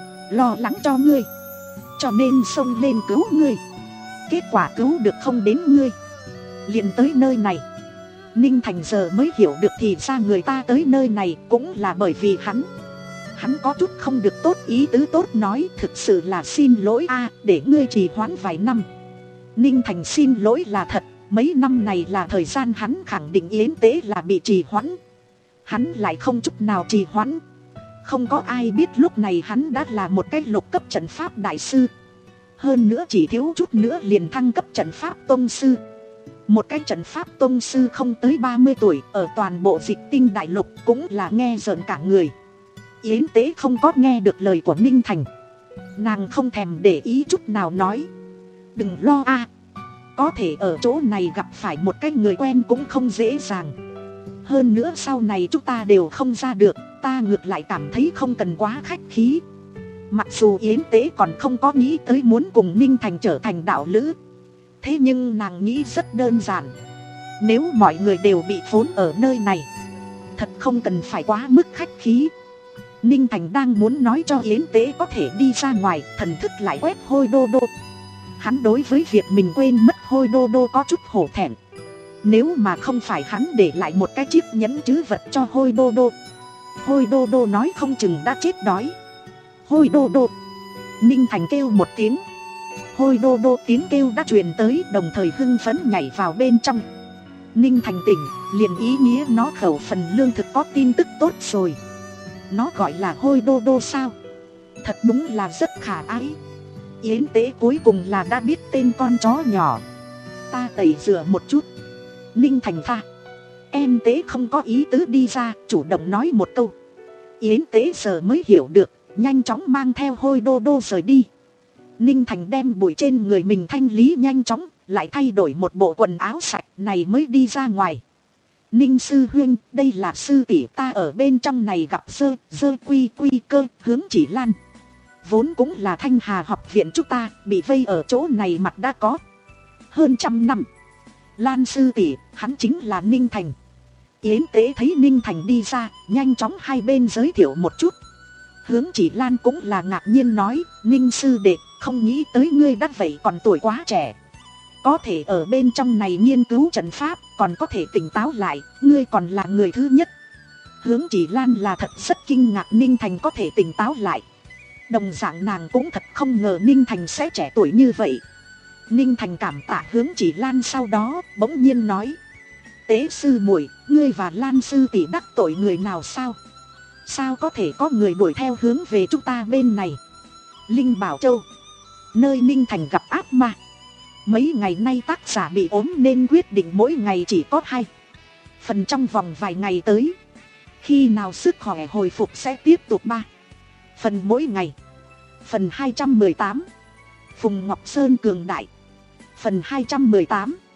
[SPEAKER 1] Lo lắng cho ngươi, cho nên xông lên cứu ngươi. Kết quả cứu được không đến ngươi, liền tới nơi này. Ninh Thành giờ mới hiểu được thì ra người ta tới nơi này cũng là bởi vì hắn. Hắn có chút không được tốt ý tứ, tốt nói thực sự là xin lỗi a, để ngươi trì hoãn vài năm. Ninh Thành xin lỗi là thật, mấy năm này là thời gian hắn khẳng định Yến Tế là bị trì hoãn. Hắn lại không chút nào trì hoãn. Không có ai biết lúc này hắn đã là một cái lục cấp trận pháp đại sư. Hơn nữa chỉ thiếu chút nữa liền thăng cấp trận pháp tông sư. Một cái trận pháp tông sư không tới ba mươi tuổi ở toàn bộ Dịch Tinh đại lục cũng là nghe rợn cả người. Yến Tế không có nghe được lời của Ninh Thành. Nàng không thèm để ý chút nào nói. Đừng lo a, có thể ở chỗ này gặp phải một cái người quen cũng không dễ dàng. Hơn nữa sau này chúng ta đều không ra được, ta ngược lại cảm thấy không cần quá khách khí. Mặc dù Yến Tế còn không có nghĩ tới muốn cùng Ninh Thành trở thành đạo lữ, thế nhưng nàng nghĩ rất đơn giản. Nếu mọi người đều bị phốn ở nơi này, thật không cần phải quá mức khách khí. Ninh Thành đang muốn nói cho Yến Tế có thể đi ra ngoài, thần thức lại quét hôi đô đô. Hắn đối với việc mình quên mất hôi đô đô có chút hổ thẹn. Nếu mà không phải hắn để lại một cái chiếc nhẫn trữ vật cho hôi đô đô, hôi đô đô nói không chừng đã chết đói. Hôi đô đô. Ninh Thành kêu một tiếng. Hôi đô đô tiếng kêu đã truyền tới, đồng thời hưng phấn nhảy vào bên trong. Ninh Thành tỉnh, liền ý nghĩa nó khẩu phần lương thực có tin tức tốt rồi. Nó gọi là hôi đô đô sao? Thật đúng là rất khả ái. Yến Tế cuối cùng là đã biết tên con chó nhỏ. Ta tẩy rửa một chút. Ninh Thành tha. Em Tế không có ý tứ đi ra, chủ động nói một câu. Yến Tế giờ mới hiểu được, nhanh chóng mang theo hôi đô đô rời đi. Ninh Thành đem bụi trên người mình thanh lý nhanh chóng, lại thay đổi một bộ quần áo sạch này mới đi ra ngoài. Ninh sư huynh, đây là sư tỷ ta ở bên trong này gặp dơ, dơ quy quy cơ, hướng chỉ lan. Vốn cũng là Thanh Hà học viện chúng ta, bị vây ở chỗ này mặt đã có hơn trăm năm. Lan sư tỷ, hắn chính là Ninh Thành. Yến Tế thấy Ninh Thành đi ra, nhanh chóng hai bên giới thiệu một chút. Hướng chỉ lan cũng là ngạc nhiên nói, Ninh sư đệ, không nghĩ tới ngươi đã vậy còn tuổi quá trẻ. Có thể ở bên trong này nghiên cứu trận pháp, còn có thể tỉnh táo lại, ngươi còn là người thứ nhất. Hướng chỉ lan là thật rất kinh ngạc Ninh Thành có thể tỉnh táo lại. Đồng dạng nàng cũng thật không ngờ Ninh Thành sẽ trẻ tuổi như vậy. Ninh Thành cảm tạ hướng chỉ lan, sau đó bỗng nhiên nói. Tế sư muội, ngươi và Lan sư tỷ đắc tội người nào sao? Sao có thể có người đuổi theo hướng về chúng ta bên này? Linh Bảo Châu, nơi Ninh Thành gặp ác ma. Mấy ngày nay tác giả bị ốm nên quyết định mỗi ngày chỉ có hai phần trong vòng vài ngày tới. Khi nào sức khỏe hồi phục sẽ tiếp tục ba phần mỗi ngày. Phần hai trăm mười tám, Phùng Ngọc Sơn cường đại. Phần hai trăm mười tám,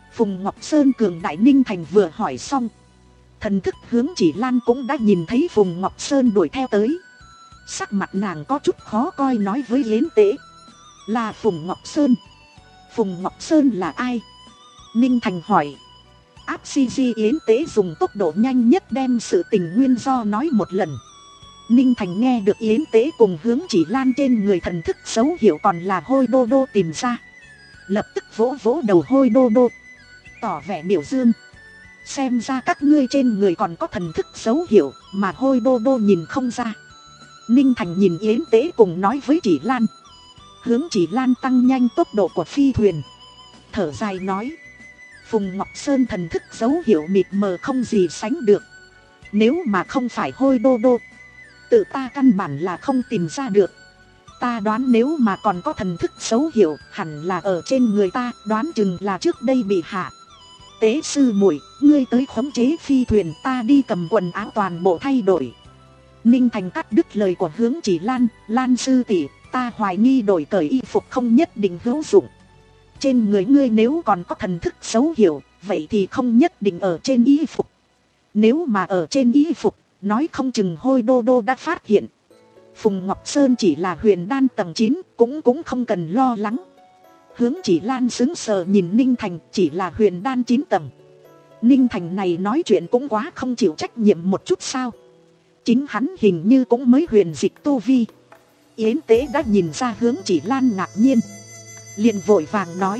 [SPEAKER 1] Phùng Ngọc Sơn cường đại Ninh Thành vừa hỏi xong, thần thức Hướng Chỉ Lan cũng đã nhìn thấy Phùng Ngọc Sơn đuổi theo tới. Sắc mặt nàng có chút khó coi nói với Yến Tế: là Phùng Ngọc Sơn. Phùng Ngọc Sơn là ai? Ninh Thành hỏi. Áp xê giê Yến Tế dùng tốc độ nhanh nhất đem sự tình nguyên do nói một lần. Ninh Thành nghe được Yến Tế cùng Hướng Chỉ Lan trên người thần thức dấu hiệu còn là Hôi Đô Đô tìm ra, lập tức vỗ vỗ đầu Hôi Đô Đô, tỏ vẻ biểu dương. Xem ra các ngươi trên người còn có thần thức dấu hiệu mà Hôi Đô Đô nhìn không ra. Ninh Thành nhìn Yến Tế cùng nói với Chỉ Lan. Hướng Chỉ Lan tăng nhanh tốc độ của phi thuyền, thở dài nói: Phùng Ngọc Sơn thần thức dấu hiệu mịt mờ không gì sánh được. Nếu mà không phải Hôi Đô Đô, tự ta căn bản là không tìm ra được. Ta đoán nếu mà còn có thần thức dấu hiệu, hẳn là ở trên người ta, đoán chừng là trước đây bị hạ. Tế sư muội, ngươi tới khống chế phi thuyền, ta đi cầm quần áo toàn bộ thay đổi. Ninh Thành cắt đứt lời của Hướng Chỉ Lan. Lan sư tỷ, ta hoài nghi đổi cởi y phục không nhất định hữu dụng. Trên người ngươi nếu còn có thần thức dấu hiệu, vậy thì không nhất định ở trên y phục. Nếu mà ở trên y phục, nói không chừng Hôi Đô Đô đã phát hiện. Phùng Ngọc Sơn chỉ là huyền đan tầng chín, cũng cũng không cần lo lắng. Hướng Chỉ Lan sững sờ nhìn Ninh Thành, chỉ là huyền đan chín tầng. Ninh Thành này nói chuyện cũng quá không chịu trách nhiệm một chút sao. Chính hắn hình như cũng mới huyền dịch tu vi. Yến Tế đã nhìn ra Hướng Chỉ Lan ngạc nhiên, liền vội vàng nói: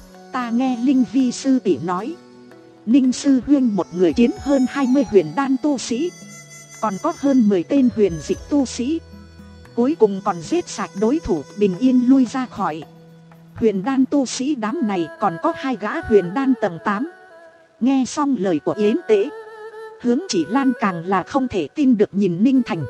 [SPEAKER 1] ta nghe Linh Vi sư tỷ nói, Ninh sư huyên một người chiến hơn hai mươi huyền đan tu sĩ, còn có hơn mười tên huyền dịch tu sĩ, cuối cùng còn giết sạch đối thủ, bình yên lui ra khỏi. Huyền đan tu sĩ đám này còn có hai gã huyền đan tầng tám. Nghe xong lời của Yến Tế, Hướng Chỉ Lan càng là không thể tin được nhìn Ninh Thành.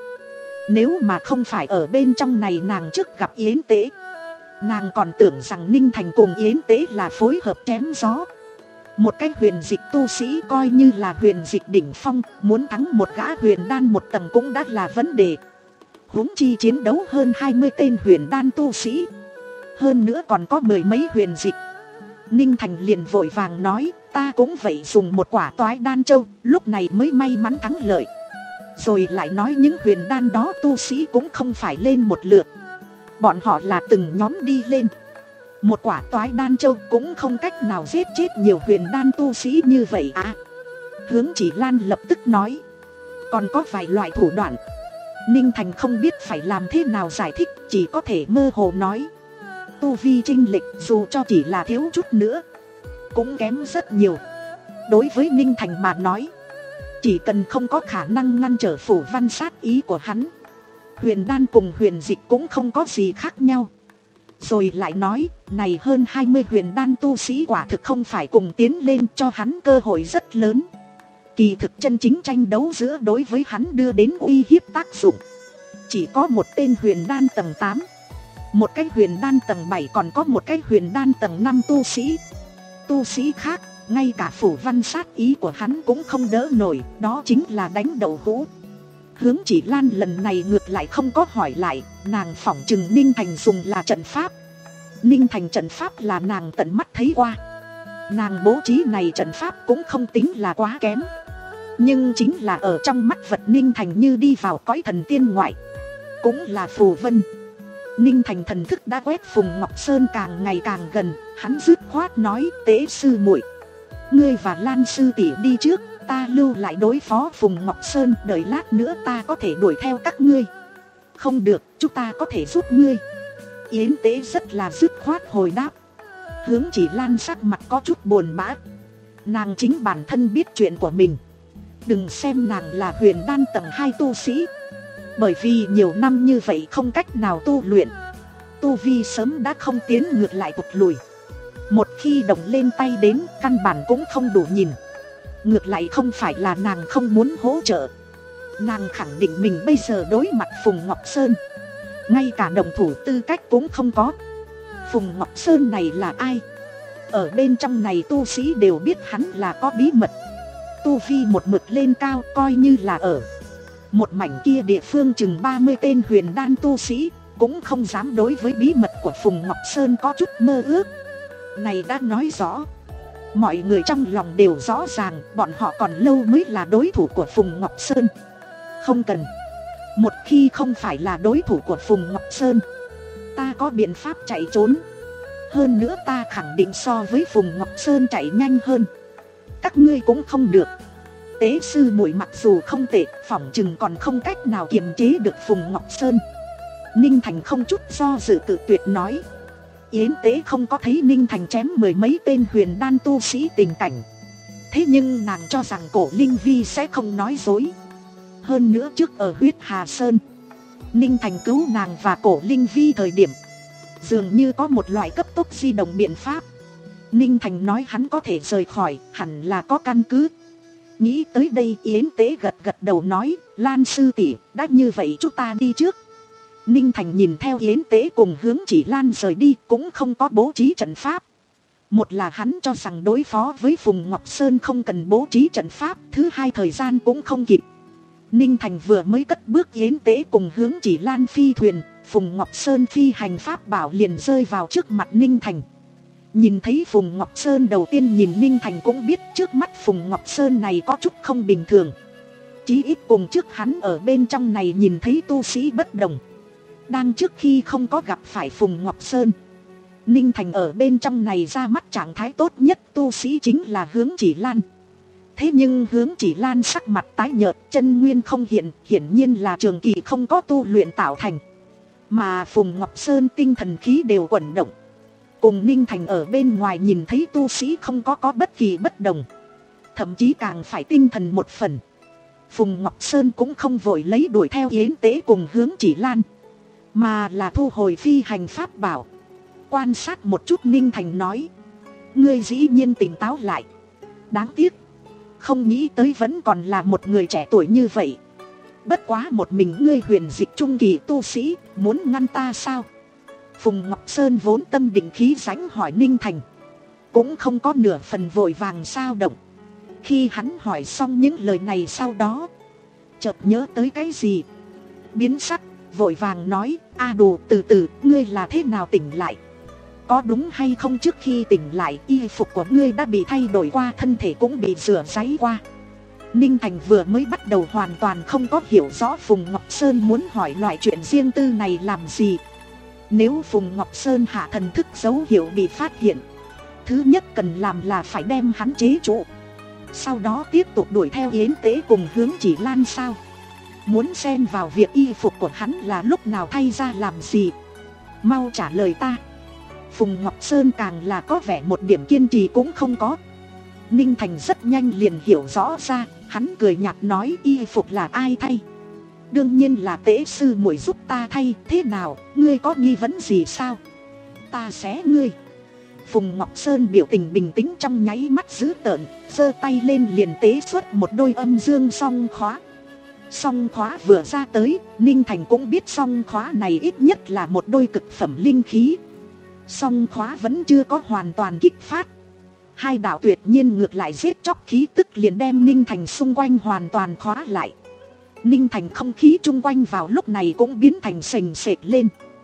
[SPEAKER 1] Nếu mà không phải ở bên trong này nàng trước gặp Yến Tế, nàng còn tưởng rằng Ninh Thành cùng Yến Tế là phối hợp chém gió. Một cái huyền dịch tu sĩ coi như là huyền dịch đỉnh phong, muốn thắng một gã huyền đan một tầng cũng đã là vấn đề, huống chi chiến đấu hơn hai mươi tên huyền đan tu sĩ, hơn nữa còn có mười mấy huyền dịch. Ninh Thành liền vội vàng nói: ta cũng vậy dùng một quả toái đan châu, lúc này mới may mắn thắng lợi. Rồi lại nói những huyền đan đó tu sĩ cũng không phải lên một lượt, bọn họ là từng nhóm đi lên. Một quả toái đan châu cũng không cách nào giết chết nhiều huyền đan tu sĩ như vậy à. Hướng Chỉ Lan lập tức nói: còn có vài loại thủ đoạn. Ninh Thành không biết phải làm thế nào giải thích, chỉ có thể mơ hồ nói: tu vi chênh lệch dù cho chỉ là thiếu chút nữa cũng kém rất nhiều. Đối với Ninh Thành mà nói, chỉ cần không có khả năng ngăn trở phủ văn sát ý của hắn, huyền đan cùng huyền dịch cũng không có gì khác nhau. Rồi lại nói, này hơn hai mươi huyền đan tu sĩ quả thực không phải cùng tiến lên, cho hắn cơ hội rất lớn. Kỳ thực chân chính tranh đấu giữa đối với hắn đưa đến uy hiếp tác dụng chỉ có một tên huyền đan tầng tám, một cái huyền đan tầng bảy, còn có một cái huyền đan tầng năm tu sĩ. Tu sĩ khác, ngay cả phủ văn sát ý của hắn cũng không đỡ nổi, đó chính là đánh đậu hũ. Hướng Chỉ Lan lần này ngược lại không có hỏi lại, nàng phỏng chừng Ninh Thành dùng là trận pháp. Ninh Thành trận pháp là nàng tận mắt thấy qua. Nàng bố trí này trận pháp cũng không tính là quá kém, nhưng chính là ở trong mắt vật Ninh Thành như đi vào cõi thần tiên ngoại, cũng là phù vân. Ninh Thành thần thức đã quét Phùng Ngọc Sơn càng ngày càng gần, hắn dứt khoát nói: Tế sư muội, ngươi và Lan sư tỷ đi trước, ta lưu lại đối phó Phùng Ngọc Sơn, đợi lát nữa ta có thể đuổi theo các ngươi. Không được, chúng ta có thể giúp ngươi. Yến Tế rất là dứt khoát hồi đáp. Hướng Chỉ Lan sắc mặt có chút buồn bã. Nàng chính bản thân biết chuyện của mình. Đừng xem nàng là huyền đan tầng hai tu sĩ, bởi vì nhiều năm như vậy không cách nào tu luyện, tu vi sớm đã không tiến ngược lại tụt lùi. Một khi động lên tay đến, căn bản cũng không đủ nhìn. Ngược lại không phải là nàng không muốn hỗ trợ, nàng khẳng định mình bây giờ đối mặt Phùng Ngọc Sơn, ngay cả đồng thủ tư cách cũng không có. Phùng Ngọc Sơn này là ai? Ở bên trong này tu sĩ đều biết hắn là có bí mật, tu vi một mực lên cao, coi như là ở một mảnh kia địa phương chừng ba mươi tên huyền đan tu sĩ cũng không dám đối với bí mật của Phùng Ngọc Sơn có chút mơ ước. Này đã nói rõ Mọi người trong lòng đều rõ ràng bọn họ còn lâu mới là đối thủ của Phùng Ngọc Sơn. Không cần. Một khi không phải là đối thủ của Phùng Ngọc Sơn, ta có biện pháp chạy trốn. Hơn nữa ta khẳng định so với Phùng Ngọc Sơn chạy nhanh hơn. Các ngươi cũng không được. Tế sư muội mặc dù không tệ, phỏng chừng còn không cách nào kiềm chế được Phùng Ngọc Sơn. Ninh Thành không chút do dự tự tuyệt nói. Yến Tế không có thấy Ninh Thành chém mười mấy tên huyền đan tu sĩ tình cảnh. Thế nhưng nàng cho rằng Cổ Linh Vi sẽ không nói dối. Hơn nữa trước ở Huyết Hà Sơn, Ninh Thành cứu nàng và Cổ Linh Vi thời điểm dường như có một loại cấp tốc di động biện pháp. Ninh Thành nói hắn có thể rời khỏi, hẳn là có căn cứ. Nghĩ tới đây Yến Tế gật gật đầu nói, Lan sư tỷ, đã như vậy chúng ta đi trước. Ninh Thành nhìn theo Yến Tế cùng hướng Chỉ Lan rời đi, cũng không có bố trí trận pháp. Một là hắn cho rằng đối phó với Phùng Ngọc Sơn không cần bố trí trận pháp, thứ hai thời gian cũng không kịp. Ninh Thành vừa mới cất bước Yến Tế cùng hướng Chỉ Lan phi thuyền, Phùng Ngọc Sơn phi hành pháp bảo liền rơi vào trước mặt Ninh Thành. Nhìn thấy Phùng Ngọc Sơn đầu tiên nhìn Ninh Thành cũng biết trước mắt Phùng Ngọc Sơn này có chút không bình thường. Chí ít cùng trước hắn ở bên trong này nhìn thấy tu sĩ bất đồng. Đang trước khi không có gặp phải Phùng Ngọc Sơn, Ninh Thành ở bên trong này ra mắt trạng thái tốt nhất tu sĩ chính là hướng Chỉ Lan. Thế nhưng hướng Chỉ Lan sắc mặt tái nhợt, chân nguyên không hiện, hiển nhiên là trường kỳ không có tu luyện tạo thành. Mà Phùng Ngọc Sơn tinh thần khí đều quẩn động. Cùng Ninh Thành ở bên ngoài nhìn thấy tu sĩ không có có bất kỳ bất đồng, thậm chí càng phải tinh thần một phần. Phùng Ngọc Sơn cũng không vội lấy đuổi theo Yến Tế cùng hướng Chỉ Lan, mà là thu hồi phi hành pháp bảo. Quan sát một chút Ninh Thành nói, ngươi dĩ nhiên tỉnh táo lại. Đáng tiếc, không nghĩ tới vẫn còn là một người trẻ tuổi như vậy. Bất quá một mình ngươi huyền dịch trung kỳ tu sĩ, muốn ngăn ta sao? Phùng Ngọc Sơn vốn tâm định khí rãnh hỏi Ninh Thành, cũng không có nửa phần vội vàng sao động. Khi hắn hỏi xong những lời này sau đó, chợt nhớ tới cái gì, biến sắc, vội vàng nói, a đồ, từ từ, ngươi là thế nào tỉnh lại? Có đúng hay không trước khi tỉnh lại y phục của ngươi đã bị thay đổi qua, thân thể cũng bị rửa ráy qua? Ninh Thành vừa mới bắt đầu hoàn toàn không có hiểu rõ Phùng Ngọc Sơn muốn hỏi loại chuyện riêng tư này làm gì. Nếu Phùng Ngọc Sơn hạ thần thức dấu hiệu bị phát hiện, thứ nhất cần làm là phải đem hắn chế trụ, sau đó tiếp tục đuổi theo Yến Tế cùng hướng Chỉ Lan sao? Muốn xen vào việc y phục của hắn là lúc nào thay ra làm gì? Mau trả lời ta. Phùng Ngọc Sơn càng là có vẻ một điểm kiên trì cũng không có. Ninh Thành rất nhanh liền hiểu rõ ra, hắn cười nhạt nói, y phục là ai thay? Đương nhiên là Tế sư muội giúp ta thay. Thế nào, ngươi có nghi vấn gì sao? Ta xé ngươi. Phùng Ngọc Sơn biểu tình bình tĩnh trong nháy mắt dữ tợn, giơ tay lên liền tế xuất một đôi âm dương song khóa. Song khóa vừa ra tới, Ninh Thành cũng biết song khóa này ít nhất là một đôi cực phẩm linh khí. Song khóa vẫn chưa có hoàn toàn kích phát, hai đạo tuyệt nhiên ngược lại giết chóc khí tức liền đem Ninh Thành xung quanh hoàn toàn khóa lại. Ninh Thành không khí chung quanh vào lúc này cũng biến thành sềnh sệt lên.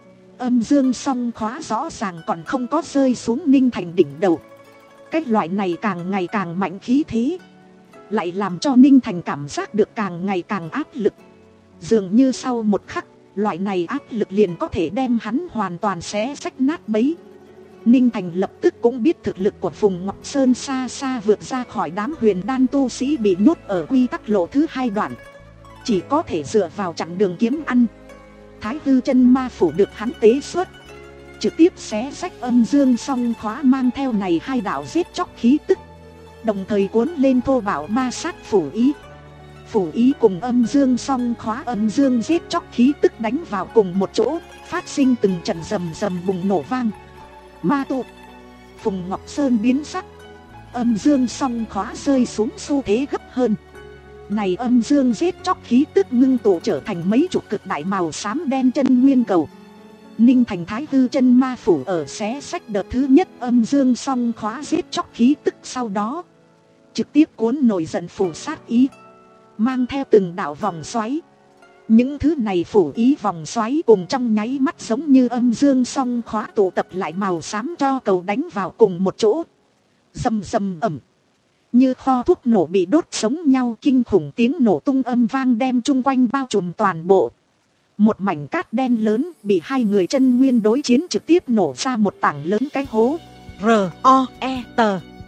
[SPEAKER 1] Âm dương song khóa rõ ràng còn không có rơi xuống Ninh Thành đỉnh đầu. Cái loại này càng ngày càng mạnh khí thế, lại làm cho Ninh Thành cảm giác được càng ngày càng áp lực. Dường như sau một khắc, loại này áp lực liền có thể đem hắn hoàn toàn xé rách nát bấy. Ninh Thành lập tức cũng biết thực lực của Phùng Ngọc Sơn xa xa vượt ra khỏi đám huyền đan tu sĩ bị nhốt ở quy tắc lộ thứ hai đoạn, chỉ có thể dựa vào chặn đường kiếm ăn. Thái Hư chân ma phủ được hắn tế xuất, trực tiếp xé rách âm dương song khóa mang theo này hai đạo giết chóc khí tức, đồng thời cuốn lên thô bạo ma sát phủ ý. Phủ ý cùng âm dương song khóa âm dương giết chóc khí tức đánh vào cùng một chỗ, phát sinh từng trận rầm rầm bùng nổ vang. Ma tụ. Phùng Ngọc Sơn biến sắc, âm dương song khóa rơi xuống xu thế gấp hơn. Này âm dương giết chóc khí tức ngưng tụ trở thành mấy chục cực đại màu xám đen chân nguyên cầu. Ninh Thành Thái Hư chân ma phủ ở xé sách đợt thứ nhất âm dương song khóa giết chóc khí tức sau đó, trực tiếp cuốn nổi giận phủ sát ý, mang theo từng đạo vòng xoáy. Những thứ này phủ ý vòng xoáy cùng trong nháy mắt giống như âm dương song khóa tụ tập lại màu xám cho cầu đánh vào cùng một chỗ. Rầm rầm ầm. Như kho thuốc nổ bị đốt sống nhau, kinh khủng tiếng nổ tung âm vang đem chung quanh bao trùm toàn bộ. Một mảnh cát đen lớn bị hai người chân nguyên đối chiến trực tiếp nổ ra một tảng lớn cái hố. R O E T.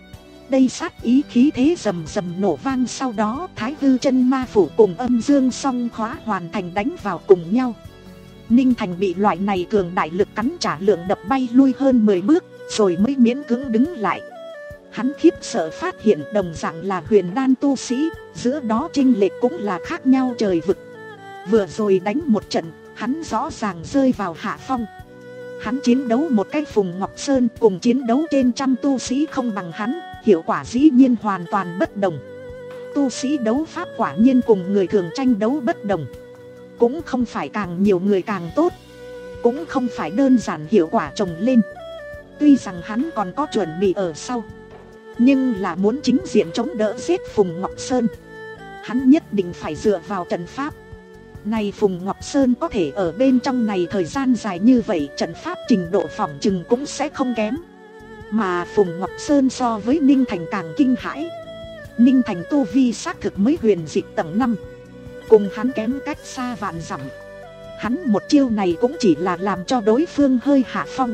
[SPEAKER 1] Đây sát ý khí thế rầm rầm nổ vang, sau đó Thái Hư chân ma phủ cùng âm dương song khóa hoàn thành đánh vào cùng nhau. Ninh Thành bị loại này cường đại lực cắn trả lượng đập bay lui hơn mười bước, rồi mới miễn cưỡng đứng lại. Hắn khiếp sợ phát hiện đồng dạng là huyền đan tu sĩ, giữa đó chênh lệch cũng là khác nhau trời vực. Vừa rồi đánh một trận, hắn rõ ràng rơi vào hạ phong. Hắn chiến đấu một cái Phùng Ngọc Sơn cùng chiến đấu trên trăm tu sĩ không bằng hắn, hiệu quả dĩ nhiên hoàn toàn bất đồng. Tu sĩ đấu pháp quả nhiên cùng người thường tranh đấu bất đồng. Cũng không phải càng nhiều người càng tốt, cũng không phải đơn giản hiệu quả chồng lên. Tuy rằng hắn còn có chuẩn bị ở sau, nhưng là muốn chính diện chống đỡ giết Phùng Ngọc Sơn, hắn nhất định phải dựa vào trận pháp. Này Phùng Ngọc Sơn có thể ở bên trong này thời gian dài như vậy, trận pháp trình độ phỏng chừng cũng sẽ không kém. Mà Phùng Ngọc Sơn so với Ninh Thành càng kinh hãi. Ninh Thành tu vi xác thực mới huyền dịch tầng năm, cùng hắn kém cách xa vạn dặm. Hắn một chiêu này cũng chỉ là làm cho đối phương hơi hạ phong.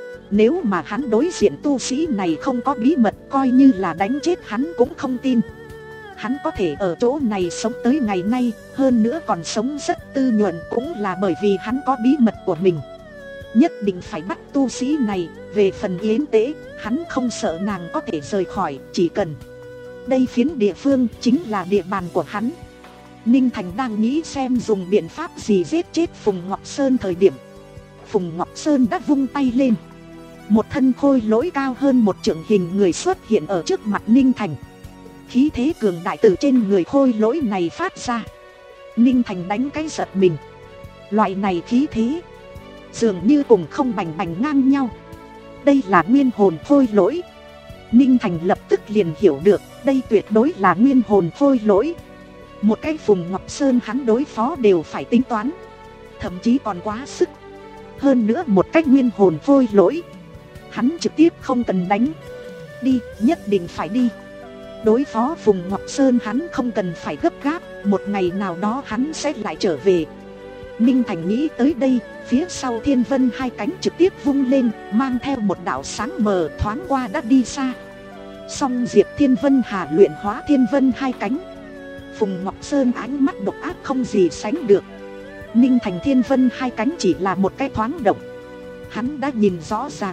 [SPEAKER 1] Nếu mà hắn đối diện tu sĩ này không có bí mật, coi như là đánh chết hắn cũng không tin. Hắn có thể ở chỗ này sống tới ngày nay, hơn nữa còn sống rất tư nhuận, cũng là bởi vì hắn có bí mật của mình. Nhất định phải bắt tu sĩ này. Về phần Yến Tế, hắn không sợ nàng có thể rời khỏi, chỉ cần đây phiến địa phương chính là địa bàn của hắn. Ninh Thành đang nghĩ xem dùng biện pháp gì giết chết Phùng Ngọc Sơn thời điểm, Phùng Ngọc Sơn đã vung tay lên. Một thân khôi lỗi cao hơn một trượng hình người xuất hiện ở trước mặt Ninh Thành. Khí thế cường đại từ trên người khôi lỗi này phát ra. Ninh Thành đánh cái giật mình. Loại này khí thế dường như cùng không bành bành ngang nhau. Đây là nguyên hồn khôi lỗi. Ninh Thành lập tức liền hiểu được, đây tuyệt đối là nguyên hồn khôi lỗi. Một cái Phùng Ngọc Sơn hắn đối phó đều phải tính toán, thậm chí còn quá sức. Hơn nữa một cách nguyên hồn khôi lỗi, hắn trực tiếp không cần đánh. Đi, nhất định phải đi. Đối phó Phùng Ngọc Sơn hắn không cần phải gấp gáp, một ngày nào đó hắn sẽ lại trở về. Ninh Thành nghĩ tới đây, phía sau Thiên Vân hai cánh trực tiếp vung lên, mang theo một đạo sáng mờ thoáng qua đã đi xa. Song Diệp Thiên Vân Hà luyện hóa Thiên Vân hai cánh. Phùng Ngọc Sơn ánh mắt độc ác không gì sánh được. Ninh Thành Thiên Vân hai cánh chỉ là một cái thoáng động, hắn đã nhìn rõ ràng.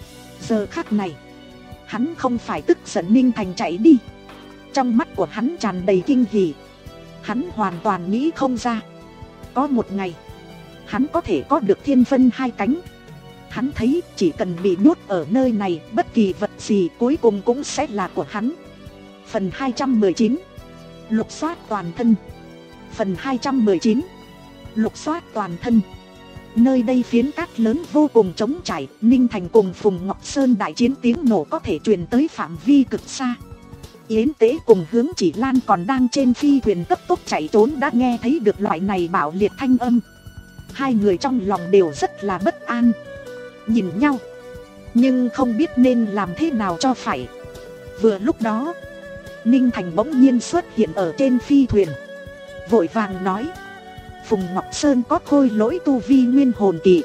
[SPEAKER 1] Giờ khắc này, hắn không phải tức giận Ninh Thành chạy đi. Trong mắt của hắn tràn đầy kinh hỉ. Hắn hoàn toàn nghĩ không ra, có một ngày hắn có thể có được Thiên Vân hai cánh. Hắn thấy chỉ cần bị nhốt ở nơi này, bất kỳ vật gì cuối cùng cũng sẽ là của hắn. Phần hai trăm mười chín, lục soát toàn thân. Phần hai trăm mười chín, lục soát toàn thân. Nơi đây phiến cát lớn vô cùng trống trải, Ninh Thành cùng Phùng Ngọc Sơn đại chiến tiếng nổ có thể truyền tới phạm vi cực xa. Yến Tế cùng Hướng Chỉ Lan còn đang trên phi thuyền cấp tốc chạy trốn đã nghe thấy được loại này bạo liệt thanh âm. Hai người trong lòng đều rất là bất an, nhìn nhau nhưng không biết nên làm thế nào cho phải. Vừa lúc đó, Ninh Thành bỗng nhiên xuất hiện ở trên phi thuyền, vội vàng nói: Phùng Ngọc Sơn có khôi lỗi tu vi nguyên hồn kỳ,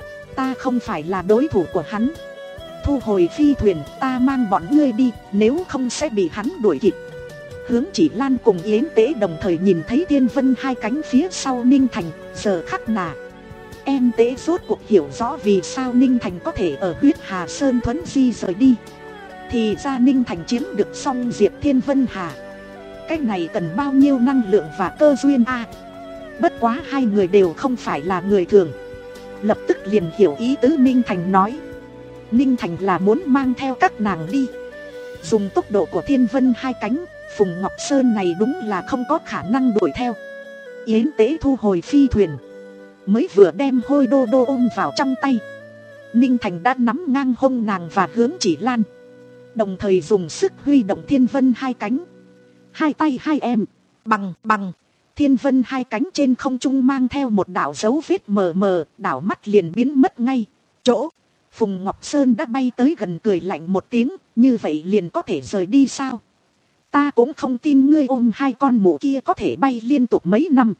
[SPEAKER 1] ta không phải là đối thủ của hắn. Thu hồi phi thuyền, ta mang bọn ngươi đi, nếu không sẽ bị hắn đuổi kịp. Hướng Chỉ Lan cùng Yến Tế đồng thời nhìn thấy Thiên Vân hai cánh phía sau Ninh Thành. Giờ khắc nà, em Tế rốt cuộc hiểu rõ vì sao Ninh Thành có thể ở Huyết Hà Sơn thuấn di rời đi. Thì ra Ninh Thành chiếm được Song Diệp Thiên Vân Hà, cái này cần bao nhiêu năng lượng và cơ duyên a à? Bất quá hai người đều không phải là người thường, lập tức liền hiểu ý tứ Ninh Thành nói. Ninh Thành là muốn mang theo các nàng đi. Dùng tốc độ của Thiên Vân hai cánh, Phùng Ngọc Sơn này đúng là không có khả năng đuổi theo. Yến Tế thu hồi phi thuyền, mới vừa đem Hôi Đô Đô ôm vào trong tay, Ninh Thành đã nắm ngang hông nàng và Hướng Chỉ Lan, đồng thời dùng sức huy động Thiên Vân hai cánh. Hai tay hai em, bằng bằng Thiên Vân hai cánh trên không trung mang theo một đạo dấu vết mờ mờ, đảo mắt liền biến mất ngay chỗ. Phùng Ngọc Sơn đã bay tới gần cười lạnh một tiếng, như vậy liền có thể rời đi sao? Ta cũng không tin ngươi ôm hai con mụ kia có thể bay liên tục mấy năm.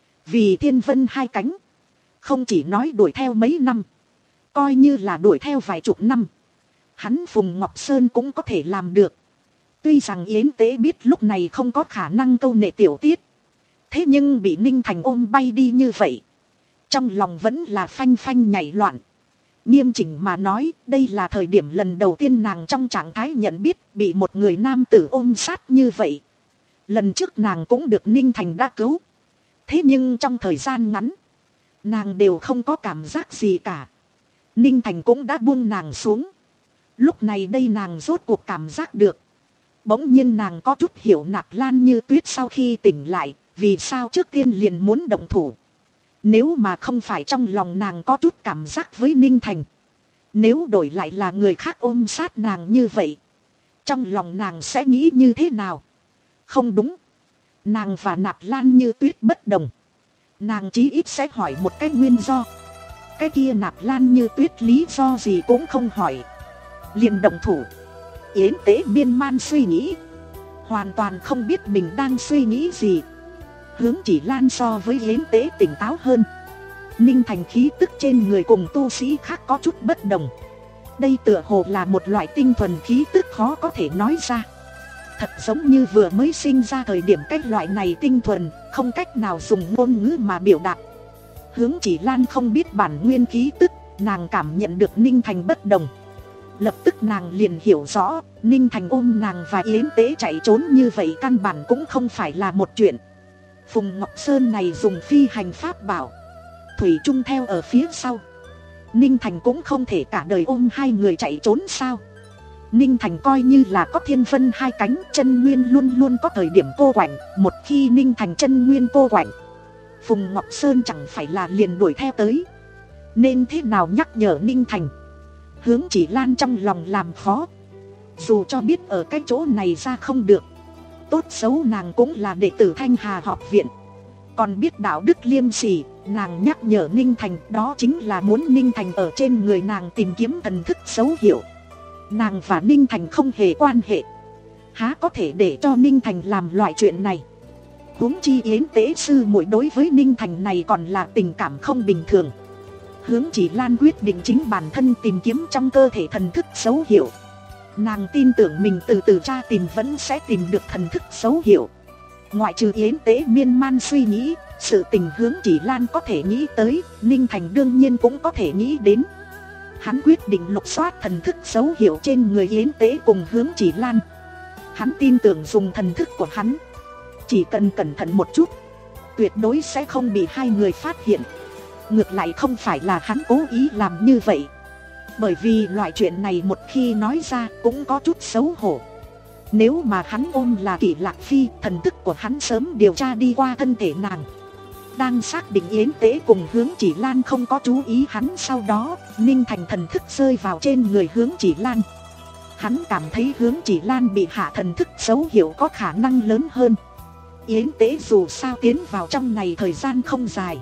[SPEAKER 1] Vì thiên vân hai cánh. Không chỉ nói đuổi theo mấy năm. Coi như là đuổi theo vài chục năm. Hắn Phùng Ngọc Sơn cũng có thể làm được. Tuy rằng Yến Tế biết lúc này không có khả năng câu nệ tiểu tiết. Thế nhưng bị Ninh Thành ôm bay đi như vậy. Trong lòng vẫn là phanh phanh nhảy loạn. Nghiêm chỉnh mà nói, đây là thời điểm lần đầu tiên nàng trong trạng thái nhận biết bị một người nam tử ôm sát như vậy. Lần trước nàng cũng được Ninh Thành đã cứu. Thế nhưng trong thời gian ngắn, nàng đều không có cảm giác gì cả. Ninh Thành cũng đã buông nàng xuống. Lúc này đây nàng rốt cuộc cảm giác được. Bỗng nhiên nàng có chút hiểu Nạp Lan Như Tuyết sau khi tỉnh lại, vì sao trước tiên liền muốn động thủ. Nếu mà không phải trong lòng nàng có chút cảm giác với Ninh Thành. Nếu đổi lại là người khác ôm sát nàng như vậy. Trong lòng nàng sẽ nghĩ như thế nào? Không đúng. Nàng và Nạp Lan Như Tuyết bất đồng. Nàng chí ít sẽ hỏi một cái nguyên do. Cái kia Nạp Lan Như Tuyết lý do gì cũng không hỏi. Liền động thủ. Yến Tế miên man suy nghĩ. Hoàn toàn không biết mình đang suy nghĩ gì. Hướng Chỉ Lan so với Yến Tế tỉnh táo hơn. Ninh Thành khí tức trên người cùng tu sĩ khác có chút bất đồng. Đây tựa hồ là một loại tinh thuần khí tức khó có thể nói ra. Thật giống như vừa mới sinh ra thời điểm cách loại này tinh thuần, không cách nào dùng ngôn ngữ mà biểu đạt. Hướng Chỉ Lan không biết bản nguyên khí tức, nàng cảm nhận được Ninh Thành bất đồng. Lập tức nàng liền hiểu rõ, Ninh Thành ôm nàng và Yến Tế chạy trốn như vậy căn bản cũng không phải là một chuyện. Phùng Ngọc Sơn này dùng phi hành pháp bảo, thủy chung theo ở phía sau. Ninh Thành cũng không thể cả đời ôm hai người chạy trốn sao? Ninh Thành coi như là có thiên vân hai cánh, chân nguyên luôn luôn có thời điểm cô quạnh. Một khi Ninh Thành chân nguyên cô quạnh, Phùng Ngọc Sơn chẳng phải là liền đuổi theo tới. Nên thế nào nhắc nhở Ninh Thành? Hướng Chỉ Lan trong lòng làm khó. Dù cho biết ở cái chỗ này ra không được, tốt xấu nàng cũng là đệ tử Thanh Hà học viện, còn biết đạo đức liêm sỉ. Nàng nhắc nhở Ninh Thành đó chính là muốn Ninh Thành ở trên người nàng tìm kiếm thần thức dấu hiệu. Nàng và Ninh Thành không hề quan hệ, há có thể để cho Ninh Thành làm loại chuyện này. Huống chi Yến Tế sư muội đối với Ninh Thành này còn là tình cảm không bình thường. Hướng Chỉ Lan quyết định chính bản thân tìm kiếm trong cơ thể thần thức dấu hiệu. Nàng tin tưởng mình từ từ tra tìm vẫn sẽ tìm được thần thức dấu hiệu. Ngoại trừ Yến Tế miên man suy nghĩ, sự tình Hướng Chỉ Lan có thể nghĩ tới, Ninh Thành đương nhiên cũng có thể nghĩ đến. Hắn quyết định lục soát thần thức dấu hiệu trên người Yến Tế cùng Hướng Chỉ Lan. Hắn tin tưởng dùng thần thức của hắn, chỉ cần cẩn thận một chút, tuyệt đối sẽ không bị hai người phát hiện. Ngược lại không phải là hắn cố ý làm như vậy, bởi vì loại chuyện này một khi nói ra cũng có chút xấu hổ. Nếu mà hắn ôm là Kỷ Lạc Phi, thần thức của hắn sớm điều tra đi qua thân thể nàng. Đang xác định Yến Tế cùng Hướng Chỉ Lan không có chú ý hắn, sau đó Ninh Thành thần thức rơi vào trên người Hướng Chỉ Lan. Hắn cảm thấy Hướng Chỉ Lan bị hạ thần thức dấu hiệu có khả năng lớn hơn. Yến Tế dù sao tiến vào trong này thời gian không dài,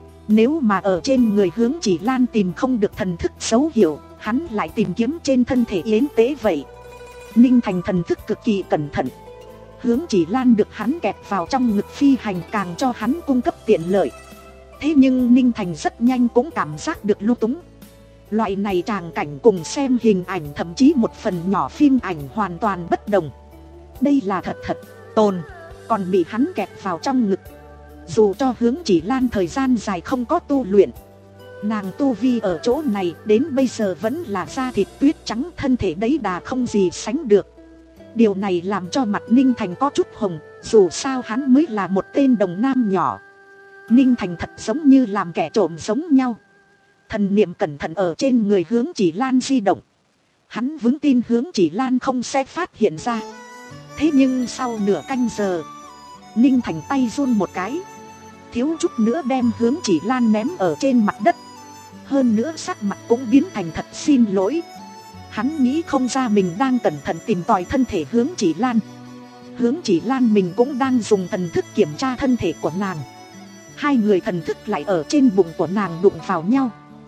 [SPEAKER 1] nếu mà ở trên người Hướng Chỉ Lan tìm không được thần thức dấu hiệu, hắn lại tìm kiếm trên thân thể Yến Tế vậy. Ninh Thành thần thức cực kỳ cẩn thận. Hướng Chỉ Lan được hắn kẹp vào trong ngực phi hành càng cho hắn cung cấp tiện lợi. Thế nhưng Ninh Thành rất nhanh cũng cảm giác được lung túng. Loại này tràng cảnh cùng xem hình ảnh, thậm chí một phần nhỏ phim ảnh hoàn toàn bất đồng. Đây là thật thật, tồn, còn bị hắn kẹp vào trong ngực. Dù cho Hướng Chỉ Lan thời gian dài không có tu luyện, nàng tu vi ở chỗ này đến bây giờ vẫn là da thịt tuyết trắng, thân thể đấy đà không gì sánh được. Điều này làm cho mặt Ninh Thành có chút hồng, dù sao hắn mới là một tên đồng nam nhỏ. Ninh Thành thật giống như làm kẻ trộm giống nhau. Thần niệm cẩn thận ở trên người Hướng Chỉ Lan di động. Hắn vững tin Hướng Chỉ Lan không sẽ phát hiện ra. Thế nhưng sau nửa canh giờ, Ninh Thành tay run một cái, thiếu chút nữa đem Hướng Chỉ Lan ném ở trên mặt đất. Hơn nữa sắc mặt cũng biến thành thật xin lỗi. Hắn nghĩ không ra mình đang cẩn thận tìm tòi thân thể Hướng Chỉ Lan. Hướng Chỉ Lan mình cũng đang dùng thần thức kiểm tra thân thể của nàng. Hai người thần thức lại ở trên bụng của nàng đụng vào nhau.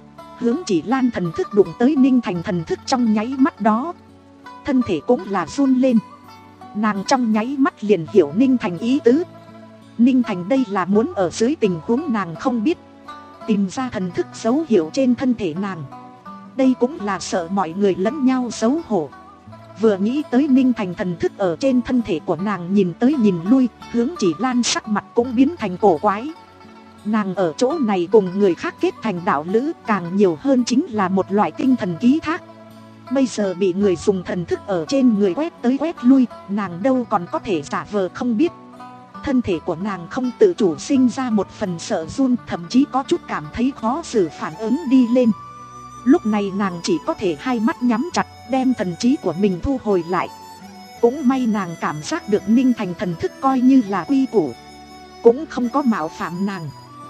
[SPEAKER 1] hướng chỉ lan thần thức đụng tới Ninh Thành thần thức trong nháy mắt đó, thân thể cũng là run lên. Nàng trong nháy mắt liền hiểu Ninh Thành ý tứ. Ninh Thành đây là muốn ở dưới tình huống nàng không biết tìm ra thần thức dấu hiệu trên thân thể nàng. Đây cũng là sợ mọi người lẫn nhau xấu hổ. Vừa nghĩ tới Ninh Thành thần thức ở trên thân thể của nàng nhìn tới nhìn lui, hướng chỉ lan sắc mặt cũng biến thành cổ quái. Nàng ở chỗ này cùng người khác kết thành đạo lữ, càng nhiều hơn chính là một loại tinh thần ký thác. Bây giờ bị người dùng thần thức ở trên người quét tới quét lui, nàng đâu còn có thể giả vờ không biết. Thân thể của nàng không tự chủ sinh ra một phần sợ run, thậm chí có chút cảm thấy khó xử phản ứng đi lên. Lúc này nàng chỉ có thể hai mắt nhắm chặt, đem thần trí của mình thu hồi lại. Cũng may nàng cảm giác được Ninh Thành thần thức coi như là quy củ, cũng không có mạo phạm nàng,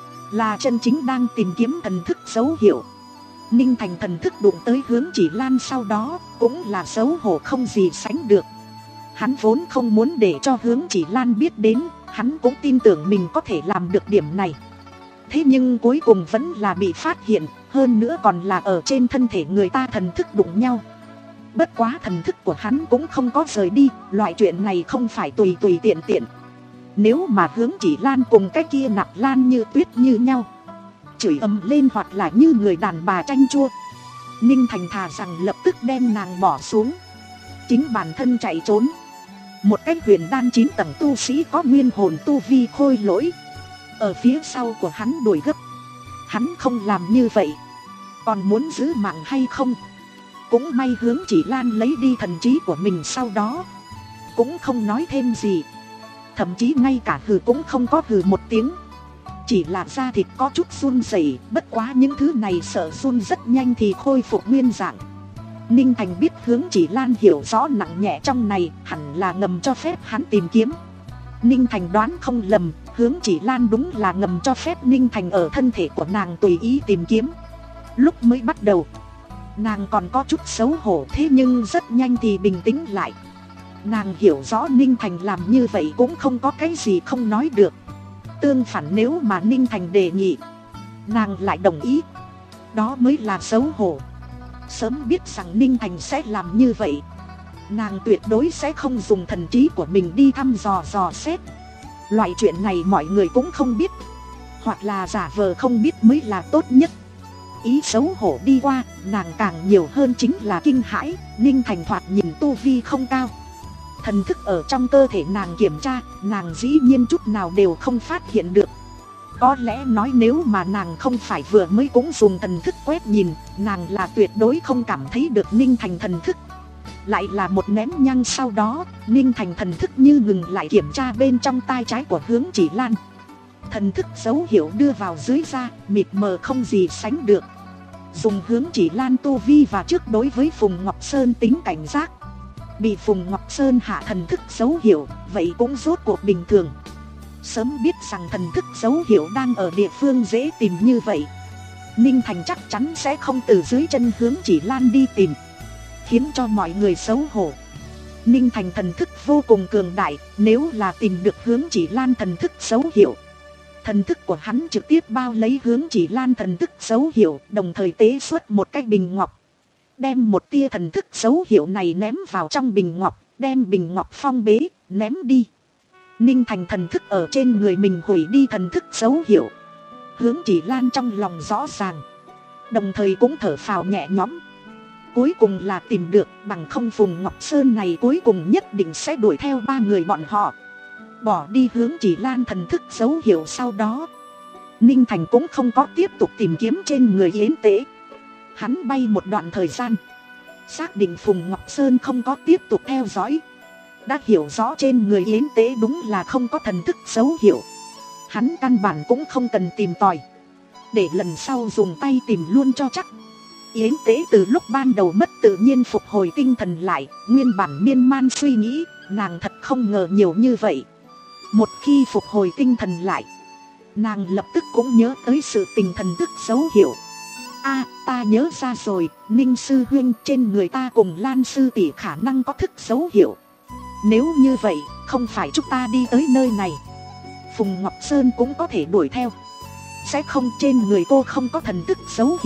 [SPEAKER 1] là chân chính đang tìm kiếm thần thức dấu hiệu. Ninh Thành thần thức đụng tới hướng chỉ lan sau đó cũng là xấu hổ không gì sánh được. Hắn vốn không muốn để cho hướng chỉ lan biết đến, hắn cũng tin tưởng mình có thể làm được điểm này. Thế nhưng cuối cùng vẫn là bị phát hiện, hơn nữa còn là ở trên thân thể người ta thần thức đụng nhau. Bất quá thần thức của hắn cũng không có rời đi, loại chuyện này không phải tùy tùy tiện tiện. Nếu mà hướng chỉ lan cùng cái kia Nạp Lan Như Tuyết như nhau, chửi ầm lên hoặc là như người đàn bà chanh chua, Ninh Thành thà rằng lập tức đem nàng bỏ xuống, chính bản thân chạy trốn. Một cái huyền đan chín tầng tu sĩ có nguyên hồn tu vi khôi lỗi ở phía sau của hắn đuổi gấp. Hắn không làm như vậy, còn muốn giữ mạng hay không? Cũng may hướng chỉ lan lấy đi thần trí của mình sau đó cũng không nói thêm gì, thậm chí ngay cả hừ cũng không có hừ một tiếng, chỉ là da thịt có chút run rẩy. Bất quá những thứ này sợ run rất nhanh thì khôi phục nguyên dạng. Ninh Thành biết hướng chỉ lan hiểu rõ nặng nhẹ trong này, hẳn là ngầm cho phép hắn tìm kiếm. Ninh Thành đoán không lầm, hướng chỉ lan đúng là ngầm cho phép Ninh Thành ở thân thể của nàng tùy ý tìm kiếm. Lúc mới bắt đầu nàng còn có chút xấu hổ, thế nhưng rất nhanh thì bình tĩnh lại. Nàng hiểu rõ Ninh Thành làm như vậy cũng không có cái gì không nói được. Tương phản, nếu mà Ninh Thành đề nghị, nàng lại đồng ý, đó mới là xấu hổ. Sớm biết rằng Ninh Thành sẽ làm như vậy, nàng tuyệt đối sẽ không dùng thần trí của mình đi thăm dò dò xét. Loại chuyện này mọi người cũng không biết, hoặc là giả vờ không biết mới là tốt nhất. Ý xấu hổ đi qua, nàng càng nhiều hơn chính là kinh hãi. Ninh Thành thoạt nhìn tu vi không cao, thần thức ở trong cơ thể nàng kiểm tra, nàng dĩ nhiên chút nào đều không phát hiện được. Có lẽ nói nếu mà nàng không phải vừa mới cũng dùng thần thức quét nhìn, nàng là tuyệt đối không cảm thấy được Ninh Thành thần thức. Lại là một nén nhang sau đó, Ninh Thành thần thức như ngừng lại kiểm tra bên trong tai trái của hướng chỉ lan. Thần thức dấu hiệu đưa vào dưới da, mịt mờ không gì sánh được. Dùng hướng chỉ lan tu vi và trước đối với Phùng Ngọc Sơn tính cảnh giác, bị Phùng Ngọc Sơn hạ thần thức dấu hiệu, vậy cũng rốt cuộc bình thường. Sớm biết rằng thần thức dấu hiệu đang ở địa phương dễ tìm như vậy, Ninh Thành chắc chắn sẽ không từ dưới chân hướng chỉ lan đi tìm, khiến cho mọi người xấu hổ. Ninh Thành thần thức vô cùng cường đại, nếu là tìm được hướng chỉ lan thần thức dấu hiệu, thần thức của hắn trực tiếp bao lấy hướng chỉ lan thần thức dấu hiệu, đồng thời tế xuất một cái bình ngọc, đem một tia thần thức dấu hiệu này ném vào trong bình ngọc, đem bình ngọc phong bế, ném đi. Ninh Thành thần thức ở trên người mình hủy đi thần thức dấu hiệu, hướng chỉ lan trong lòng rõ ràng, đồng thời cũng thở phào nhẹ nhõm. Cuối cùng là tìm được, bằng không Phùng Ngọc Sơn này cuối cùng nhất định sẽ đuổi theo ba người bọn họ. Bỏ đi hướng chỉ lan thần thức dấu hiệu sau đó, Ninh Thành cũng không có tiếp tục tìm kiếm trên người Yến Tế. Hắn bay một đoạn thời gian, xác định Phùng Ngọc Sơn không có tiếp tục theo dõi, đã hiểu rõ trên người Yến Tế đúng là không có thần thức dấu hiệu. Hắn căn bản cũng không cần tìm tòi, để lần sau dùng tay tìm luôn cho chắc. Yến Tế từ lúc ban đầu mất tự nhiên phục hồi tinh thần lại, nguyên bản miên man suy nghĩ, nàng thật không ngờ nhiều như vậy. Một khi phục hồi tinh thần lại, nàng lập tức cũng nhớ tới sự tình thần thức dấu hiệu. A, à, ta nhớ ra rồi, Ninh sư huynh, trên người ta cùng Lan sư tỷ khả năng có thức dấu hiệu. Nếu như vậy, không phải chúng ta đi tới nơi này, Phùng Ngọc Sơn cũng có thể đuổi theo. Sẽ không, trên người cô không có thần thức dấu hiệu,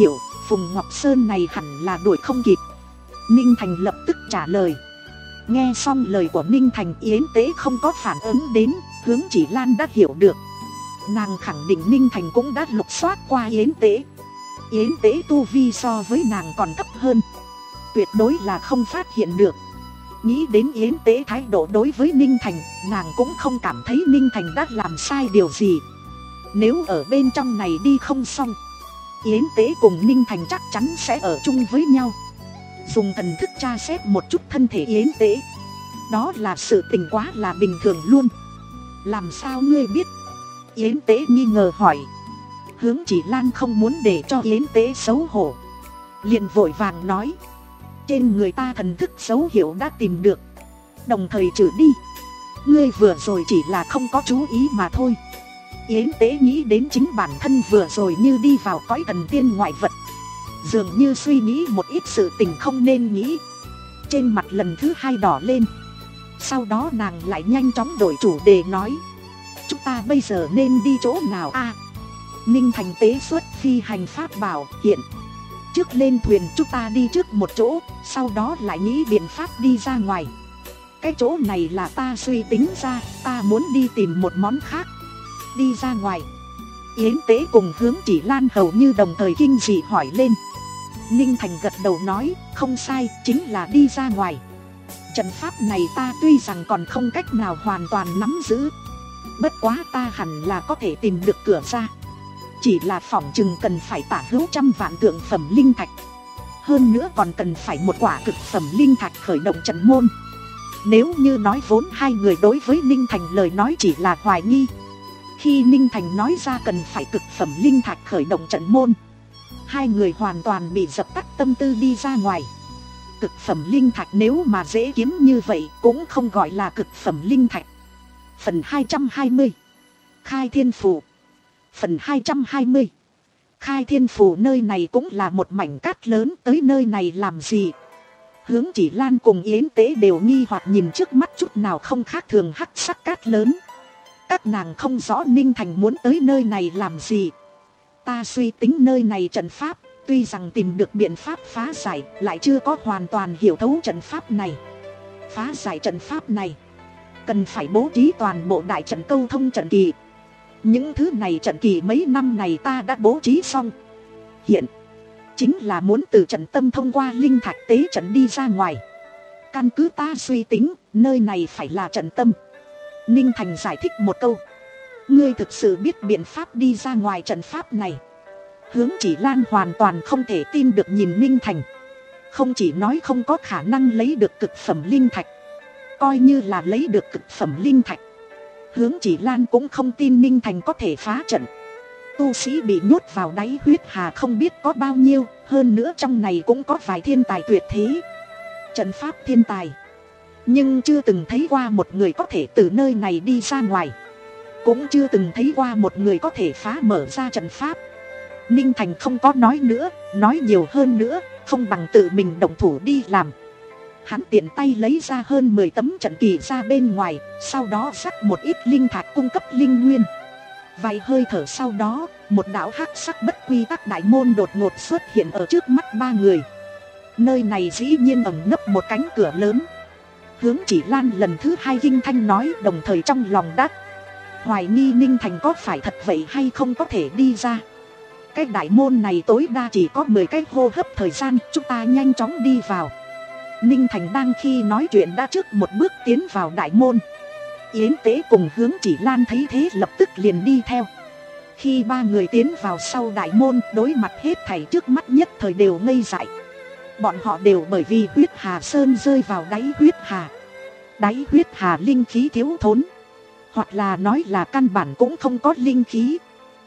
[SPEAKER 1] Phùng Ngọc Sơn này hẳn là đuổi không kịp. Ninh Thành lập tức trả lời. Nghe xong lời của Ninh Thành, Yến Tế không có phản ứng đến. Hướng Chỉ Lan đã hiểu được. Nàng khẳng định Ninh Thành cũng đã lục soát qua Yến Tế. Yến Tế tu vi so với nàng còn thấp hơn, tuyệt đối là không phát hiện được. Nghĩ đến Yến Tế thái độ đối với Ninh Thành, nàng cũng không cảm thấy Ninh Thành đã làm sai điều gì. Nếu ở bên trong này đi không xong, Yến Tế cùng Ninh Thành chắc chắn sẽ ở chung với nhau. Dùng thần thức tra xét một chút thân thể Yến Tế, đó là sự tình quá là bình thường luôn. Làm sao ngươi biết? Yến Tế nghi ngờ hỏi. Hướng Chỉ Lan không muốn để cho Yến Tế xấu hổ, liền vội vàng nói. Trên người ta thần thức dấu hiệu đã tìm được, đồng thời trừ đi. Ngươi vừa rồi chỉ là không có chú ý mà thôi. Yến Tế nghĩ đến chính bản thân vừa rồi như đi vào cõi thần tiên ngoại vật, dường như suy nghĩ một ít sự tình không nên nghĩ. Trên mặt lần thứ hai đỏ lên. Sau đó nàng lại nhanh chóng đổi chủ đề nói. Chúng ta bây giờ nên đi chỗ nào a? À, Ninh Thành tế xuất phi hành pháp bảo hiện. Trước lên thuyền chúng ta đi trước một chỗ, sau đó lại nghĩ biện pháp đi ra ngoài. Cái chỗ này là ta suy tính ra, ta muốn đi tìm một món khác. Đi ra ngoài. Yến Tế cùng Hướng Chỉ Lan hầu như đồng thời kinh dị hỏi lên. Ninh Thành gật đầu nói, không sai, chính là đi ra ngoài. Trận pháp này ta tuy rằng còn không cách nào hoàn toàn nắm giữ, bất quá ta hẳn là có thể tìm được cửa ra. Chỉ là phỏng chừng cần phải tả hữu trăm vạn tượng phẩm linh thạch. Hơn nữa còn cần phải một quả cực phẩm linh thạch khởi động trận môn. Nếu như nói vốn hai người đối với Ninh Thành lời nói chỉ là hoài nghi, khi Ninh Thành nói ra cần phải cực phẩm linh thạch khởi động trận môn, hai người hoàn toàn bị dập tắt tâm tư đi ra ngoài. Cực phẩm linh thạch nếu mà dễ kiếm như vậy cũng không gọi là cực phẩm linh thạch. Phần hai trăm hai mươi Khai Thiên Phù. Phần hai trăm hai mươi Khai Thiên Phù. Nơi này cũng là một mảnh cát lớn, tới nơi này làm gì? Hướng Chỉ Lan cùng Yến Tế đều nghi hoặc nhìn trước mắt chút nào không khác thường hắc sắc cát lớn. Các nàng không rõ Ninh Thành muốn tới nơi này làm gì. Ta suy tính nơi này trận pháp, tuy rằng tìm được biện pháp phá giải, lại chưa có hoàn toàn hiểu thấu trận pháp này. Phá giải trận pháp này cần phải bố trí toàn bộ đại trận câu thông trận kỳ. Những thứ này trận kỳ mấy năm này ta đã bố trí xong. Hiện chính là muốn từ trận tâm thông qua linh thạch tế trận đi ra ngoài. Căn cứ ta suy tính, nơi này phải là trận tâm. Ninh Thành giải thích một câu. Ngươi thực sự biết biện pháp đi ra ngoài trận pháp này? Hướng Chỉ Lan hoàn toàn không thể tin được nhìn Ninh Thành. Không chỉ nói không có khả năng lấy được cực phẩm linh thạch, coi như là lấy được cực phẩm linh thạch, Hướng Chỉ Lan cũng không tin Ninh Thành có thể phá trận. Tu sĩ bị nhốt vào đáy huyết hà không biết có bao nhiêu, hơn nữa trong này cũng có vài thiên tài tuyệt thế, trận pháp thiên tài, nhưng chưa từng thấy qua một người có thể từ nơi này đi ra ngoài, cũng chưa từng thấy qua một người có thể phá mở ra trận pháp. Ninh Thành không có nói nữa, nói nhiều hơn nữa không bằng tự mình động thủ đi làm. Hắn tiện tay lấy ra hơn mười tấm trận kỳ ra bên ngoài, sau đó rắc một ít linh thạch cung cấp linh nguyên. Vài hơi thở sau đó, một đạo hắc sắc bất quy tắc đại môn đột ngột xuất hiện ở trước mắt ba người. Nơi này dĩ nhiên ẩn nấp một cánh cửa lớn. Hướng Chỉ Lan lần thứ hai kinh thanh nói, đồng thời trong lòng đắc hoài nghi Ninh Thành có phải thật vậy hay không có thể đi ra. Cái đại môn này tối đa chỉ có mười cái hô hấp thời gian, chúng ta nhanh chóng đi vào. Ninh Thành đang khi nói chuyện đã trước một bước tiến vào đại môn. Yến Tế cùng Hướng Chỉ Lan thấy thế lập tức liền đi theo. Khi ba người tiến vào sau đại môn, đối mặt hết thảy trước mắt nhất thời đều ngây dại. Bọn họ đều bởi vì huyết hà sơn rơi vào đáy huyết hà. Đáy huyết hà linh khí thiếu thốn, hoặc là nói là căn bản cũng không có linh khí.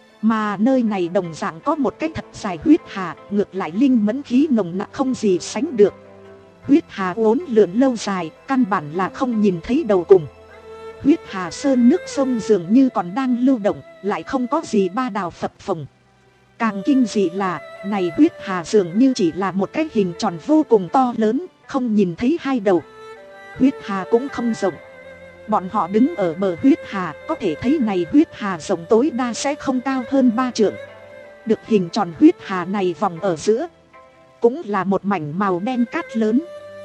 [SPEAKER 1] Mà nơi này đồng dạng có một cái thật dài huyết hà, ngược lại linh mẫn khí nồng nặc không gì sánh được. Huyết hà uốn lượn lâu dài, căn bản là không nhìn thấy đầu cùng. Huyết hà sơn nước sông dường như còn đang lưu động, lại không có gì ba đào phập phồng. Càng kinh dị là, này huyết hà dường như chỉ là một cái hình tròn vô cùng to lớn, không nhìn thấy hai đầu. Huyết hà cũng không rộng. Bọn họ đứng ở bờ huyết hà, có thể thấy này huyết hà rộng tối đa sẽ không cao hơn ba trượng. Được hình tròn huyết hà này vòng ở giữa, cũng là một mảnh màu đen cát lớn.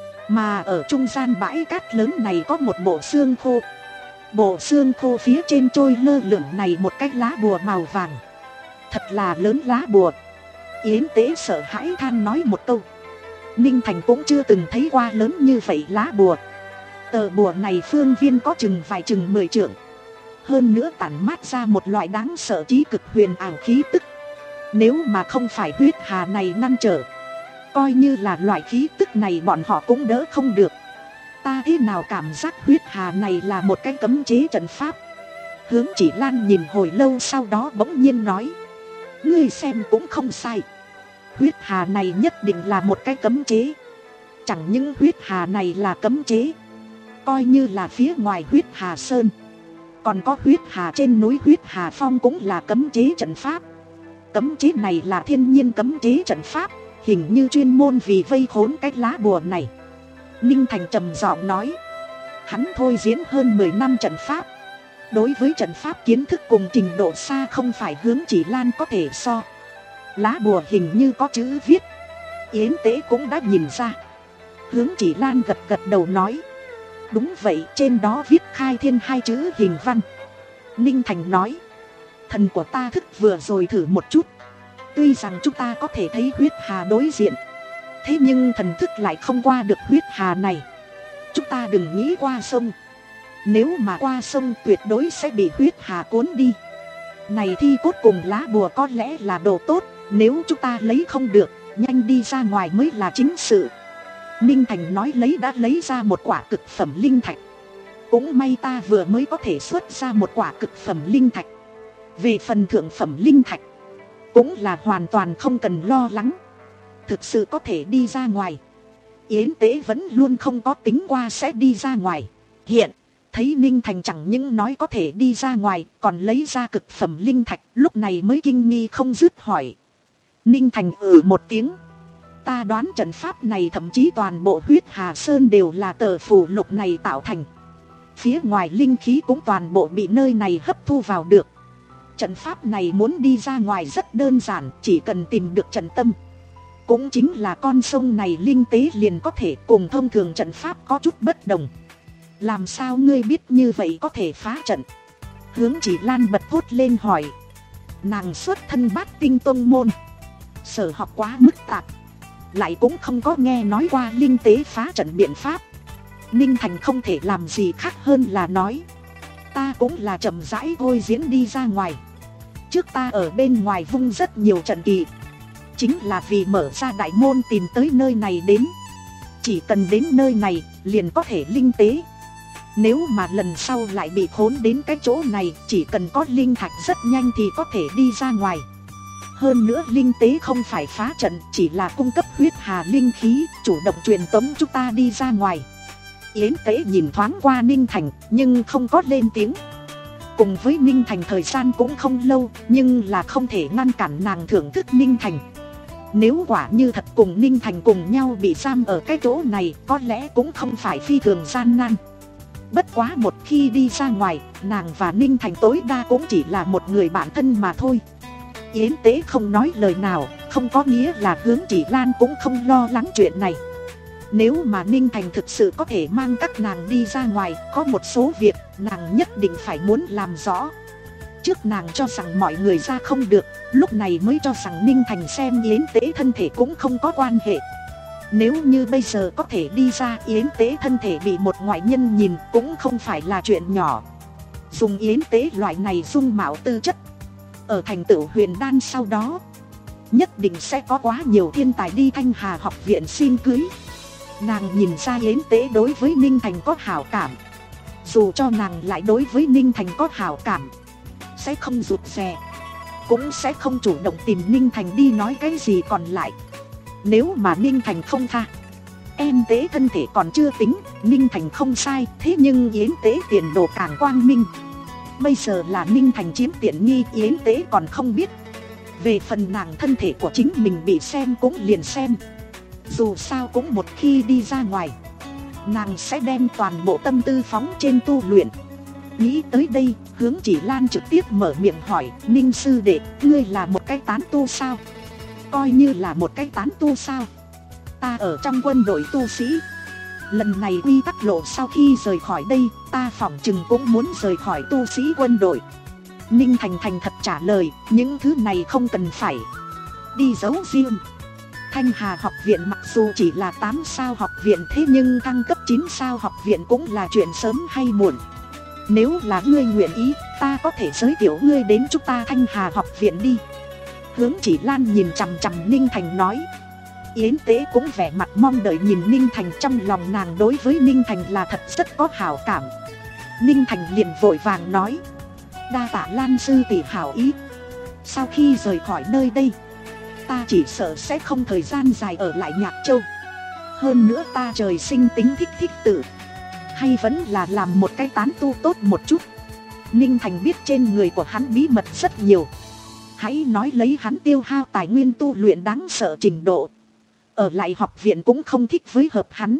[SPEAKER 1] Mà ở trung gian bãi cát lớn này có một bộ xương khô. Bộ xương khô phía trên trôi lơ lửng này một cái lá bùa màu vàng. Thật là lớn lá bùa. Yến Tế sợ hãi than nói một câu. Ninh Thành cũng chưa từng thấy qua lớn như vậy lá bùa. Tờ bùa này phương viên có chừng vài chừng mười trượng. Hơn nữa tản mát ra một loại đáng sợ trí cực huyền ảo khí tức. Nếu mà không phải huyết hà này ngăn trở, coi như là loại khí tức này bọn họ cũng đỡ không được. Ta thế nào cảm giác huyết hà này là một cái cấm chế trận pháp. Hướng Chỉ Lan nhìn hồi lâu, sau đó bỗng nhiên nói, ngươi xem cũng không sai. Huyết hà này nhất định là một cái cấm chế. Chẳng những huyết hà này là cấm chế, coi như là phía ngoài huyết hà sơn, còn có huyết hà trên núi huyết hà phong cũng là cấm chế trận pháp. Cấm chế này là thiên nhiên cấm chế trận pháp, hình như chuyên môn vì vây khốn cái lá bùa này. Ninh Thành trầm giọng nói, hắn thôi diễn hơn mười năm trận pháp. Đối với trận pháp kiến thức cùng trình độ xa không phải Hướng Chỉ Lan có thể so. Lá bùa hình như có chữ viết, Yến Tế cũng đã nhìn ra. Hướng Chỉ Lan gật gật đầu nói, đúng vậy, trên đó viết khai thiên hai chữ hình văn. Ninh Thành nói, thần của ta thức vừa rồi thử một chút. Tuy rằng chúng ta có thể thấy huyết hà đối diện, thế nhưng thần thức lại không qua được huyết hà này. Chúng ta đừng nghĩ qua sông. Nếu mà qua sông tuyệt đối sẽ bị huyết hà cuốn đi. Này thi cốt cùng lá bùa có lẽ là đồ tốt. Nếu chúng ta lấy không được, nhanh đi ra ngoài mới là chính sự. Ninh Thành nói lấy đã lấy ra một quả cực phẩm linh thạch. Cũng may ta vừa mới có thể xuất ra một quả cực phẩm linh thạch. Về phần thượng phẩm linh thạch, cũng là hoàn toàn không cần lo lắng. Thực sự có thể đi ra ngoài. Yến Tế vẫn luôn không có tính qua sẽ đi ra ngoài. Hiện thấy Ninh Thành chẳng những nói có thể đi ra ngoài, còn lấy ra cực phẩm linh thạch, lúc này mới kinh nghi không dứt hỏi. Ninh Thành ừ một tiếng. Ta đoán trận pháp này thậm chí toàn bộ huyết hà sơn đều là tờ phù lục này tạo thành. Phía ngoài linh khí cũng toàn bộ bị nơi này hấp thu vào được. Trận pháp này muốn đi ra ngoài rất đơn giản, chỉ cần tìm được trận tâm. Cũng chính là con sông này linh tế liền có thể, cùng thông thường trận pháp có chút bất đồng. Làm sao ngươi biết như vậy có thể phá trận? Hướng Chỉ Lan bật thốt lên hỏi. Nàng xuất thân Bát Tinh tông môn, sở học quá mức tạp, lại cũng không có nghe nói qua linh tế phá trận biện pháp. Ninh Thành không thể làm gì khác hơn là nói, ta cũng là chậm rãi thôi diễn đi ra ngoài. Trước ta ở bên ngoài vung rất nhiều trận kỳ, chính là vì mở ra đại môn tìm tới nơi này đến. Chỉ cần đến nơi này liền có thể linh tế. Nếu mà lần sau lại bị khốn đến cái chỗ này, chỉ cần có linh thạch rất nhanh thì có thể đi ra ngoài. Hơn nữa linh tế không phải phá trận, chỉ là cung cấp huyết hà linh khí, chủ động truyền tống chúng ta đi ra ngoài. Yến Tế nhìn thoáng qua Ninh Thành nhưng không có lên tiếng. Cùng với Ninh Thành thời gian cũng không lâu, nhưng là không thể ngăn cản nàng thưởng thức Ninh Thành. Nếu quả như thật cùng Ninh Thành cùng nhau bị giam ở cái chỗ này, có lẽ cũng không phải phi thường gian nan. Bất quá một khi đi ra ngoài, nàng và Ninh Thành tối đa cũng chỉ là một người bạn thân mà thôi. Yến Tế không nói lời nào, không có nghĩa là Hướng Chỉ Lan cũng không lo lắng chuyện này. Nếu mà Ninh Thành thực sự có thể mang các nàng đi ra ngoài, có một số việc nàng nhất định phải muốn làm rõ. Trước nàng cho rằng mọi người ra không được, lúc này mới cho rằng Ninh Thành xem Yến Tế thân thể cũng không có quan hệ. Nếu như bây giờ có thể đi ra, Yến Tế thân thể bị một ngoại nhân nhìn cũng không phải là chuyện nhỏ. Dùng Yến Tế loại này dung mạo tư chất, ở thành tựu huyền đan sau đó, nhất định sẽ có quá nhiều thiên tài đi Thanh Hà học viện xin cưới. Nàng nhìn ra Yến Tế đối với Ninh Thành có hảo cảm. Dù cho nàng lại đối với Ninh Thành có hảo cảm, sẽ không rụt rè, cũng sẽ không chủ động tìm Ninh Thành đi nói cái gì còn lại. Nếu mà Ninh Thành không tha, em Tế thân thể còn chưa tính, Ninh Thành không sai, thế nhưng Yến Tế tiền đồ càng quang minh. Bây giờ là Ninh Thành chiếm tiện nghi, Yến Tế còn không biết. Về phần nàng thân thể của chính mình bị xem cũng liền xem. Dù sao cũng một khi đi ra ngoài, nàng sẽ đem toàn bộ tâm tư phóng trên tu luyện. Nghĩ tới đây, Hướng Chỉ Lan trực tiếp mở miệng hỏi, Ninh sư đệ, ngươi là một cái tán tu sao? Coi như là một cái tán tu sao? Ta ở trong quân đội tu sĩ. Lần này quy tắc lộ, sau khi rời khỏi đây, ta phỏng chừng cũng muốn rời khỏi tu sĩ quân đội. Ninh Thành thành thật trả lời, những thứ này không cần phải đi giấu riêng. Thanh Hà học viện mặc dù chỉ là tám sao học viện, thế nhưng thăng cấp chín sao học viện cũng là chuyện sớm hay muộn. Nếu là ngươi nguyện ý, ta có thể giới thiệu ngươi đến chúng ta Thanh Hà học viện đi. Hướng Chỉ Lan nhìn chằm chằm Ninh Thành nói. Yến Tế cũng vẻ mặt mong đợi nhìn Ninh Thành, trong lòng nàng đối với Ninh Thành là thật rất có hảo cảm. Ninh Thành liền vội vàng nói, đa tạ Lan sư tỷ hảo ý. Sau khi rời khỏi nơi đây, ta chỉ sợ sẽ không thời gian dài ở lại Nhạc Châu. Hơn nữa ta trời sinh tính thích thích tự, hay vẫn là làm một cái tán tu tốt một chút. Ninh Thành biết trên người của hắn bí mật rất nhiều. Hãy nói lấy hắn tiêu hao tài nguyên tu luyện đáng sợ trình độ, ở lại học viện cũng không thích với hợp hắn.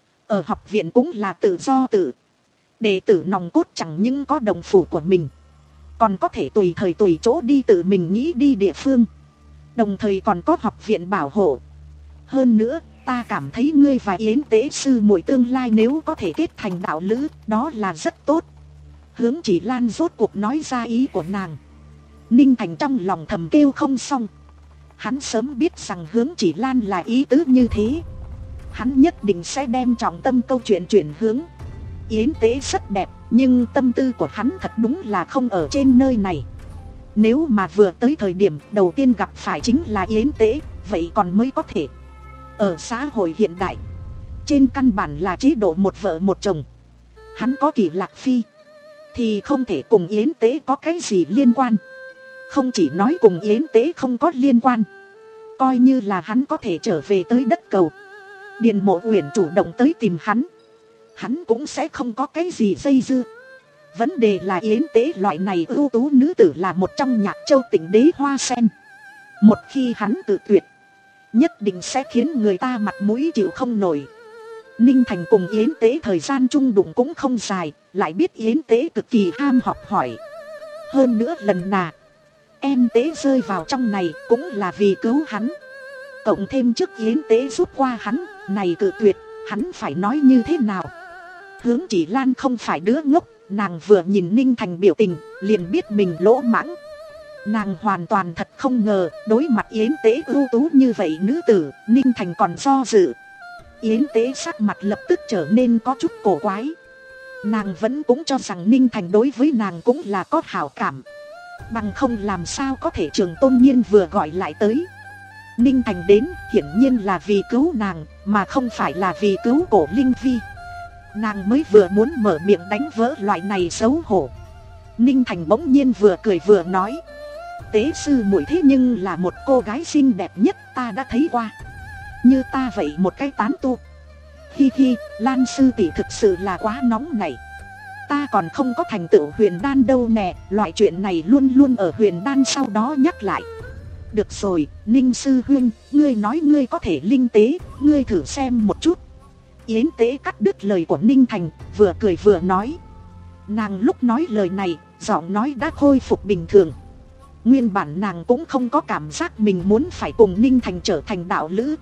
[SPEAKER 1] Ở học viện cũng là tự do tự. Đệ tử nòng cốt chẳng những có đồng phủ của mình, còn có thể tùy thời tùy chỗ đi tự mình nghĩ đi địa phương. Đồng thời còn có học viện bảo hộ. Hơn nữa, ta cảm thấy ngươi và Yến Tế sư muội tương lai nếu có thể kết thành đạo lữ, đó là rất tốt. Hướng Chỉ Lan rốt cuộc nói ra ý của nàng. Ninh Thành trong lòng thầm kêu không xong. Hắn sớm biết rằng Hướng Chỉ Lan là ý tứ như thế. Hắn nhất định sẽ đem trọng tâm câu chuyện chuyển hướng. Yến Tế rất đẹp, nhưng tâm tư của hắn thật đúng là không ở trên nơi này. Nếu mà vừa tới thời điểm đầu tiên gặp phải chính là Yến Tế, vậy còn mới có thể. Ở xã hội hiện đại, trên căn bản là chế độ một vợ một chồng. Hắn có Kỷ Lạc Phi, thì không thể cùng Yến Tế có cái gì liên quan. Không chỉ nói cùng Yến Tế không có liên quan, coi như là hắn có thể trở về tới đất cầu, Điền Mộ Uyển chủ động tới tìm hắn, hắn cũng sẽ không có cái gì dây dưa. Vấn đề là Yến Tế loại này ưu tú nữ tử là một trong Nhạc Châu tỉnh đế hoa sen. Một khi hắn tự tuyệt, nhất định sẽ khiến người ta mặt mũi chịu không nổi. Ninh Thành cùng Yến Tế thời gian chung đụng cũng không dài, lại biết Yến Tế cực kỳ ham học hỏi. Hơn nữa lần nào em Tế rơi vào trong này cũng là vì cứu hắn. Cộng thêm trước Yến Tế giúp qua hắn, này cự tuyệt, hắn phải nói như thế nào? Hướng Chỉ Lan không phải đứa ngốc, nàng vừa nhìn Ninh Thành biểu tình, liền biết mình lỗ mãng. Nàng hoàn toàn thật không ngờ, đối mặt Yến Tế ưu tú như vậy nữ tử, Ninh Thành còn do dự. Yến Tế sắc mặt lập tức trở nên có chút cổ quái. Nàng vẫn cũng cho rằng Ninh Thành đối với nàng cũng là có hảo cảm, bằng không làm sao có thể Trường Tôn Nhiên vừa gọi lại tới. Ninh Thành đến hiển nhiên là vì cứu nàng, mà không phải là vì cứu Cổ Linh Vi. Nàng mới vừa muốn mở miệng đánh vỡ loại này xấu hổ. Ninh Thành bỗng nhiên vừa cười vừa nói, Tế sư muội thế nhưng là một cô gái xinh đẹp nhất ta đã thấy qua. Như ta vậy một cái tán tu, hi hi, Lan sư tỷ thực sự là quá nóng này. Ta còn không có thành tựu huyền đan đâu nè, loại chuyện này luôn luôn ở huyền đan sau đó nhắc lại. Được rồi, Ninh sư huynh, ngươi nói ngươi có thể linh tế, ngươi thử xem một chút. Yến Tế cắt đứt lời của Ninh Thành, vừa cười vừa nói. Nàng lúc nói lời này, giọng nói đã khôi phục bình thường. Nguyên bản nàng cũng không có cảm giác mình muốn phải cùng Ninh Thành trở thành đạo lữ.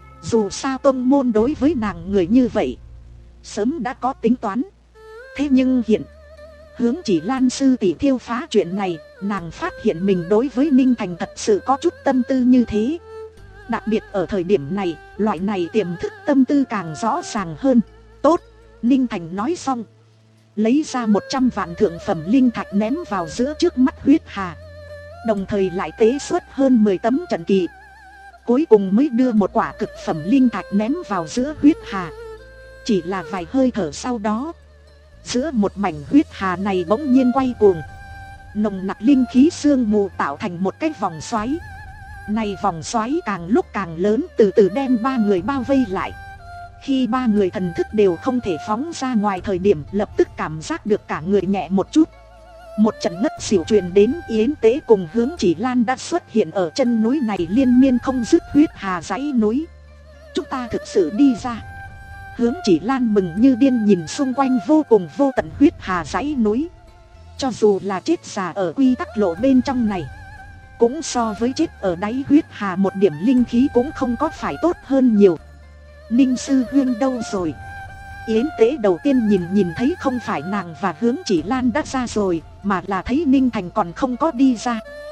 [SPEAKER 1] Dù sao tông môn đối với nàng người như vậy sớm đã có tính toán. Thế nhưng hiện Hướng Chỉ Lan sư tỷ thiêu phá chuyện này, nàng phát hiện mình đối với Ninh Thành thật sự có chút tâm tư như thế. Đặc biệt ở thời điểm này, loại này tiềm thức tâm tư càng rõ ràng hơn. Tốt, Ninh Thành nói xong, lấy ra một trăm vạn thượng phẩm linh thạch ném vào giữa trước mắt Huyết Hà, đồng thời lại tế xuất hơn mười tấm trận kỳ. Cuối cùng mới đưa một quả cực phẩm linh thạch ném vào giữa Huyết Hà. Chỉ là vài hơi thở sau đó, giữa một mảnh huyết hà này bỗng nhiên quay cuồng, nồng nặc linh khí sương mù tạo thành một cái vòng xoáy. Này vòng xoáy càng lúc càng lớn, từ từ đem ba người bao vây lại. Khi ba người thần thức đều không thể phóng ra ngoài thời điểm, lập tức cảm giác được cả người nhẹ một chút. Một trận ngất xỉu truyền đến. Yến Tế cùng Hướng Chỉ Lan đã xuất hiện ở chân núi này liên miên không dứt huyết hà dãy núi. Chúng ta thực sự đi ra. Hướng Chỉ Lan mừng như điên nhìn xung quanh vô cùng vô tận huyết hà dãy núi. Cho dù là chết già ở quy tắc lộ bên trong này, cũng so với chết ở đáy huyết hà một điểm linh khí cũng không có phải tốt hơn nhiều. Ninh sư huyên đâu rồi? Yến Tế đầu tiên nhìn nhìn thấy không phải nàng và Hướng Chỉ Lan đã ra rồi, mà là thấy Ninh Thành còn không có đi ra.